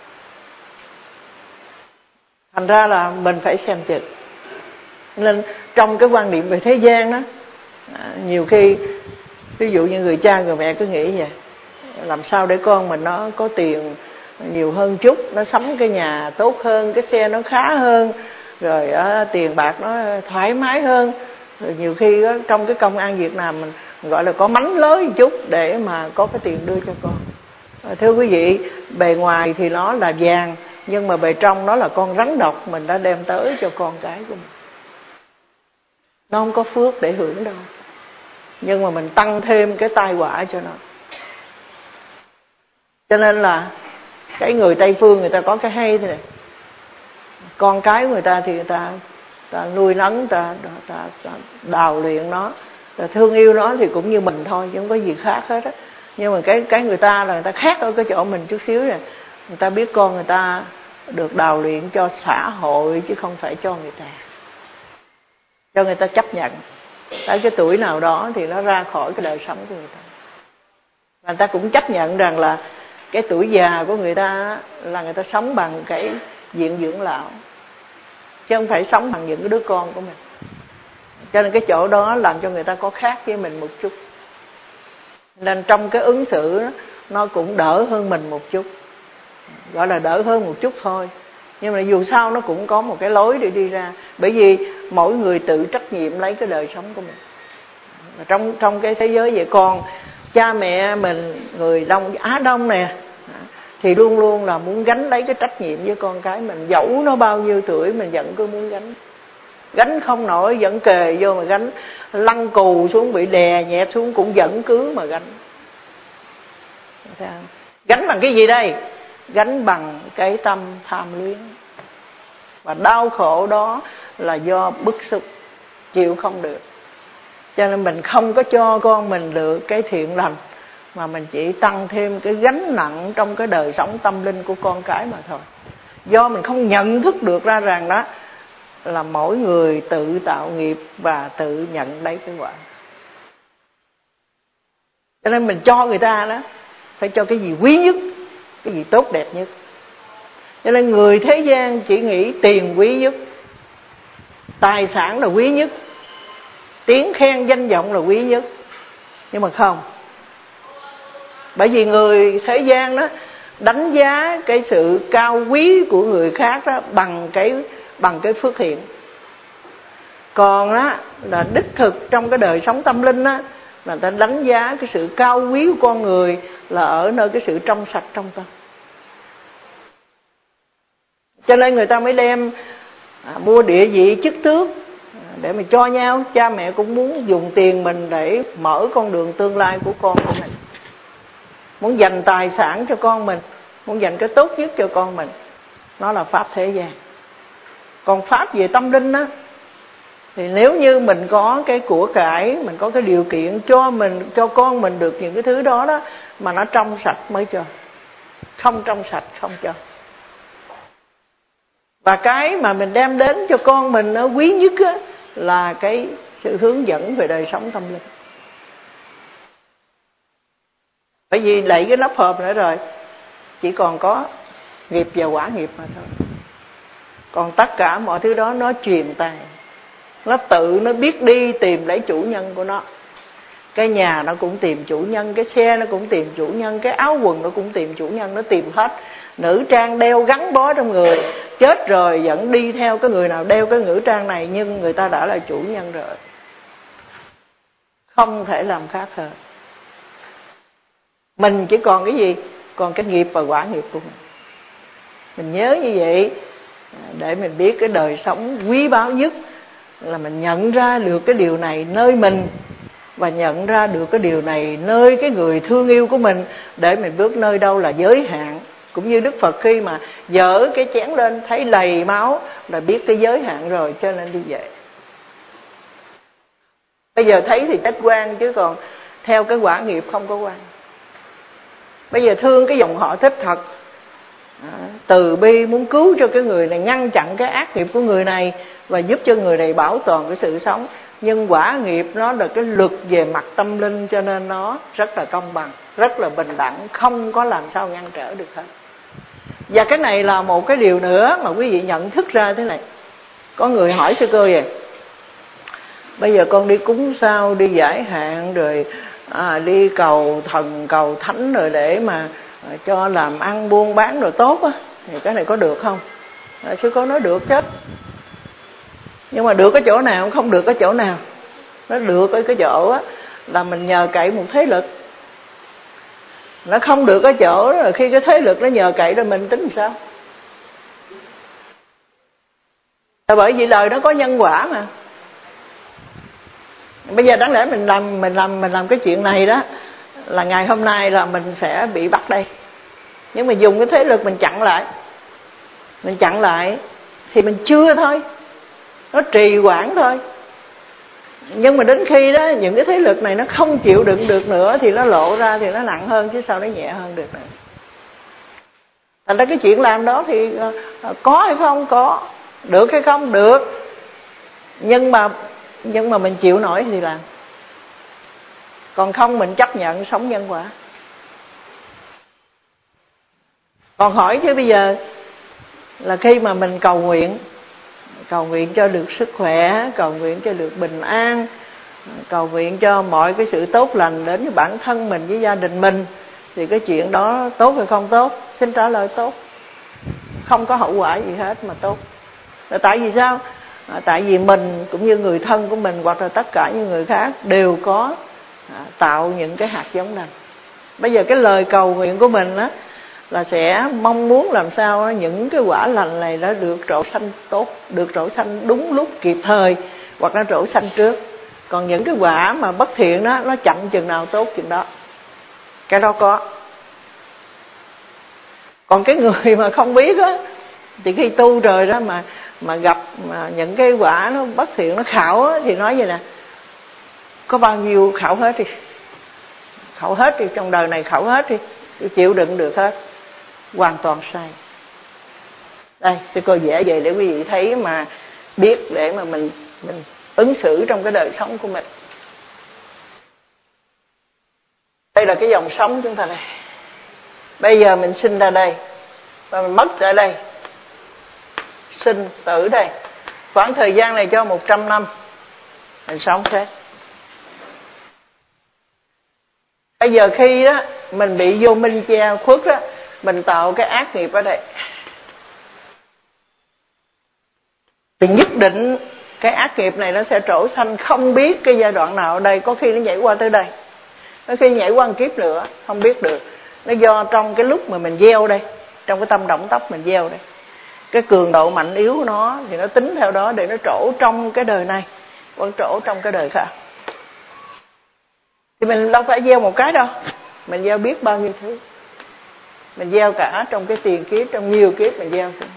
Thành ra là mình phải xem chừng. Nên trong cái quan niệm về thế gian đó, nhiều khi ví dụ như người cha người mẹ cứ nghĩ vậy, làm sao để con mình nó có tiền nhiều hơn chút, nó sắm cái nhà tốt hơn, cái xe nó khá hơn, rồi tiền bạc nó thoải mái hơn, Rồi nhiều khi đó, trong cái công ăn Việt Nam mình gọi là có mánh lới một chút để mà có cái tiền đưa cho con. Thưa quý vị, bề ngoài thì nó là vàng, nhưng mà bề trong nó là con rắn độc mình đã đem tới cho con cái của mình. Nó không có phước để hưởng đâu, nhưng mà mình tăng thêm cái tai họa cho nó. Cho nên là cái người Tây Phương người ta có cái hay thế này, con cái người ta thì người ta nuôi nấng, ta đào luyện nó, ta thương yêu nó thì cũng như mình thôi, chứ không có gì khác hết á. Nhưng mà cái người ta là người ta khác ở cái chỗ mình chút xíu này, người ta biết con người ta được đào luyện cho xã hội chứ không phải cho người ta, cho người ta chấp nhận. Tới cái tuổi nào đó thì nó ra khỏi cái đời sống của người ta. Người ta cũng chấp nhận rằng là cái tuổi già của người ta là người ta sống bằng cái viện dưỡng lão, chứ không phải sống bằng những cái đứa con của mình. Cho nên cái chỗ đó làm cho người ta có khác với mình một chút. Nên trong cái ứng xử đó, nó cũng đỡ hơn mình một chút, gọi là đỡ hơn một chút thôi. Nhưng mà dù sao nó cũng có một cái lối để đi ra. Bởi vì mỗi người tự trách nhiệm lấy cái đời sống của mình. Trong cái thế giới vậy, còn cha mẹ mình người Á Đông nè, thì luôn luôn là muốn gánh lấy cái trách nhiệm với con cái mình. Dẫu nó bao nhiêu tuổi mình vẫn cứ muốn gánh không nổi vẫn kề vô mà gánh, lăn cù xuống bị đè nhẹp xuống cũng vẫn cứ mà gánh. Gánh bằng cái gì đây? Gánh bằng cái tâm tham luyến. Và đau khổ đó là do bức xúc, chịu không được. Cho nên mình không có cho con mình được cái thiện lành, mà mình chỉ tăng thêm cái gánh nặng trong cái đời sống tâm linh của con cái mà thôi. Do mình không nhận thức được ra rằng đó là mỗi người tự tạo nghiệp và tự nhận lấy cái quả. Cho nên mình cho người ta đó phải cho cái gì quý nhất, cái gì tốt đẹp nhất. Cho nên người thế gian chỉ nghĩ tiền quý nhất, tài sản là quý nhất, tiếng khen danh vọng là quý nhất. Nhưng mà không. Bởi vì người thế gian đó đánh giá cái sự cao quý của người khác đó bằng cái phước thiện. Còn đó là đích thực trong cái đời sống tâm linh đó, là ta đánh giá cái sự cao quý của con người là ở nơi cái sự trong sạch trong tâm. Cho nên người ta mới đem mua địa vị chức tước để mà cho nhau. Cha mẹ cũng muốn dùng tiền mình để mở con đường tương lai của con của mình, muốn dành tài sản cho con mình, muốn dành cái tốt nhất cho con mình. Nó là pháp thế gian. Còn pháp về tâm linh á, thì nếu như mình có cái của cải, mình có cái điều kiện cho con mình được những cái thứ đó đó, mà nó trong sạch mới cho. Không trong sạch không cho. Và cái mà mình đem đến cho con mình nó quý nhất á, là cái sự hướng dẫn về đời sống tâm linh. Bởi vì đẩy cái nắp hộp nữa rồi, chỉ còn có nghiệp và quả nghiệp mà thôi. Còn tất cả mọi thứ đó nó truyền tay, nó tự nó biết đi tìm lấy chủ nhân của nó. Cái nhà nó cũng tìm chủ nhân, cái xe nó cũng tìm chủ nhân, cái áo quần nó cũng tìm chủ nhân, nó tìm hết. Nữ trang đeo gắn bó trong người, chết rồi vẫn đi theo cái người nào đeo cái nữ trang này, nhưng người ta đã là chủ nhân rồi, không thể làm khác hơn. Mình chỉ còn cái gì? Còn cái nghiệp và quả nghiệp của mình. Mình nhớ như vậy để mình biết cái đời sống quý báu nhất là mình nhận ra được cái điều này nơi mình, và nhận ra được cái điều này nơi cái người thương yêu của mình, để mình bước nơi đâu là giới hạn. Cũng như Đức Phật khi mà dỡ cái chén lên thấy đầy máu là biết cái giới hạn rồi, cho nên đi về. Bây giờ thấy thì trách quan, chứ còn theo cái quả nghiệp không có quan. Bây giờ thương cái dòng họ Thích thật, từ bi muốn cứu cho cái người này, ngăn chặn cái ác nghiệp của người này và giúp cho người này bảo toàn cái sự sống. Nhưng quả nghiệp nó là cái luật về mặt tâm linh, cho nên nó rất là công bằng, rất là bình đẳng, không có làm sao ngăn trở được hết. Và cái này là một cái điều nữa mà quý vị nhận thức ra thế này. Có người hỏi sư cô vậy: bây giờ con đi cúng sao, đi giải hạn, rồi đi cầu thần cầu thánh rồi để mà cho làm ăn buôn bán rồi tốt á, thì cái này có được không? Sư cô nói được chứ. Nhưng mà được cái chỗ nào, không được cái chỗ nào. Nó được ở cái chỗ á là mình nhờ cậy một thế lực. Nó không được ở chỗ là khi cái thế lực nó nhờ cậy rồi mình tính sao? Là bởi vì đời nó có nhân quả mà. Bây giờ đáng lẽ mình làm cái chuyện này đó là ngày hôm nay là mình sẽ bị bắt đây. Nhưng mà dùng cái thế lực mình chặn lại. Mình chặn lại thì mình chưa thôi. Nó trì hoãn thôi. Nhưng mà đến khi đó những cái thế lực này nó không chịu đựng được nữa thì nó lộ ra thì nó nặng hơn chứ sao nó nhẹ hơn được nữa. Thành ra cái chuyện làm đó thì có hay không? Có. Được hay không? Được. Nhưng mà mình chịu nổi thì làm. Còn không mình chấp nhận sống nhân quả. Còn hỏi chứ bây giờ là khi mà mình cầu nguyện cho được sức khỏe, cầu nguyện cho được bình an, cầu nguyện cho mọi cái sự tốt lành đến với bản thân mình với gia đình mình, thì cái chuyện đó tốt hay không tốt? Xin trả lời tốt. Không có hậu quả gì hết mà tốt. Là tại vì sao? Tại vì mình cũng như người thân của mình hoặc là tất cả những người khác đều có tạo những cái hạt giống lành. Bây giờ cái lời cầu nguyện của mình á là sẽ mong muốn làm sao những cái quả lành này nó được trổ xanh tốt, được trổ xanh đúng lúc kịp thời, hoặc nó trổ xanh trước. Còn những cái quả mà bất thiện đó nó chậm chừng nào tốt chừng đó. Cái đó có. Còn cái người mà không biết á thì khi tu rồi đó mà gặp những cái quả nó bất thiện, nó khảo á, thì nói vậy nè: có bao nhiêu khảo hết đi, khảo hết đi, trong đời này khảo hết đi, chịu đựng được hết. Hoàn toàn sai. Đây, tôi coi vẽ vậy để quý vị thấy mà biết để mà mình ứng xử trong cái đời sống của mình. Đây là cái dòng sống chúng ta này. Bây giờ mình sinh ra đây và mình mất ở đây. Sinh tử đây. Khoảng thời gian này cho 100 năm mình sống thế. Bây giờ khi đó mình bị vô minh che khuất đó, mình tạo cái ác nghiệp ở đây, thì nhất định cái ác nghiệp này nó sẽ trổ sanh không biết cái giai đoạn nào ở đây. Có khi nó nhảy qua tới đây, có khi nhảy qua một kiếp nữa, không biết được. Nó do trong cái lúc mà mình gieo đây, trong cái tâm động tóc mình gieo đây, cái cường độ mạnh yếu của nó thì nó tính theo đó để nó trổ trong cái đời này hoặc trổ trong cái đời khác. Thì mình đâu phải gieo một cái đâu, mình gieo biết bao nhiêu thứ. Mình gieo cả trong cái tiền kiếp, trong nhiều kiếp mình gieo xuống.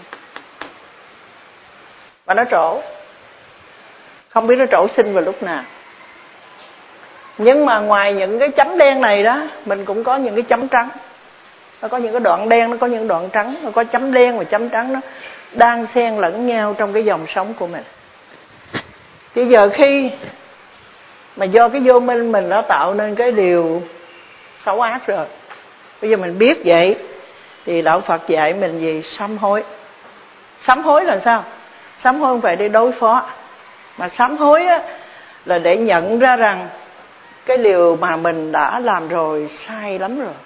Và nó trổ. Không biết nó trổ sinh vào lúc nào. Nhưng mà ngoài những cái chấm đen này đó, mình cũng có những cái chấm trắng. Nó có những cái đoạn đen, nó có những đoạn trắng. Nó có chấm đen và chấm trắng, nó đang xen lẫn nhau trong cái dòng sống của mình. Bây giờ khi mà do cái vô minh mình đã tạo nên cái điều xấu ác rồi, bây giờ mình biết vậy thì Đạo Phật dạy mình gì? Sám hối. Sám hối là sao? Sám hối không phải để đối phó, mà sám hối á, là để nhận ra rằng cái điều mà mình đã làm rồi sai lắm rồi.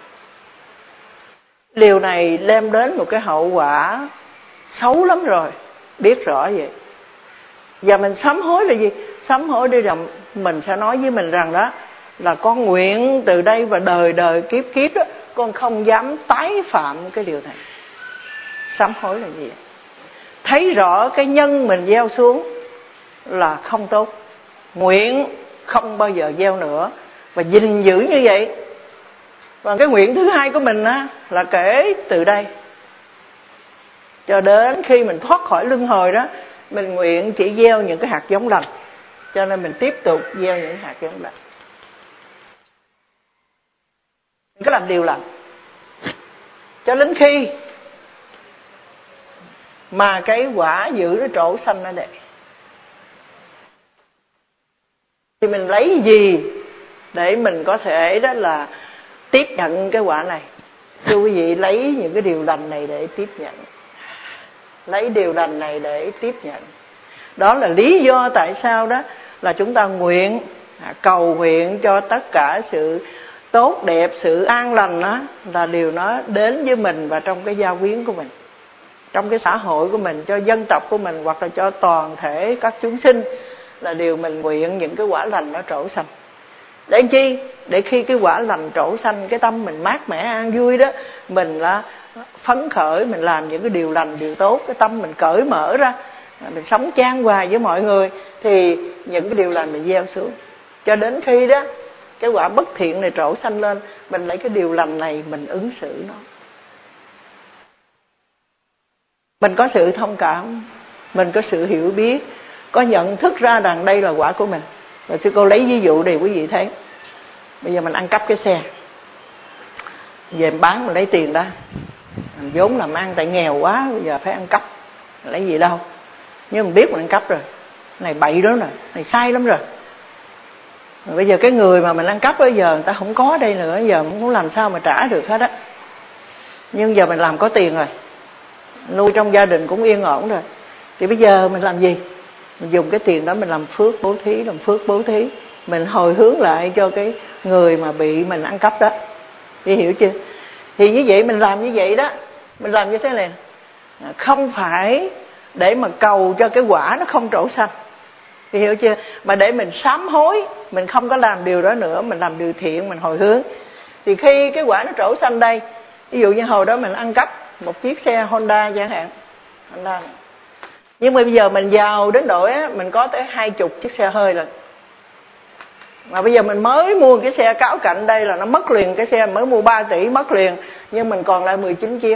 Điều này đem đến một cái hậu quả xấu lắm rồi, biết rõ vậy. Và mình sám hối là gì? Sám hối đi rằng mình sẽ nói với mình rằng đó là con nguyện từ đây và đời đời kiếp kiếp đó, con không dám tái phạm cái điều này. Sám hối là gì? Thấy rõ cái nhân mình gieo xuống là không tốt, nguyện không bao giờ gieo nữa và gìn giữ như vậy. Và cái nguyện thứ hai của mình á, là kể từ đây cho đến khi mình thoát khỏi luân hồi đó, mình nguyện chỉ gieo những cái hạt giống lành. Cho nên mình tiếp tục gieo những hạt giống lành. Mình cứ làm điều lành cho đến khi mà cái quả dữ nó trổ xanh ở đây. Thì mình lấy gì để mình có thể đó là tiếp nhận cái quả này? Thưa quý vị, lấy những cái điều lành này để tiếp nhận. Lấy điều lành này để tiếp nhận. Đó là lý do tại sao đó là chúng ta nguyện, cầu nguyện cho tất cả sự tốt đẹp, sự an lành đó, là điều nó đến với mình và trong cái gia quyến của mình, trong cái xã hội của mình, cho dân tộc của mình, hoặc là cho toàn thể các chúng sinh là điều mình nguyện những cái quả lành nó trổ xanh. Để chi? Để khi cái quả lành trổ xanh, cái tâm mình mát mẻ an vui đó, mình là phấn khởi, mình làm những cái điều lành, điều tốt, cái tâm mình cởi mở ra, mình sống chan hòa với mọi người, thì những cái điều lành mình gieo xuống. Cho đến khi đó cái quả bất thiện này trổ xanh lên, mình lấy cái điều lành này mình ứng xử nó. Mình có sự thông cảm, mình có sự hiểu biết, có nhận thức ra rằng đây là quả của mình. Rồi sư cô lấy ví dụ để quý vị thấy. Bây giờ mình ăn cắp cái xe, về mình bán mình lấy tiền đó, mình vốn làm ăn tại nghèo quá, bây giờ phải ăn cắp, mình lấy gì đâu. Nhưng mình biết mình ăn cắp rồi, này bậy đó rồi, này sai lắm rồi. Bây giờ cái người mà mình ăn cắp bây giờ người ta không có đây nữa, giờ mình không làm sao mà trả được hết á. Nhưng giờ mình làm có tiền rồi, nuôi trong gia đình cũng yên ổn rồi, thì bây giờ mình làm gì? Mình dùng cái tiền đó mình làm phước bố thí, làm phước bố thí, mình hồi hướng lại cho cái người mà bị mình ăn cắp đó. Chị hiểu chưa? Thì như vậy mình làm như vậy đó, mình làm như thế này, không phải để mà cầu cho cái quả nó không trổ xanh, chị hiểu chưa? Mà để mình sám hối, mình không có làm điều đó nữa, mình làm điều thiện, mình hồi hướng. Thì khi cái quả nó trổ xanh đây, ví dụ như hồi đó mình ăn cắp một chiếc xe Honda chẳng hạn, Honda này. Nhưng mà bây giờ mình giàu đến độ á, mình có tới 20 chiếc xe hơi rồi. Mà bây giờ mình mới mua cái xe cáo cạnh đây là nó mất liền, cái xe mới mua 3 tỷ mất liền, nhưng mình còn lại 19 chiếc.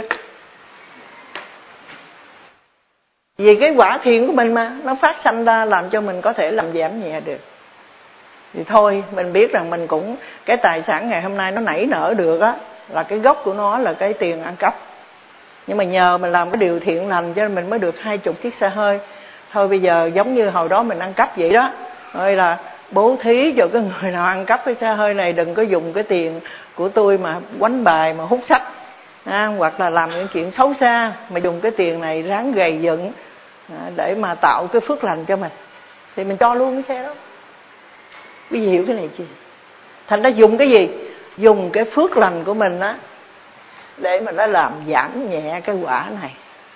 Vì cái quả thiện của mình mà, nó phát sanh ra làm cho mình có thể làm giảm nhẹ được. Thì thôi, mình biết rằng mình cũng, cái tài sản ngày hôm nay nó nảy nở được á, là cái gốc của nó là cái tiền ăn cắp. Nhưng mà nhờ mình làm cái điều thiện lành cho nên mình mới được 20 chiếc xe hơi. Thôi bây giờ giống như hồi đó mình ăn cắp vậy đó, rồi là bố thí cho cái người nào ăn cắp cái xe hơi này, đừng có dùng cái tiền của tôi mà quánh bài, mà hút sách, hoặc là làm những chuyện xấu xa, mà dùng cái tiền này ráng gầy dựng để mà tạo cái phước lành cho mình, thì mình cho luôn cái xe đó. Quý vị hiểu cái này chưa? Thành ra dùng cái gì? Dùng cái phước lành của mình á, để mà nó làm giảm nhẹ cái quả này,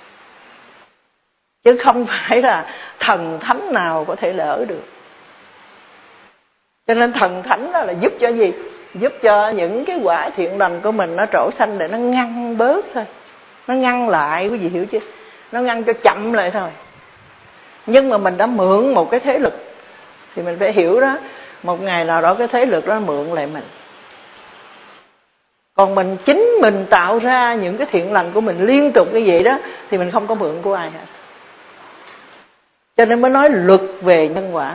chứ không phải là thần thánh nào có thể lỡ được. Cho nên thần thánh đó là giúp cho gì? Giúp cho những cái quả thiện lành của mình nó trổ xanh để nó ngăn bớt thôi, nó ngăn lại, quý vị hiểu chưa? Nó ngăn cho chậm lại thôi. Nhưng mà mình đã mượn một cái thế lực, thì mình phải hiểu đó, một ngày nào đó cái thế lực đó mượn lại mình. Còn mình chính mình tạo ra những cái thiện lành của mình liên tục như vậy đó, thì mình không có mượn của ai hết. Cho nên mới nói luật về nhân quả.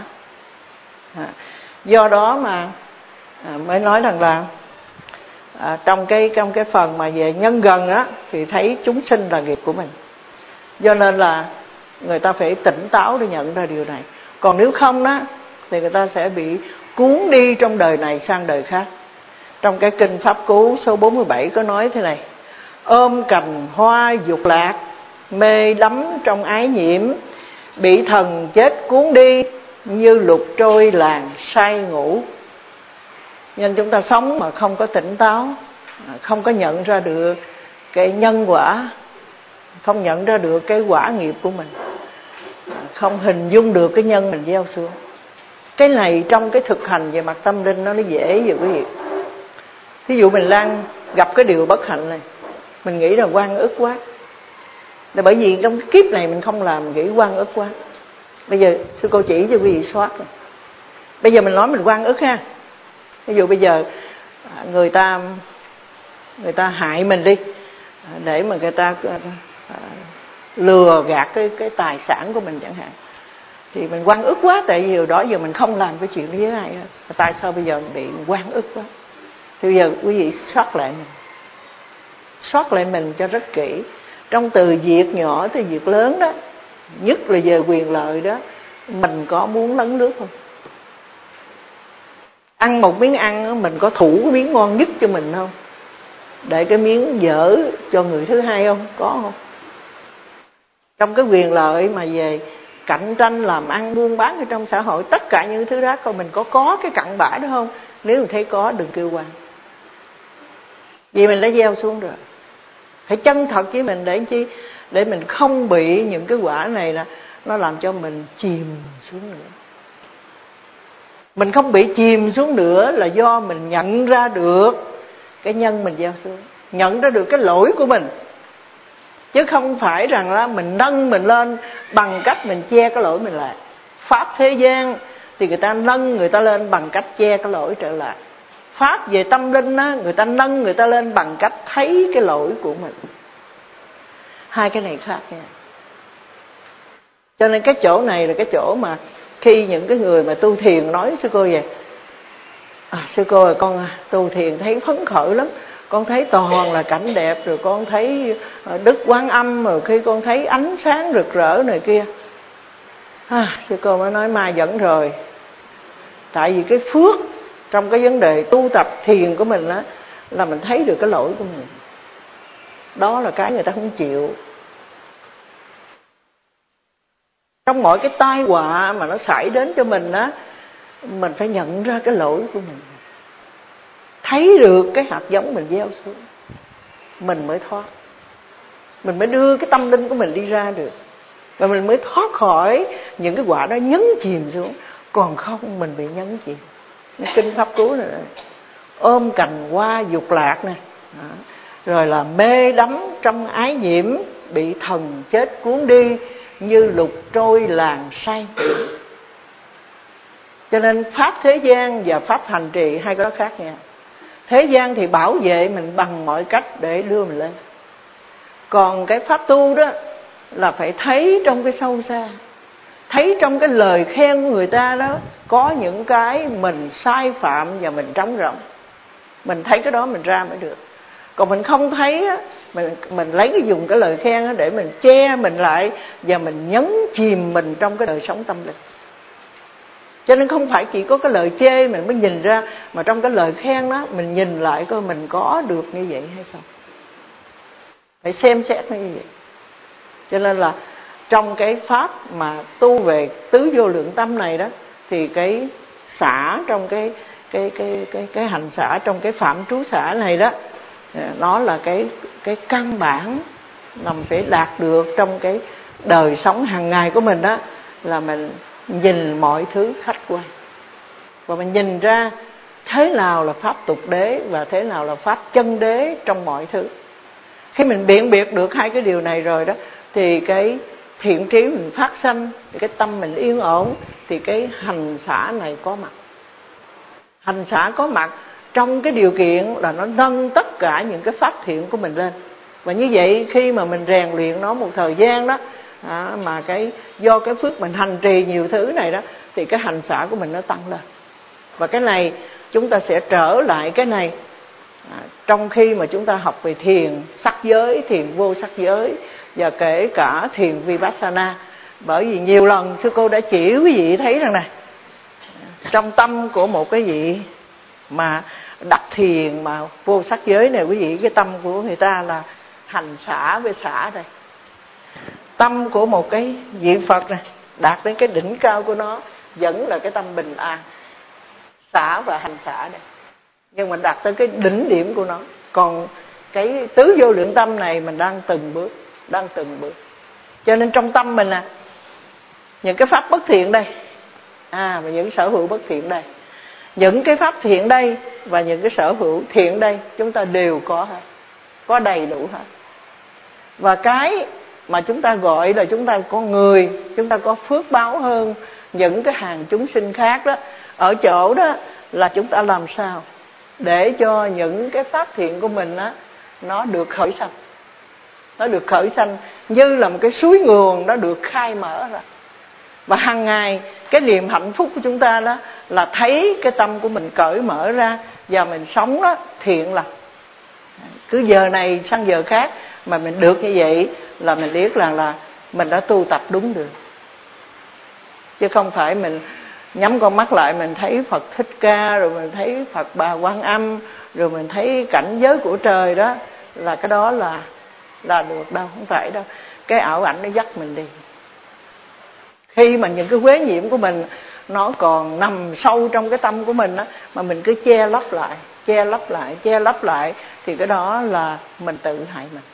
Do đó mà mới nói rằng là trong cái phần mà về nhân gần á, thì thấy chúng sinh là nghiệp của mình. Do nên là người ta phải tỉnh táo để nhận ra điều này. Còn nếu không á, thì người ta sẽ bị cuốn đi trong đời này sang đời khác. Trong cái kinh Pháp Cú số 47 có nói thế này: ôm cành hoa dục lạc, mê đắm trong ái nhiễm, bị thần chết cuốn đi, như lục trôi làng say ngủ. Nên chúng ta sống mà không có tỉnh táo, không có nhận ra được cái nhân quả, không nhận ra được cái quả nghiệp của mình, không hình dung được cái nhân mình gieo xuống. Cái này trong cái thực hành về mặt tâm linh nó dễ vậy quý vị. Ví dụ mình đang gặp cái điều bất hạnh này, mình nghĩ là oan ức quá, là bởi vì trong cái kiếp này mình không làm, mình nghĩ oan ức quá. Bây giờ sư cô chỉ cho quý vị soát rồi. Bây giờ mình nói mình oan ức ha. Ví dụ bây giờ người ta hại mình đi, để mà người ta lừa gạt cái tài sản của mình chẳng hạn, thì mình oan ức quá, tại vì đó giờ mình không làm cái chuyện đó với ai hết. Tại sao bây giờ mình bị oan ức quá? Thì bây giờ quý vị soát lại mình cho rất kỹ, trong từ việc nhỏ tới việc lớn đó, nhất là về quyền lợi đó, mình có muốn lấn lướt không? Ăn một miếng ăn mình có thủ cái miếng ngon nhất cho mình không? Để cái miếng dở cho người thứ hai không? Có không? Trong cái quyền lợi mà về cạnh tranh làm ăn buôn bán ở trong xã hội, tất cả những thứ đó coi mình có cái cặn bã đó không? Nếu mình thấy có, đừng kêu oan, vì mình đã gieo xuống rồi. Phải chân thật với mình để chi? Để mình không bị những cái quả này là nó làm cho mình chìm xuống nữa. Mình không bị chìm xuống nữa là do mình nhận ra được cái nhân mình gieo xuống, nhận ra được cái lỗi của mình, chứ không phải rằng là mình nâng mình lên bằng cách mình che cái lỗi mình lại. Pháp thế gian thì người ta nâng người ta lên bằng cách che cái lỗi trở lại. Pháp về tâm linh á, người ta nâng người ta lên bằng cách thấy cái lỗi của mình. Hai cái này khác nha. Cho nên cái chỗ này là cái chỗ mà khi những cái người mà tu thiền nói sư cô vậy, sư cô ơi, con tu thiền thấy phấn khởi lắm, con thấy toàn là cảnh đẹp, rồi con thấy Đức Quán Âm, rồi khi con thấy ánh sáng rực rỡ này kia. Sư cô mới nói ma dẫn rồi. Tại vì cái phước trong cái vấn đề tu tập thiền của mình đó, là mình thấy được cái lỗi của mình. Đó là cái người ta không chịu. Trong mọi cái tai họa mà nó xảy đến cho mình á, mình phải nhận ra cái lỗi của mình, thấy được cái hạt giống mình gieo xuống, mình mới thoát. Mình mới đưa cái tâm linh của mình đi ra được, và mình mới thoát khỏi những cái quả đó nhấn chìm xuống. Còn không mình bị nhấn chìm. Kinh Pháp Cú này, ôm cành hoa dục lạc nè, rồi là mê đắm trong ái nhiễm, bị thần chết cuốn đi, như lục trôi làng say. Cho nên pháp thế gian và pháp hành trì hai cái đó khác nha. Thế gian thì bảo vệ mình bằng mọi cách để đưa mình lên. Còn cái pháp tu đó là phải thấy trong cái sâu xa, thấy trong cái lời khen của người ta đó có những cái mình sai phạm và mình trống rỗng. Mình thấy cái đó mình ra mới được. Còn mình không thấy á, mình lấy cái dùng cái lời khen á để mình che mình lại, và mình nhấn chìm mình trong cái đời sống tâm linh. Cho nên không phải chỉ có cái lời chê mình mới nhìn ra, mà trong cái lời khen đó mình nhìn lại coi mình có được như vậy hay không. Phải xem xét như vậy. Cho nên là trong cái pháp mà tu về tứ vô lượng tâm này đó, thì cái xả trong cái hành xả trong cái phạm trú xả này đó, nó là cái căn bản mà mình phải đạt được trong cái đời sống hàng ngày của mình đó, là mình nhìn mọi thứ khách quan, và mình nhìn ra thế nào là pháp tục đế và thế nào là pháp chân đế trong mọi thứ. Khi mình biện biệt được hai cái điều này rồi đó, thì cái thiện trí mình phát sanh, thì cái tâm mình yên ổn, thì cái hành xả này có mặt. Hành xả có mặt trong cái điều kiện là nó nâng tất cả những cái pháp thiện của mình lên. Và như vậy khi mà mình rèn luyện nó một thời gian đó, mà do cái phước mình hành trì nhiều thứ này đó, thì cái hành xả của mình nó tăng lên. Và cái này chúng ta sẽ trở lại cái này trong khi mà chúng ta học về thiền sắc giới, thiền vô sắc giới, và kể cả thiền Vipassana. Bởi vì nhiều lần sư cô đã chỉ quý vị thấy rằng này, trong tâm của một cái vị mà đặt thiền mà vô sắc giới này, quý vị, cái tâm của người ta là hành xả với xả đây. Tâm của một cái vị Phật này đạt đến cái đỉnh cao của nó vẫn là cái tâm bình an, xả và hành xả đây, nhưng mà đạt tới cái đỉnh điểm của nó. Còn cái tứ vô lượng tâm này mình đang từng bước. Cho nên trong tâm mình những cái pháp bất thiện đây, và những sở hữu bất thiện đây, những cái pháp thiện đây và những cái sở hữu thiện đây, chúng ta đều có hết, có đầy đủ hết. Và cái mà chúng ta gọi là chúng ta có người, chúng ta có phước báo hơn những cái hàng chúng sinh khác đó, ở chỗ đó là chúng ta làm sao để cho những cái pháp thiện của mình nó được khởi sanh. Nó được khởi sanh như là một cái suối nguồn, nó được khai mở ra. Và hàng ngày cái niềm hạnh phúc của chúng ta đó là thấy cái tâm của mình cởi mở ra, và mình sống đó thiện lành. Cứ giờ này sang giờ khác mà mình được như vậy là mình biết là mình đã tu tập đúng đường. Chứ không phải mình nhắm con mắt lại mình thấy Phật Thích Ca, rồi mình thấy Phật Bà Quan Âm, rồi mình thấy cảnh giới của trời đó, là cái đó là được đâu, không phải đâu. Cái ảo ảnh nó dắt mình đi. Khi mà những cái uế nhiễm của mình nó còn nằm sâu trong cái tâm của mình á, mà mình cứ che lấp lại, thì cái đó là mình tự hại mình.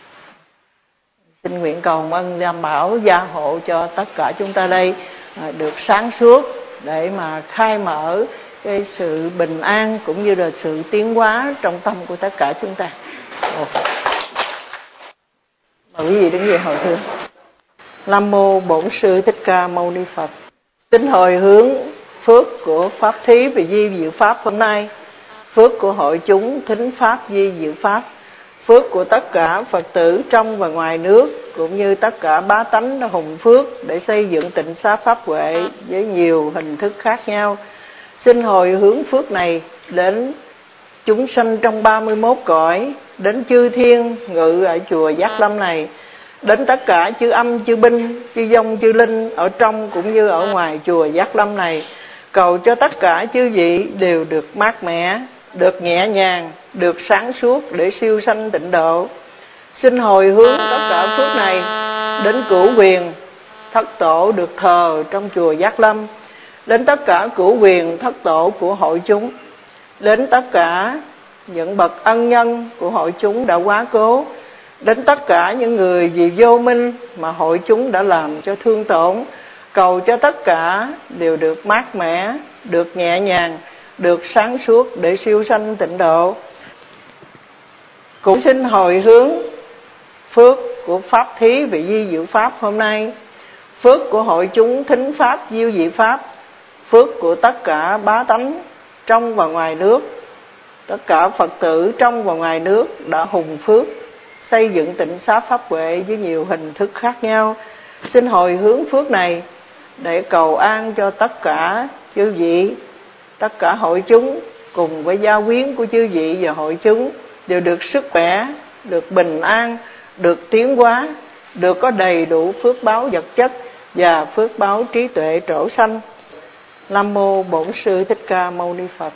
Xin nguyện cầu ân Tam Bảo gia hộ cho tất cả chúng ta đây được sáng suốt, để mà khai mở cái sự bình an cũng như là sự tiến hóa trong tâm của tất cả chúng ta. Mời quý vị đứng dậy hồi hướng. Nam mô Bổn Sư Thích Ca Mâu Ni Phật. Xin hồi hướng phước của pháp thí về di diệu pháp hôm nay, phước của hội chúng thính pháp di diệu pháp, phước của tất cả Phật tử trong và ngoài nước, cũng như tất cả bá tánh đã hùng phước để xây dựng tịnh xá pháp huệ với nhiều hình thức khác nhau. Xin hồi hướng phước này đến chúng sanh trong 31 cõi, đến chư thiên ngự ở chùa Giác Lâm này, đến tất cả chư âm, chư binh, chư vong, chư linh ở trong cũng như ở ngoài chùa Giác Lâm này. Cầu cho tất cả chư vị đều được mát mẻ, được nhẹ nhàng, được sáng suốt để siêu sanh tịnh độ. Xin hồi hướng tất cả phước này đến cửu quyền thất tổ được thờ trong chùa Giác Lâm, đến tất cả cửu quyền thất tổ của hội chúng, đến tất cả những bậc ân nhân của hội chúng đã quá cố, đến tất cả những người vì vô minh mà hội chúng đã làm cho thương tổn. Cầu cho tất cả đều được mát mẻ, được nhẹ nhàng, được sáng suốt để siêu sanh tịnh độ. Cũng xin hồi hướng phước của pháp thí vị di diệu pháp hôm nay, phước của hội chúng thính pháp diệu diệu pháp, phước của tất cả bá tánh trong và ngoài nước, tất cả Phật tử trong và ngoài nước đã hùng phước xây dựng tịnh xá pháp huệ với nhiều hình thức khác nhau. Xin hồi hướng phước này để cầu an cho tất cả chư vị, tất cả hội chúng cùng với gia quyến của chư vị và hội chúng đều được sức khỏe, được bình an, được tiến hóa, được có đầy đủ phước báo vật chất và phước báo trí tuệ trổ sanh. Nam mô Bổn Sư Thích Ca Mâu Ni Phật.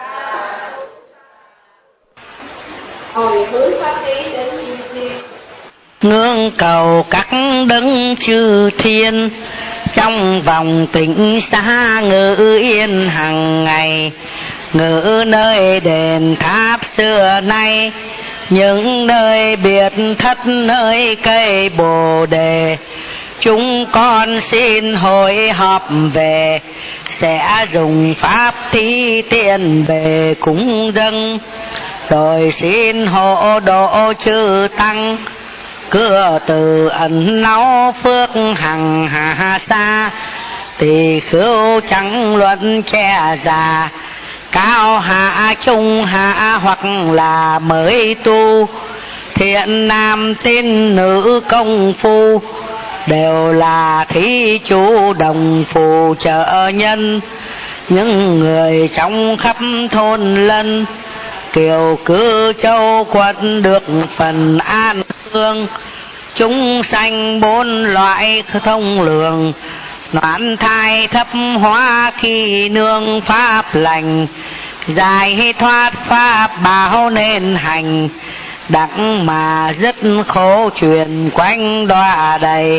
Hồi hướng pháp thí đến chư thiên, ngưỡng cầu các đấng chư thiên trong vòng tịnh xá ngự yên hằng ngày, ngự nơi đền tháp xưa nay, những nơi biệt thất nơi cây bồ đề. Chúng con xin hội họp về, sẽ dùng pháp thí tiền về cúng dâng, rồi xin hộ độ chư tăng, cửa từ ẩn náu phước hằng hà xa. Tỳ khưu chẳng luận che già, cao hạ trung hạ hoặc là mới tu, thiện nam tín nữ công phu, đều là thí chủ đồng phù trợ nhân. Những người trong khắp thôn lân, kiều cư châu quận được phần an hương. Chúng sanh bốn loại thông lường, noãn thai thấp hóa khi nương pháp lành. Giải thoát pháp bảo nên hành, đặng mà dứt khổ truyền quanh đọa đầy.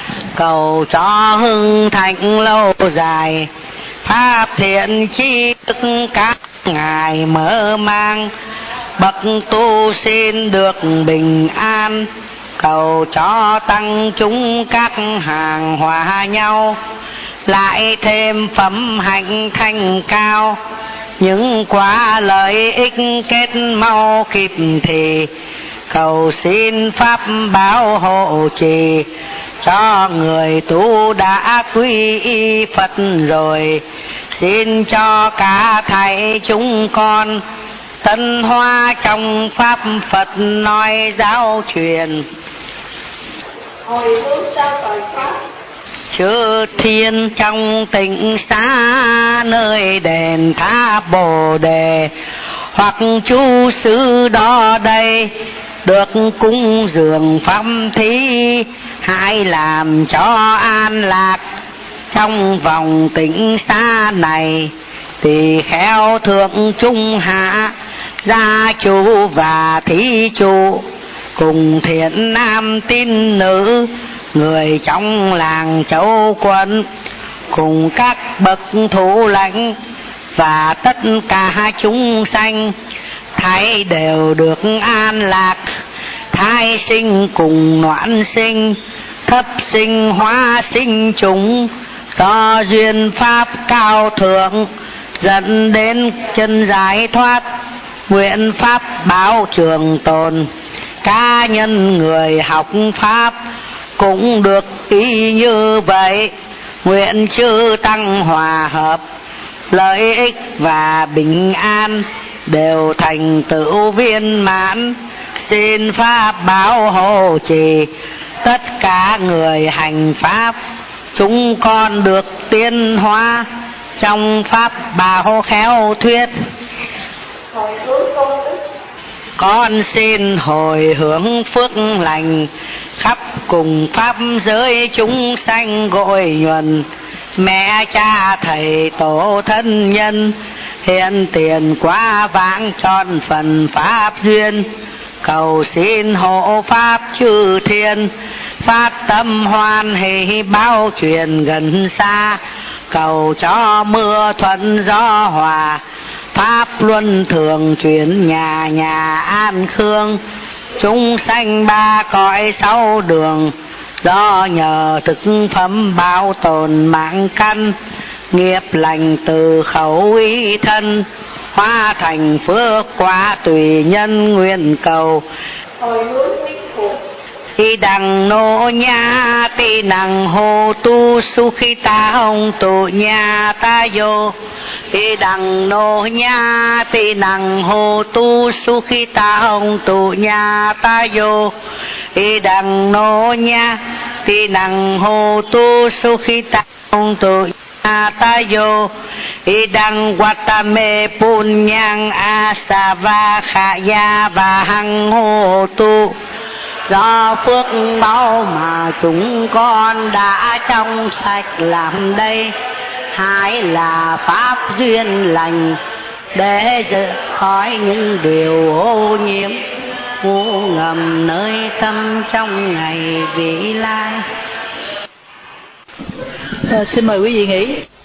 Cầu cho hưng thịnh lâu dài, pháp thiện chi thức các ngài mở mang. Bậc tu xin được bình an, cầu cho tăng chúng các hàng hòa nhau. Lại thêm phẩm hạnh thanh cao, những quả lợi ích kết mau kịp thì. Cầu xin pháp bảo hộ trì, cho người tu đã quy y Phật rồi. Xin cho cả thảy chúng con tân hoa trong pháp Phật nói giáo truyền. hồi hướng sao tội pháp, Chư thiên trong tịnh xá nơi đền tháp Bồ Đề, hoặc chú sư đó đây được cúng dường pháp thí, hãy làm cho an lạc trong vòng tịnh xá này. Tỳ kheo thượng trung hạ, gia chủ và thí chủ, cùng thiện nam tín nữ, người trong làng châu quận, cùng các bậc thủ lãnh và tất cả chúng sanh, thảy đều được an lạc. Thai sinh cùng noãn sinh, thấp sinh hóa sinh chúng, do duyên pháp cao thượng dẫn đến chân giải thoát, nguyện pháp báo trường tồn. Cá nhân người học pháp cũng được ý như vậy, nguyện chư tăng hòa hợp, lợi ích và bình an đều thành tựu viên mãn. Xin pháp bảo hộ trì tất cả người hành pháp, chúng con được tiến hóa trong pháp bảo khéo thuyết. Con xin hồi hướng phước lành khắp cùng pháp giới chúng sanh gội nhuần, mẹ cha thầy tổ thân nhân hiện tiền quá vãng tròn phần pháp duyên. Cầu xin hộ pháp chư thiên phát tâm hoan hỷ báo truyền gần xa, cầu cho mưa thuận gió hòa, pháp luân thường chuyển nhà nhà an khương. Chúng sanh ba cõi sáu đường, do nhờ thực phẩm bảo tồn mạng căn, nghiệp lành từ khẩu ý thân, hóa thành phước quả tùy nhân nguyện cầu. Khi đằng nô nha ti năng hồ tu su khi ta hồng tu nha ta vô. Khi đằng nô nha ti năng hồ tu su khi ta hồng tu nha ta vô. Khi đằng nô nha ti năng hồ tu su khi ta hồng tu nha ta vô. Idang watame punyang asava khaya và hằng hồ tu. Do phước báu mà chúng con đã trong sạch làm đây, hai là pháp duyên lành để khỏi những điều ô nhiễm ngu ngầm nơi tâm trong ngày vị lai. Xin mời quý vị nghỉ.